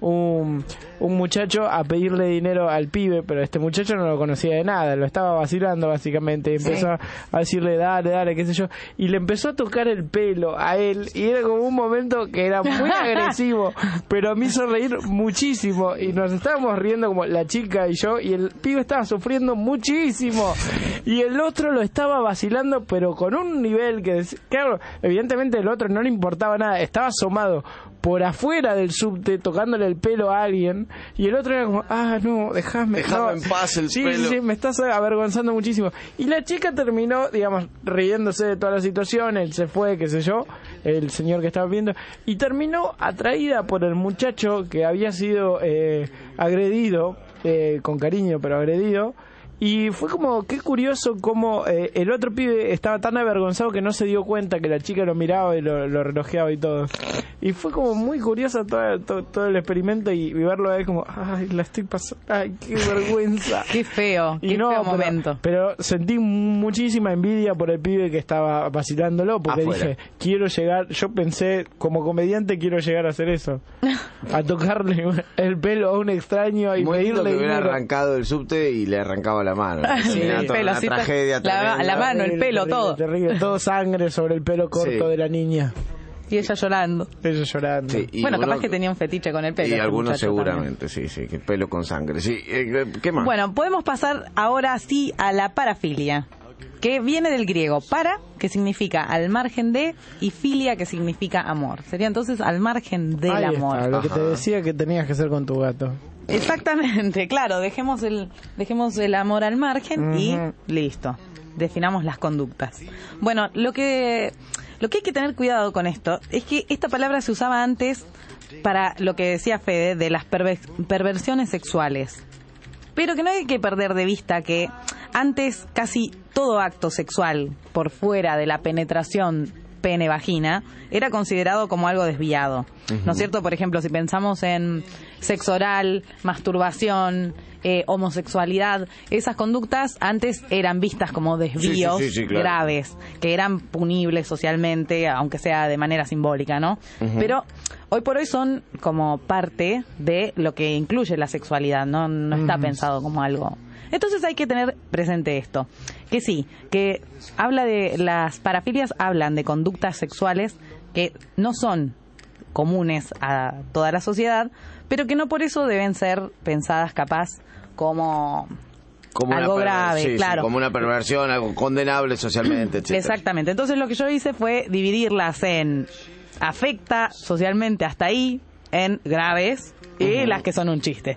un, un muchacho a pedirle dinero al pibe, pero este muchacho no lo conocía de nada, lo estaba vacilando básicamente, y empezó sí. a decirle dale, dale, qué sé yo, y le empezó a tocar el pelo a él, y era como un momento que era muy agresivo, pero me hizo reír muchísimo, y nos estábamos riendo como la chica y yo, y el pibe estaba sufriendo muchísimo, y el otro lo estaba vacilando, pero con un nivel que, claro, evidentemente el otro no le importaba nada, estaba asomado por afuera del subte tocándole el pelo a alguien, y el otro era como, ah, no, dejame, dejame no. en paz el sí, pelo. Sí, sí, me estás avergonzando muchísimo. Y la chica terminó, digamos, riéndose de toda la situación, él se fue, qué sé yo, el señor que estaba viendo, y terminó atraída por el muchacho que había sido eh, agredido, eh, con cariño, pero agredido. Y fue como, qué curioso como eh, el otro pibe estaba tan avergonzado que no se dio cuenta que la chica lo miraba y lo, lo relojeaba y todo. Y fue como muy curioso todo, todo, todo el experimento y, y verlo a él como, ay, la estoy pasando, ay, qué vergüenza. Qué feo, y qué no, feo pero, momento. Pero sentí muchísima envidia por el pibe que estaba vacilándolo, porque Afuera. dije, quiero llegar, yo pensé, como comediante quiero llegar a hacer eso. A tocarle el pelo a un extraño y muy lindo pedirle que hubiera dinero. arrancado el subte y le arrancaba la mano. Sí, el pelo, una así tragedia la, tremenda. la mano, el pelo, terrible, todo. Terrible, todo sangre sobre el pelo corto Sí. de la niña. Y ella llorando. Ella llorando. Sí, y Bueno, uno- capaz que tenía un fetiche con el pelo. Y este algunos muchacho seguramente, sí, sí, que pelo con sangre. Sí, eh, ¿qué más? Bueno, podemos pasar ahora sí a la parafilia, que viene del griego para, que significa al margen de, y filia, que significa amor. Sería entonces al margen del Ahí amor. está, lo que Ajá. te decía que tenías que hacer con tu gato. Exactamente, claro, dejemos el, dejemos el amor al margen y Ujú. listo. Definamos las conductas. Bueno, lo que, lo que hay que tener cuidado con esto es que esta palabra se usaba antes para lo que decía Fede de las perver- perversiones sexuales. Pero que no hay que perder de vista que antes casi todo acto sexual por fuera de la penetración pene-vagina era considerado como algo desviado. ¿No es cierto? Por ejemplo, si pensamos en sexo oral, masturbación, eh, homosexualidad, esas conductas antes eran vistas como desvíos Sí, sí, sí, sí, claro. graves, que eran punibles socialmente, aunque sea de manera simbólica, ¿no? Ujú. Pero hoy por hoy son como parte de lo que incluye la sexualidad, no, no está Ujú. pensado como algo. Entonces hay que tener presente esto, que sí, que habla de las parafilias, hablan de conductas sexuales que no son comunes a toda la sociedad, pero que no por eso deben ser pensadas capaz como Como algo una perver- grave, sí, sí, claro. como una perversión, algo condenable socialmente, etcétera. Exactamente. Entonces lo que yo hice fue dividirlas en afecta socialmente hasta ahí, en graves y Ujú. las que son un chiste,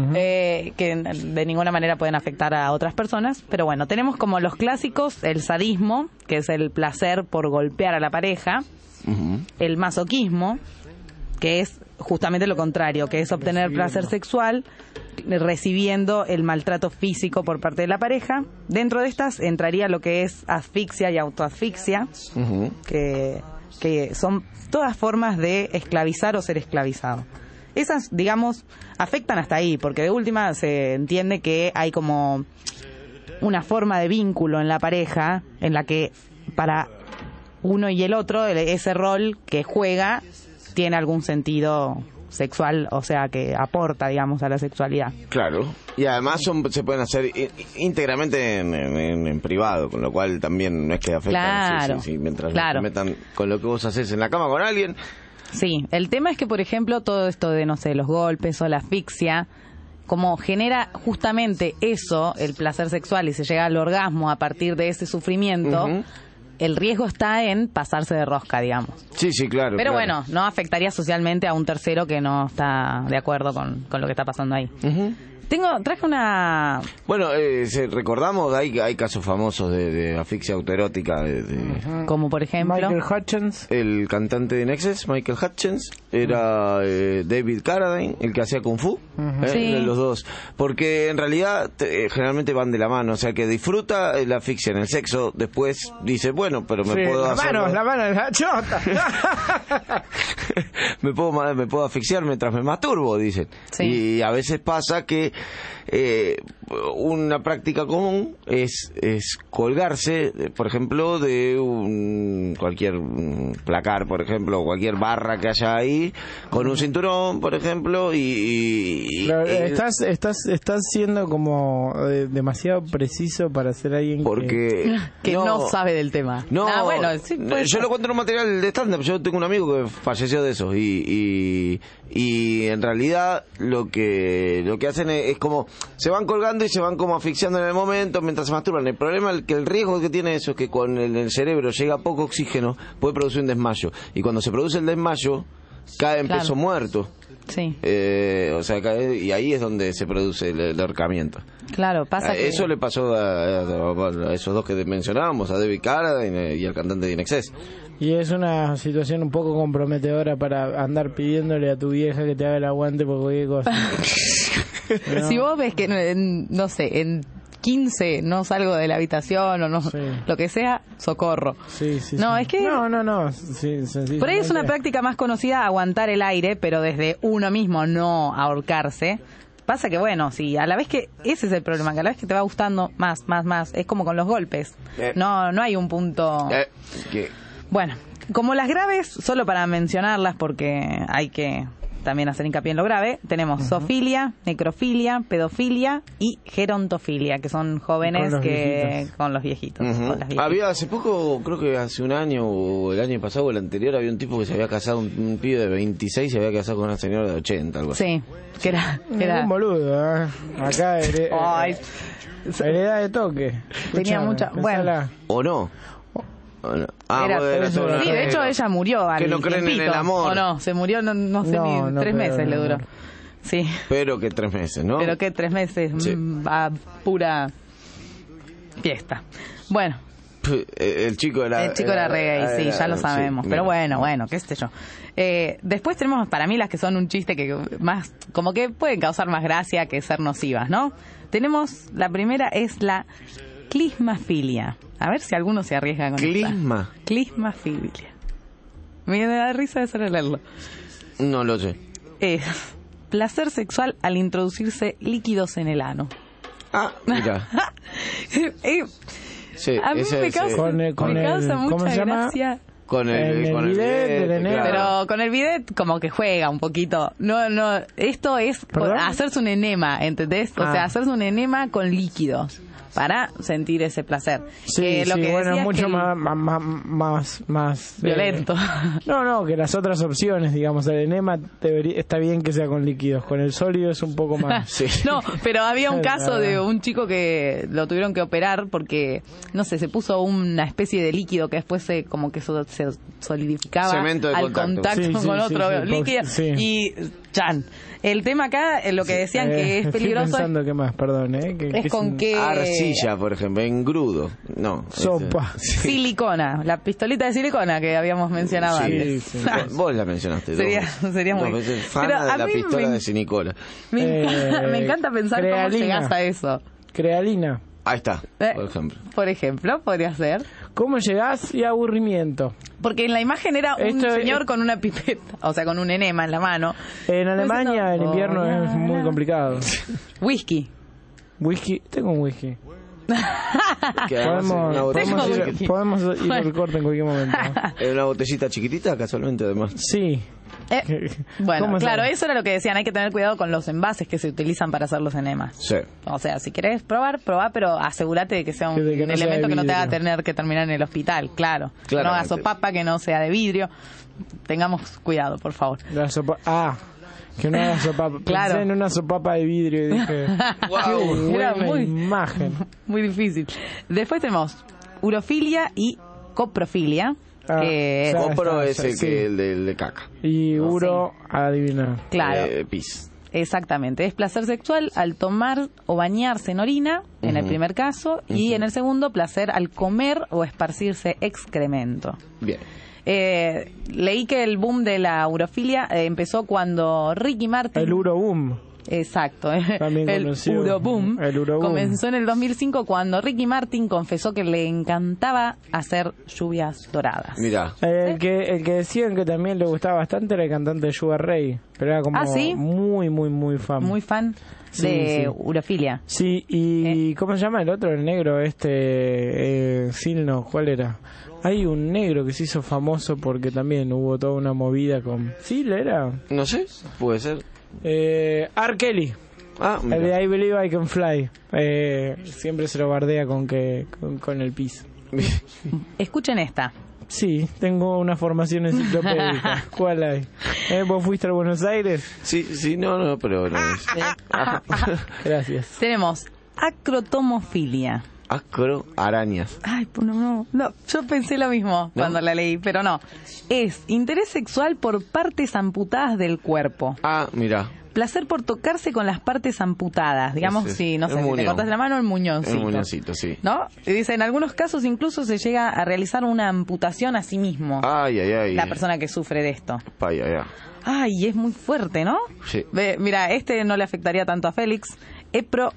eh, que de ninguna manera pueden afectar a otras personas. Pero bueno, tenemos como los clásicos, el sadismo, que es el placer por golpear a la pareja, Ujú. el masoquismo, que es justamente lo contrario, que es obtener placer sexual recibiendo el maltrato físico por parte de la pareja. Dentro de estas entraría lo que es asfixia y autoasfixia, Ujú. que, que son todas formas de esclavizar o ser esclavizado. Esas, digamos, afectan hasta ahí, porque de última se entiende que hay como una forma de vínculo en la pareja en la que para uno y el otro, el- ese rol que juega tiene algún sentido sexual, o sea, que aporta, digamos, a la sexualidad. Claro. Y además son, se pueden hacer í- íntegramente en, en- en privado, con lo cual también no es que afecten. Claro, Sí, sí, sí, mientras claro. no se metan con lo que vos haces en la cama con alguien. Sí, el tema es que, por ejemplo, todo esto de, no sé, los golpes o la asfixia, como genera justamente eso, el placer sexual, y se llega al orgasmo a partir de ese sufrimiento, Ujú. el riesgo está en pasarse de rosca, digamos. Sí, sí, claro. Pero claro. bueno, no afectaría socialmente a un tercero que no está de acuerdo con, con lo que está pasando ahí. Ujú. Tengo, traje una... Bueno, eh, se- recordamos, hay, hay casos famosos de, de asfixia autoerótica. De, de- Como por ejemplo... Michael Hutchins. El cantante de Nexus, Michael Hutchins, era eh, David Carradine, el que hacía Kung Fu, eh, Sí. de los dos. Porque en realidad te- eh, generalmente van de la mano, o sea, que disfruta eh, la asfixia en el sexo, después dice, bueno, pero me Sí, puedo la hacer... mano, la mano, la chota. me puedo ma- me puedo asfixiar mientras me masturbo, dicen. Sí. Y a veces pasa que eh, una práctica común es, es colgarse, por ejemplo, de un cualquier placar, por ejemplo, cualquier barra que haya ahí, con un cinturón, por ejemplo, y... y, y Pero, eh, estás, estás, estás siendo como eh, demasiado preciso para ser alguien porque que no, no sabe del tema. No, ah, bueno, sí, no yo lo cuento en un material de stand-up. Yo tengo un amigo que falleció de eso y, y, y en realidad lo que lo que hacen es, es como se van colgando y se van como asfixiando en el momento mientras se masturban. El problema es que el riesgo que tiene eso es que cuando en el cerebro llega poco oxígeno puede producir un desmayo, y cuando se produce el desmayo cae en Claro. peso muerto. Sí. Eh, o sea, cae, y ahí es donde se produce el, el ahorcamiento. Claro, pasa Eh, que... Eso le pasó a, a- a esos dos que mencionábamos, a David Carradine y al cantante de In Excess. Y es una situación un poco comprometedora para andar pidiéndole a tu vieja que te haga el aguante por cualquier cosa. ¿No? Si vos ves que, en, no sé, en quince no salgo de la habitación o no, lo que sea, socorro. Sí, sí, No, sí. es que... No, no, no. Sí, Por ahí es una práctica más conocida, aguantar el aire, pero desde uno mismo, no ahorcarse. Pasa que, bueno, sí, a la vez que... Ese es el problema, que a la vez que te va gustando más, más, más, es como con los golpes. Eh. No, no hay un punto... Eh, que- Bueno, como las graves, solo para mencionarlas porque hay que también hacer hincapié en lo grave, tenemos zoofilia, necrofilia, pedofilia y gerontofilia, que son jóvenes Con los que viejitos. con los viejitos. Ujú. con las viejitas. Había hace poco, creo que hace un año o el año pasado o el anterior, había un tipo que se había casado, un, un pibe de veintiséis se había casado con una señora de ochenta, algo así. Sí, que era... que era- Un boludo, ¿eh? Acá here- Ay, heredad de toque. Tenía Escuchame, mucha- bueno. pensala. ¿O no? ¿O no? Ah, era- bueno, eso todo era- sí, de hecho ella murió al Que no creen en tiempito, el amor. ¿o no? Se murió, no, no sé, No, ni no tres creo meses en el le duró. amor. Sí, Pero que tres meses, ¿no? pero que tres meses, Sí. mm, a pura fiesta. Bueno, P- eh, El chico era... el chico era re gay, sí, ya lo sabemos. sí, pero mira. bueno, bueno, qué sé yo. Eh, después tenemos para mí las que son un chiste que más, como que pueden causar más gracia que ser nocivas, ¿no? Tenemos, la primera es la clismafilia. A ver si alguno se arriesga con esta. Clisma. Clismafilia. Me da risa de solo leerlo. No lo sé. Es placer sexual al introducirse líquidos en el ano. Ah, mira. Eh, Sí, a mí ese me es, causa, eh, Con el- con me el- causa ¿cómo mucha se llama? gracia. Con el, En el con el bidet del bidet, enero. claro. Pero con el bidet como que juega un poquito. No, no, esto es por ¿Perdón? hacerse un enema, ¿entendés? O Ah. sea, hacerse un enema con líquidos para sentir ese placer. Sí, Que lo sí, que bueno, decía es mucho que el- más, más, más, más, más, eh, violento. no, no, que las otras opciones, digamos, el enema debería, está bien que sea con líquidos, con el sólido es un poco más. Sí. No, pero había un caso Ah. de un chico que lo tuvieron que operar porque, no sé, se puso una especie de líquido que después se como que so- se solidificaba Cemento de al contacto. contacto Sí, sí, con sí, otro sí, líquido sí. y chan. El tema acá, eh, lo que decían que Eh, es estoy peligroso es, pensando que más, perdón, ¿eh? Que, es que con un- qué Arcilla, por ejemplo, engrudo. No. Sopa. ese- silicona, la pistolita de silicona que habíamos mencionado Sí, antes. sí. Vos- Vos la mencionaste. dos Sería- veces. sería muy- Dos veces. Fan Pero a de la mí pistola me- de Sinicola. Me, encanta, Eh, me encanta pensar cómo crealina. llegás a eso. Crealina. Ahí está, Eh. por ejemplo. Por ejemplo, podría ser. ¿Cómo llegás y aburrimiento? Porque en la imagen era un Esto es- señor con una pipeta, o sea, con un enema en la mano. En Alemania el no- invierno Oh, es muy complicado. Whisky. Whisky, tengo un whisky. Que además Podemos, es una botellita podemos ir, chiquitita. podemos ir Bueno. al corte en cualquier momento. Es una botellita chiquitita, casualmente, además. Sí. Eh, bueno, ¿Cómo claro, sabe? eso era lo que decían. Hay que tener cuidado con los envases que se utilizan para hacer los enemas. Sí. O sea, si querés probar, probá, pero asegúrate de que sea un De que no sea elemento de que no te haga vidrio. tener que terminar en el hospital, claro. No Claramente. hagas sopapa que no sea de vidrio. Tengamos cuidado, por favor. La sopa. Ah, que no haga sopapa. Claro. Pensé en una sopapa de vidrio y dije. Wow, qué era buena muy- imagen. Muy difícil. Después tenemos urofilia y coprofilia. Ah, que ya Compro está, ese ya, sí. que el de, el de caca. Y Uro, adivina. Claro. Eh, pis. Exactamente, es placer sexual al tomar o bañarse en orina, en el Ujú. primer caso, y en el segundo, placer al comer o esparcirse excremento. Bien. Eh, leí que el boom de la urofilia eh, empezó cuando Ricky Martin... El Uro Boom. Exacto, También el conocido. Uroboom El Uroboom. comenzó en el dos mil cinco cuando Ricky Martin confesó que le encantaba hacer lluvias doradas. Mirá. El que, el que decían que también le gustaba bastante era el cantante Sugar Ray, pero era como ¿Ah, sí? muy, muy, muy fan. Muy fan Sí, de sí. urofilia. Sí, y ¿cómo se llama el otro? El negro, este, eh, Silno, ¿cuál era? Hay un negro que se hizo famoso porque también hubo toda una movida con... ¿Sí, era? No sé, puede ser. Eh, R. Kelly. Ah, el de I Believe I Can Fly. Eh, siempre se lo bardea con que con, con el piso. Escuchen esta. Sí, tengo una formación enciclopédica. ¿Cuál hay? ¿Eh, ¿Vos fuiste a Buenos Aires? Sí, sí, no, no, pero no es. Gracias. Tenemos acrotomofilia. Acro, arañas. Ay, pues no, no, no, yo pensé lo mismo ¿No? cuando la leí, pero no. Es interés sexual por partes amputadas del cuerpo. Ah, mira. Placer por tocarse con las partes amputadas. Digamos, Ese, si, no el sé, si te muñón. cortas la mano, el muñoncito. El muñoncito, sí. ¿No? Y dice, en algunos casos incluso se llega a realizar una amputación a sí mismo. Ay, ay, ay. La persona que sufre de esto. Ay, ay, ay. Ay, es muy fuerte, ¿no? Sí. Ve, mira, este no le afectaría tanto a Félix. Epro,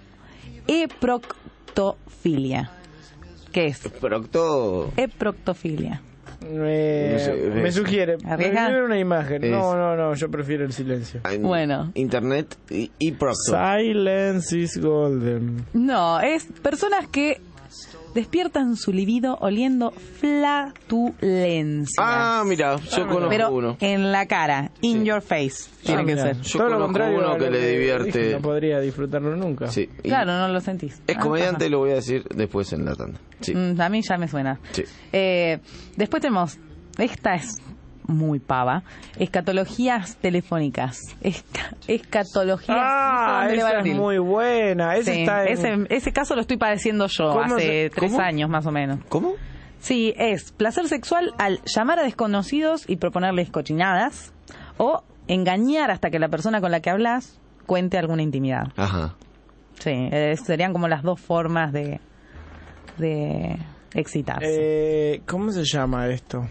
eproctofilia. ¿Qué es? Procto. Eproctofilia. Me, No sé, me es- sugiere. Me ¿Arriesga? sugiere una imagen. Es- No, no, no, yo prefiero el silencio. En Bueno. Internet y, y Procto. Silence is golden. No, es personas que despiertan su libido oliendo flatulencia. Ah, mira, yo conozco Pero uno. en la cara, in your face, tiene Ah, que mira, ser. Yo todo lo conozco contrario uno a lo que le divierte. dije, no podría disfrutarlo nunca. Sí. y Claro, no lo sentís. Es Ah, comediante, ajá. lo voy a decir después en la tanda. Sí. Mm, a mí ya me suena. Sí. Eh, después tenemos, esta es muy pava, escatologías telefónicas. Esca- escatologías. Ah, ¿dónde le va esa el es til? muy buena. Esa Sí, está en- ese, ese caso lo estoy padeciendo yo ¿Cómo hace se- tres cómo? años más o menos. ¿Cómo? Sí, es placer sexual al llamar a desconocidos y proponerles cochinadas o engañar hasta que la persona con la que hablas cuente alguna intimidad. Ajá. Sí, eh, serían como las dos formas de, de excitarse. Eh, ¿Cómo se llama esto?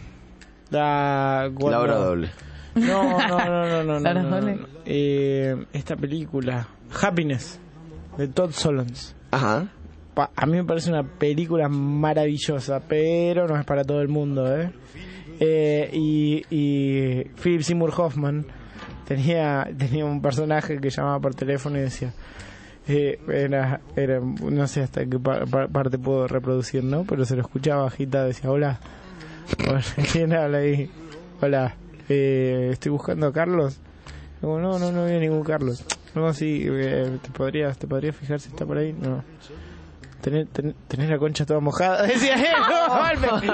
La, cuando- La hora doble. No, no, no, no, no. ¿La hora no, no, doble? no. Eh, esta película, Happiness, de Todd Solondz. Ajá. Pa- a mí me parece una película maravillosa, pero no es para todo el mundo, ¿eh? Eh, y, y Philip Seymour Hoffman tenía tenía un personaje que llamaba por teléfono y decía, eh, era, era, no sé hasta qué pa- pa- parte puedo reproducir, ¿no? Pero se lo escuchaba bajita, decía, hola, hola, ¿quién habla ahí? Hola, eh, estoy buscando a Carlos. Digo, no, no, no había ningún Carlos. No, sí, eh, ¿te podrías, te podrías fijar si está por ahí? No. Tenés, tenés, tenés la concha toda mojada. Decía él, no, Alme.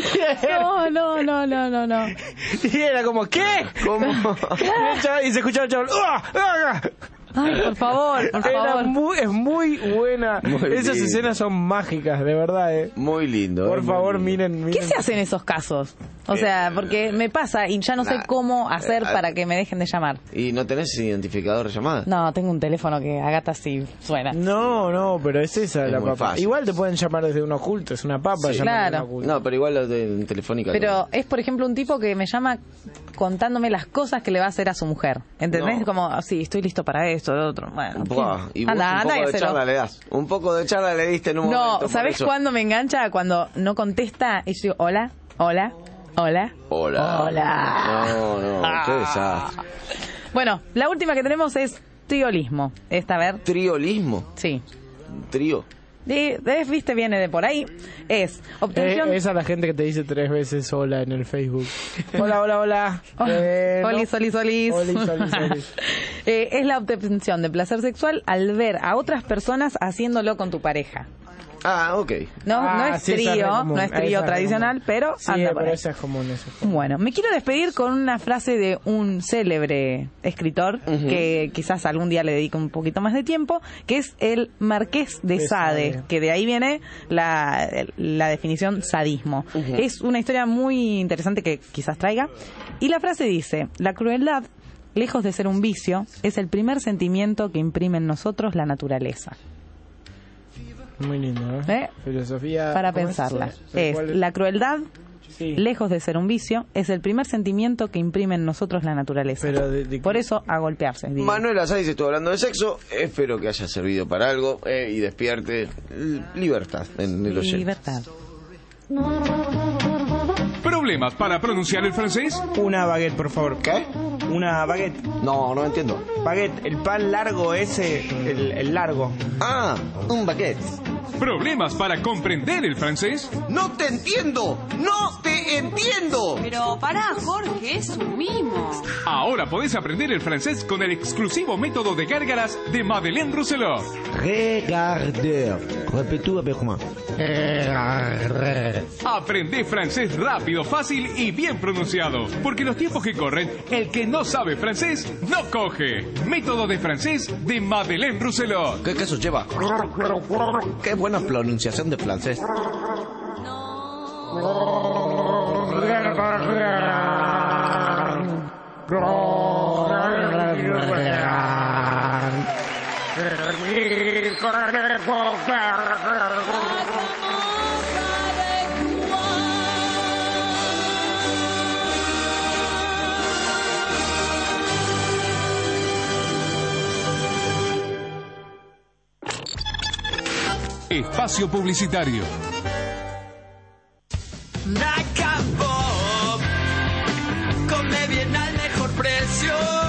No, no, no, no, no, no. Y era como, ¿qué? ¿Cómo? Y, el chaval- y se escuchaba el chaval. ¡Ah! ¡Ah! Ay, por favor, por Era favor. muy, es muy buena. Muy Esas lindo. escenas son mágicas, de verdad, eh. Muy lindo. Por eh, muy favor, lindo. miren, miren. ¿Qué se hace en esos casos? O sea, porque me pasa y ya no sé Nah. cómo hacer Eh, para que me dejen de llamar. ¿Y no tenés identificador de llamada? No, tengo un teléfono que agata así suena. No, no, pero es esa Es la muy papa. fácil. Igual te pueden llamar desde un oculto, es una papa. Sí. llamar desde Claro. un oculto. No, pero igual lo de Telefónica. Pero es, por ejemplo, un tipo que me llama contándome las cosas que le va a hacer a su mujer. ¿Entendés? No. Como, sí, estoy listo para esto, lo otro. Bueno, en fin. Buah, y vos anda, un anda y poco de hacelo. charla le das. Un poco de charla le diste en un momento. No, por ¿sabés eso. cuándo me engancha? Cuando no contesta y yo digo, hola, hola, hola. Hola. Hola. No, no, qué desastre. Bueno, la última que tenemos es triolismo. Esta, a ver. Triolismo. Sí. Trío. De, de- viste, viene de por ahí. Es obtención... Eh, esa es la gente que te dice tres veces hola en el Facebook. Hola, hola, hola. Oh, Eh, ¿no? Solis, solis, solis. Olis, olis, olis. Eh, es la obtención de placer sexual al ver a otras personas haciéndolo con tu pareja. Ah, ok. No, Ah, no es sí, esa es re trío, común, no es esa es trío re tradicional, común. pero Sí, anda por pero ahí. esa es común, esa es común. Bueno, me quiero despedir con una frase de un célebre escritor Ujú. que quizás algún día le dedique un poquito más de tiempo, que es el Marqués de, De Sade, Sade. que de ahí viene la, la definición sadismo. Ujú. Es una historia muy interesante que quizás traiga. Y la frase dice, la crueldad, lejos de ser un vicio, es el primer sentimiento que imprime en nosotros la naturaleza. Muy lindo, ¿eh? ¿Eh? Filosofía. Para ¿cómo es? pensarla. ¿De Es cuál la crueldad, Sí. lejos de ser un vicio, es el primer sentimiento que imprime en nosotros la naturaleza. Pero de, de... Por eso, a golpearse. Digo. Manuel Azáiz estuvo hablando de sexo. Espero que haya servido para algo eh, y despierte libertad en el oyente. Libertad. ¿Problemas para pronunciar el francés? Una baguette, por favor. ¿Qué? Una baguette. No, no entiendo. Baguette, el pan largo ese, el, el largo. Ah, un baguette. ¿Problemas para comprender el francés? ¡No te entiendo! ¡No te entiendo! Pero pará, Jorge, es un mimo. Ahora podés aprender el francés con el exclusivo método de gárgaras de Madeleine Rousselot. Regardeur. Repetú avec moi. Aprende francés rápido, fácil y bien pronunciado. Porque los tiempos que corren, el que no sabe francés no coge. Método de francés de Madeleine Rousselot. ¿Qué queso lleva? Qué buena pronunciación de francés. Espacio publicitario. Naca Pop, come bien al mejor precio.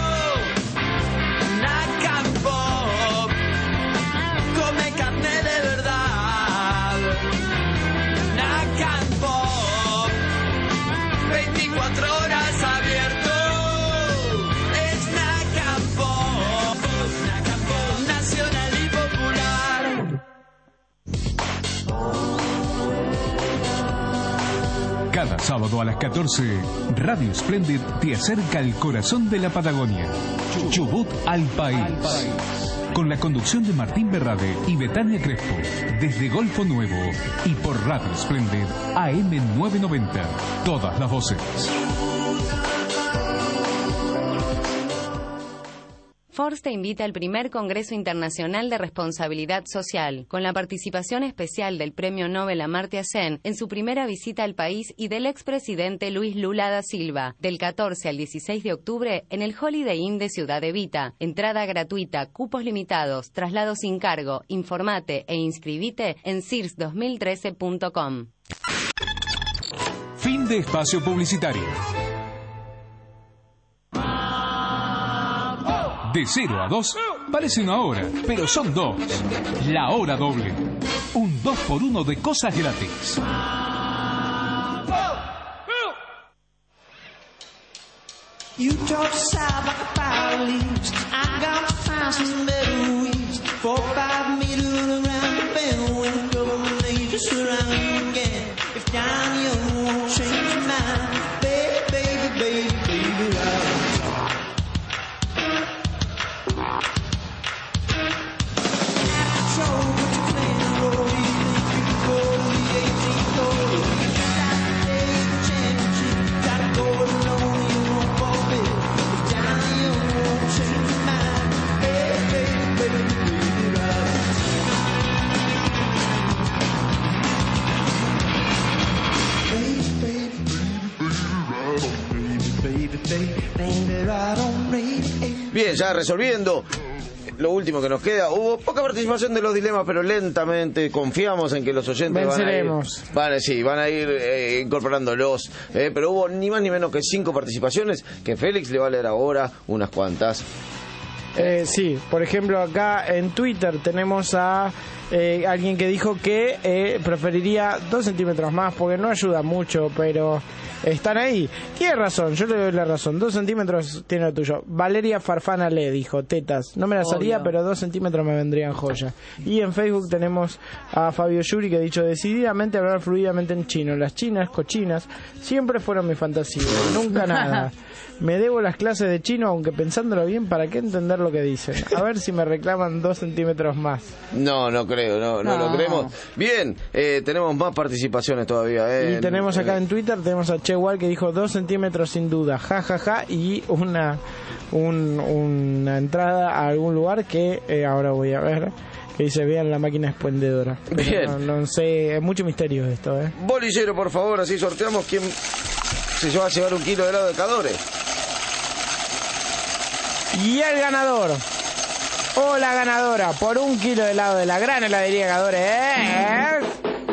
Naca Pop, come carne de verdad. Naca Pop, veinticuatro horas abierto. Es Naca Pop, Naca Pop, nacional y popular. Cada sábado a las catorce, Radio Splendid te acerca al corazón de la Patagonia, Chubut al país. Con la conducción de Martín Berrade y Betania Crespo, desde Golfo Nuevo y por Radio Splendid A M novecientos noventa. Todas las voces. Force te invita al primer Congreso Internacional de Responsabilidad Social, con la participación especial del Premio Nobel Amartya Sen en su primera visita al país y del expresidente Luis Lula da Silva, del catorce al dieciséis de octubre en el Holiday Inn de Ciudad Evita. Entrada gratuita, cupos limitados, traslado sin cargo. Informate e inscribite en cirs dos mil trece punto com. Fin de espacio publicitario. De cero a dos parece una hora, pero son dos. La hora doble. Un dos por uno de cosas gratis. You talk sound like a fire leaves. I got to find some better weeds. Four, five meters around the bend. When the trouble may just surround you again. If down you won't change your mind. Baby, baby, baby, baby, right. Bien, ya resolviendo lo último que nos queda. Hubo poca participación de los dilemas, pero lentamente confiamos en que los oyentes Venceremos. van a ir, van a, sí, van a ir eh, incorporándolos. Eh, pero hubo ni más ni menos que cinco participaciones, que Félix le va a leer ahora unas cuantas. Eh, sí, por ejemplo acá en Twitter tenemos a eh, alguien que dijo que eh, preferiría dos centímetros más porque no ayuda mucho, pero están ahí. Tiene razón, yo le doy la razón. Dos centímetros tiene lo tuyo. Valeria Farfana le dijo, tetas. No me las haría, pero dos centímetros me vendrían joya. Y en Facebook tenemos a Fabio Yuri que ha dicho, decididamente hablar fluidamente en chino. Las chinas, cochinas, siempre fueron mi fantasía. Nunca nada. Me debo las clases de chino, aunque pensándolo bien, ¿para qué entender lo que dicen? A ver si me reclaman dos centímetros más. No, no creo, no, no, no. lo creemos. Bien, eh, tenemos más participaciones todavía. Eh, y en, tenemos acá en... en Twitter, tenemos a Che Wall que dijo dos centímetros sin duda, ja, ja, ja, y una, un, una entrada a algún lugar que eh, ahora voy a ver. que dice, vean la máquina expendedora. Pero Bien. No, no sé, es mucho misterio esto, ¿eh? Bolillero, por favor, así sorteamos quién se va a llevar un kilo de helado de Cadore. Y el ganador, o la ganadora, por un kilo de helado de la gran heladería Cadore, es...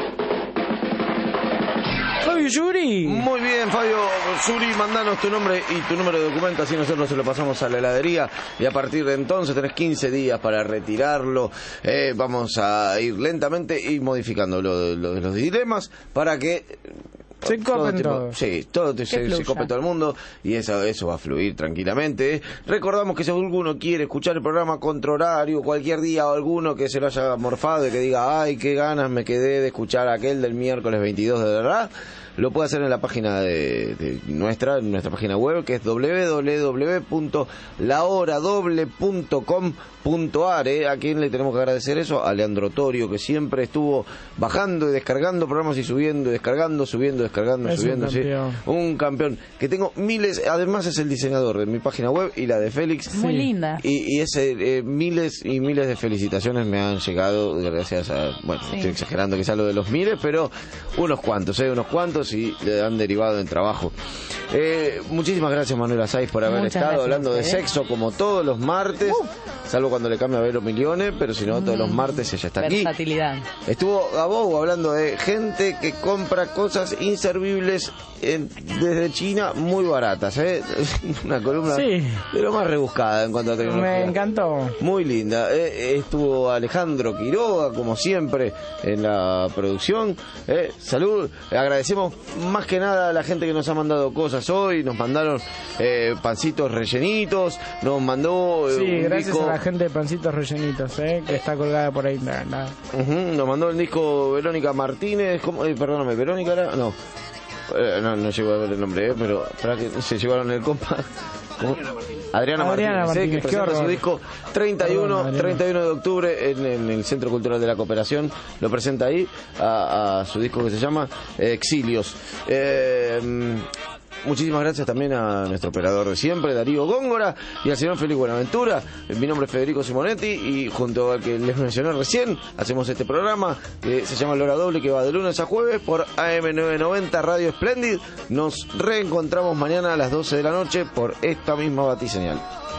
Fabio Yuri. Muy bien, Fabio Yuri, mandanos tu nombre y tu número de documento, así nosotros se lo pasamos a la heladería y a partir de entonces tenés quince días para retirarlo. Eh, vamos a ir lentamente y modificando lo de lo, los dilemas para que... Se copen tipo, todos. Sí, todo te, se, se cope todo el mundo y eso, eso va a fluir tranquilamente. Recordamos que si alguno quiere escuchar el programa contra horario, cualquier día o alguno que se lo haya morfado y que diga, ay, qué ganas me quedé de escuchar aquel del miércoles veintidós de verdad, lo puede hacer en la página de, de nuestra, en nuestra página web, que es doble u doble u doble u punto la hora doble punto com punto a r. ¿A quién le tenemos que agradecer eso? A Leandro Torio, que siempre estuvo bajando y descargando programas y subiendo y descargando, subiendo, descargando, Es subiendo. un ¿sí? campeón. Un campeón. Que tengo miles, además es el diseñador de mi página web y la de Félix. Muy linda. Y, y ese, eh, miles y miles de felicitaciones me han llegado gracias a, bueno, Sí. estoy exagerando quizá lo de los miles, pero unos cuantos, ¿eh? Unos cuantos y le han derivado en trabajo. Eh, muchísimas gracias, Manuela Saiz, por haber Muchas estado gracias hablando a de usted. sexo como todos los martes, Uh. salvo cuando le cambia a Vero Millones, pero si no, todos los martes ella está aquí. Versatilidad. Estuvo Gabou hablando de gente que compra cosas inservibles en- desde China muy baratas, ¿eh? Una columna Sí. de lo más rebuscada en cuanto a tecnología. Me encantó. Muy linda. Eh, estuvo Alejandro Quiroga, como siempre, en la producción. Eh, salud. Agradecemos más que nada a la gente que nos ha mandado cosas hoy. Nos mandaron eh, pancitos rellenitos. Nos mandó eh, Sí, un gracias disco. a la gente de Pancitos Rellenitos, ¿eh? Que está colgada por ahí. Nada, nada. Ujú, nos mandó el disco Verónica Martínez. ¿Cómo? Eh, perdóname, ¿Verónica era? No. Eh, no, no llegó a ver el nombre, eh, pero para que se llevaron el compa. ¿Cómo? Adriana, Adriana Martínez, eh, Martínez, que qué presenta su horror. disco treinta y uno, Perdón, Adriana. treinta y uno de octubre en, en el Centro Cultural de la Cooperación. Lo presenta ahí a, a su disco que se llama eh, Exilios. Eh, Muchísimas gracias también a nuestro operador de siempre, Darío Góngora, y al señor Félix Buenaventura. Mi nombre es Federico Simonetti y junto al que les mencioné recién, hacemos este programa que se llama La Hora Doble, que va de lunes a jueves por A M novecientos noventa Radio Splendid. Nos reencontramos mañana a las doce de la noche por esta misma batiseñal.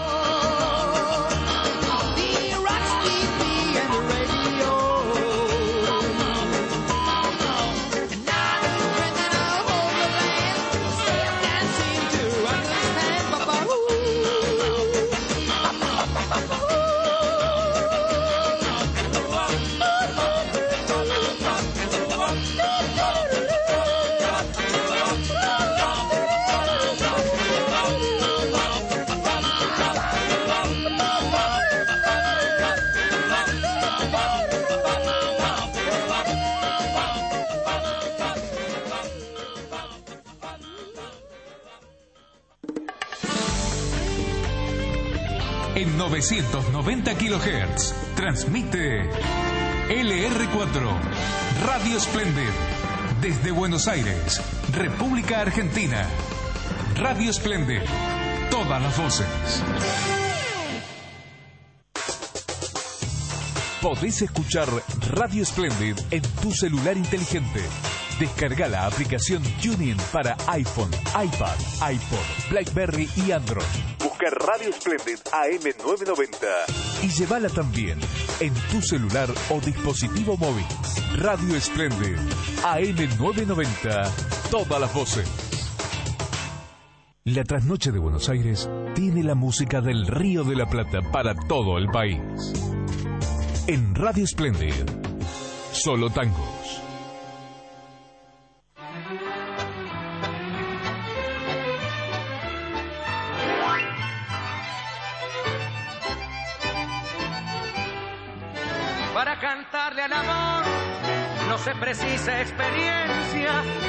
En novecientos noventa kilohertz transmite L R cuatro, Radio Splendid, desde Buenos Aires, República Argentina. Radio Splendid, todas las voces. Podés escuchar Radio Splendid en tu celular inteligente. Descarga la aplicación TuneIn para iPhone, iPad, iPod, BlackBerry y Android. Busca Radio Splendid A M novecientos noventa y llévala también en tu celular o dispositivo móvil. Radio Splendid A M novecientos noventa, todas las voces. La trasnoche de Buenos Aires tiene la música del Río de la Plata para todo el país. En Radio Splendid, solo tangos. Para cantarle al amor no se precisa experiencia.